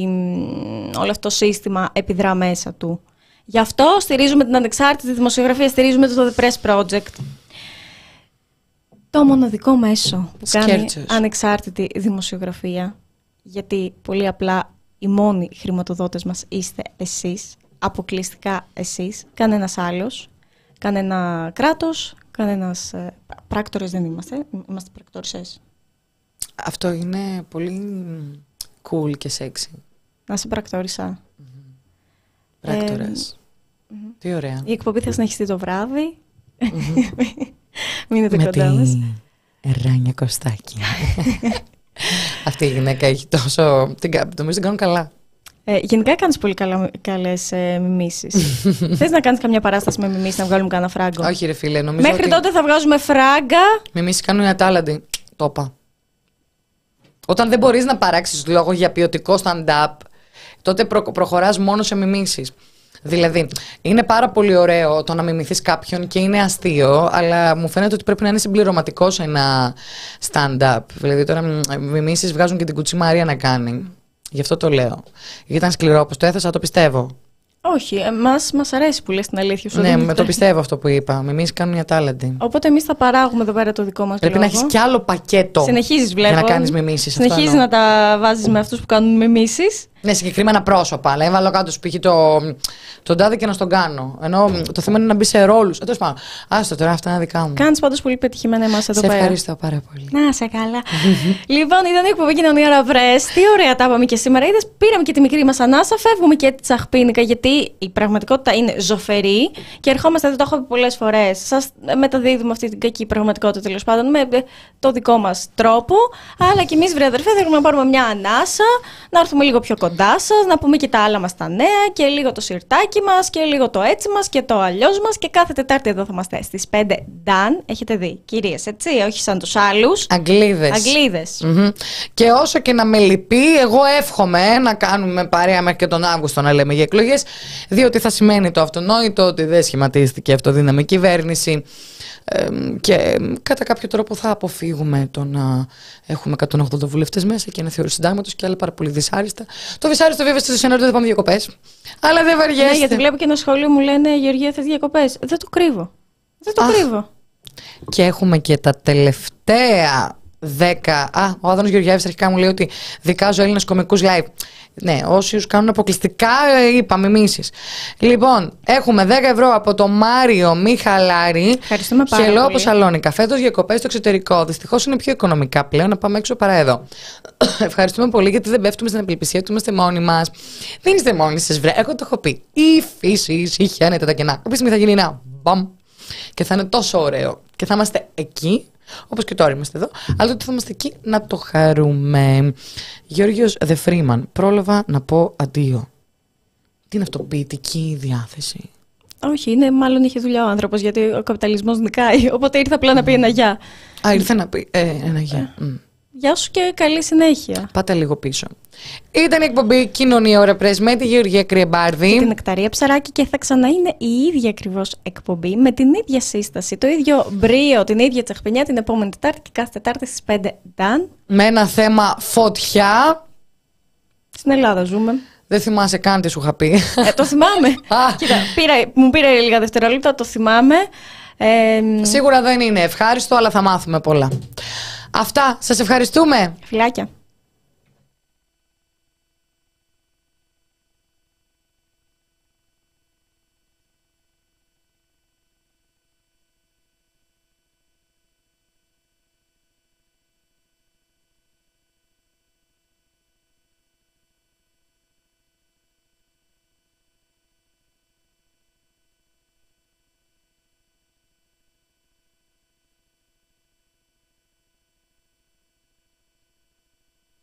όλο αυτό το σύστημα επιδρά μέσα του. Γι' αυτό στηρίζουμε την ανεξάρτητη δημοσιογραφία, στηρίζουμε το The Press Project. Το μοναδικό μέσο που Σκέρτσος. κάνει ανεξάρτητη δημοσιογραφία, γιατί πολύ απλά οι μόνοι χρηματοδότες μας είστε εσείς, αποκλειστικά εσείς, κανένας άλλος, κανένα κράτος, κανένας ε, πράκτορες δεν είμαστε, είμαστε πρακτόρισες. Αυτό είναι πολύ cool και sexy. Να είσαι πρακτόρισα. Mm-hmm. Πράκτορες. Ε, mm-hmm. Τι ωραία. Η εκπομπή θα συνεχιστεί το βράδυ. Mm-hmm. Μείνετε κοντά μας. Με τη Ράνια Κωστάκη. Αυτή η γυναίκα έχει τόσο... Νομίζω την κάνω καλά. Ε, γενικά κάνεις πολύ καλά, καλές ε, μιμήσεις. Θες να κάνεις καμιά παράσταση με μιμήσεις, να βγάλουμε κανένα φράγκο? Όχι ρε φίλε, νομίζω Μέχρι ότι... τότε θα βγάζουμε φράγκα. Μιμήσεις κάνουν οι ατάλλαντοι. Το είπα. Όταν δεν μπορείς να παράξεις λόγο για ποιοτικό stand-up, τότε προ... προχωράς μόνο σε μιμήσεις. Δηλαδή, είναι πάρα πολύ ωραίο το να μιμηθείς κάποιον και είναι αστείο, αλλά μου φαίνεται ότι πρέπει να είναι συμπληρωματικό σε ένα stand-up. Δηλαδή, τώρα μιμήσεις βγάζουν και την Κουτσή Μαρία να κάνει. Γι' αυτό το λέω. Γιατί ήταν σκληρό όπως το έθεσα, το πιστεύω. Όχι, εμάς μας αρέσει που λες την αλήθεια σου. Ναι, με το πιστεύω αυτό που είπα. Μιμήσεις κάνουν οι ατάλλαντοι. Οπότε εμείς θα παράγουμε εδώ πέρα το δικό μας Πρέπει λόγο. να έχεις κι άλλο πακέτο. Συνεχίζεις, βλέπω. Για να κάνεις μιμήσεις. Συνεχίζεις να τα βάζεις με αυτούς που κάνουν μιμήσεις. Ναι, συγκεκριμένα πρόσωπα. Αλλά έβαλα κάτω στο π.χ. το, τον τάδε και να στον κάνω. Ενώ το θέμα είναι να μπει σε ρόλους. Τέλος πάντων. Άστο τώρα, αυτά είναι δικά μου. Κάνεις πάντως πολύ πετυχημένα εμάς εδώ σε πέρα. Σε ευχαριστώ πάρα πολύ. Να σε καλά. Λοιπόν, ήταν η εκπομπή Κοινωνία Ραβρές. Τι ωραία τα είπαμε και σήμερα. Είδες, πήραμε και τη μικρή μας ανάσα, φεύγουμε και έτσι τσαχπίνικα, γιατί η πραγματικότητα είναι ζωφερή και ερχόμαστε εδώ, το έχω πει πολλές φορές. Σας μεταδίδουμε αυτή την κακή πραγματικότητα τέλος πάντων με το δικό μας τρόπο. Αλλά και εμείς, βρε αδερφέ, θέλουμε να πάρουμε μια ανάσα, να έρθουμε λίγο πιο κοντά. κοντά σας, να πούμε και τα άλλα μας τα νέα και λίγο το σιρτάκι μας και λίγο το έτσι μας και το αλλιώς μας. Και κάθε Τετάρτη εδώ θα είμαστε στις πέντε. Νταν, έχετε δει, κυρίες, έτσι, όχι σαν τους άλλους. Αγγλίδες. Αγγλίδες. Mm-hmm. Και όσο και να με λυπεί, εγώ εύχομαι να κάνουμε παρέα μέχρι και τον Αύγουστο να λέμε για εκλογές, διότι θα σημαίνει το αυτονόητο ότι δεν σχηματίστηκε αυτοδύναμη κυβέρνηση. Ε, και κατά κάποιο τρόπο θα αποφύγουμε το να έχουμε εκατόν ογδόντα βουλευτές μέσα και να θεωρούν συντάγματος και άλλα πάρα πολύ δυσάριστα. Το δυσάριστο βέβαια στο σενάριο δεν θα πάμε διακοπές. Αλλά δεν βαριέστε. Ναι, γιατί βλέπω και ένα σχόλιο μου λένε Γεωργία, θες διακοπές. Δεν το κρύβω. Δεν το Αχ. κρύβω. Και έχουμε και τα τελευταία δέκα. Α, ο Άδωνος Γεωργιάδης αρχικά μου λέει ότι δικάζω Έλληνες κωμικούς live. Ναι, όσους κάνουν αποκλειστικά, είπαμε μίσεις. Λοιπόν, έχουμε δέκα ευρώ από το Μάριο Μιχαλάρη. Ευχαριστούμε πάρα Χελό πολύ. από Σαλόνικα. Φέτος διακοπές στο εξωτερικό. Δυστυχώς είναι πιο οικονομικά πλέον να πάμε έξω παρά εδώ. Ευχαριστούμε πολύ γιατί δεν πέφτουμε στην απελπισία ότι είμαστε μόνοι μας. Δεν είστε μόνοι σας, βρε. Εγώ το έχω πει. Η φύση συχαίνεται τα κενά. Επίσης θα γίνει ένα μπαμ. Και θα είναι τόσο ωραίο. Και θα είμαστε εκεί. Όπως και τώρα είμαστε εδώ, αλλά τότε θα είμαστε εκεί να το χαρούμε. Γιώργος Δε Φρήμαν, πρόλαβα να πω αντίο. Τι είναι αυτό, ποιητική διάθεση? Όχι, είναι μάλλον είχε δουλειά ο άνθρωπος, γιατί ο καπιταλισμός νικάει. Οπότε ήρθε απλά να πει ένα γεια. Α, ήρθε να πει ε, ένα γεια. Ε. Mm. Γεια σου και καλή συνέχεια. Πάτε λίγο πίσω. Ήταν η εκπομπή Κοινωνία Ώρα Πρες με τη Γεωργία Κρυεμπάρδη και την Νεκταρία Ψαράκη, και θα ξαναείνε η ίδια ακριβώς εκπομπή με την ίδια σύσταση, το ίδιο μπρίο, την ίδια τσαχπινιά την επόμενη Τετάρτη και κάθε Τετάρτη στις πέντε. Νταν. Με ένα θέμα φωτιά. Στην Ελλάδα ζούμε. Δεν θυμάσαι καν τι σου είχα πει. Ε, το θυμάμαι. Κοίτα, πήρα, μου πήρε λίγα δευτερόλεπτα, το θυμάμαι. Ε, Σίγουρα δεν είναι ευχάριστο, αλλά θα μάθουμε πολλά. Αυτά, σας ευχαριστούμε. Φιλάκια.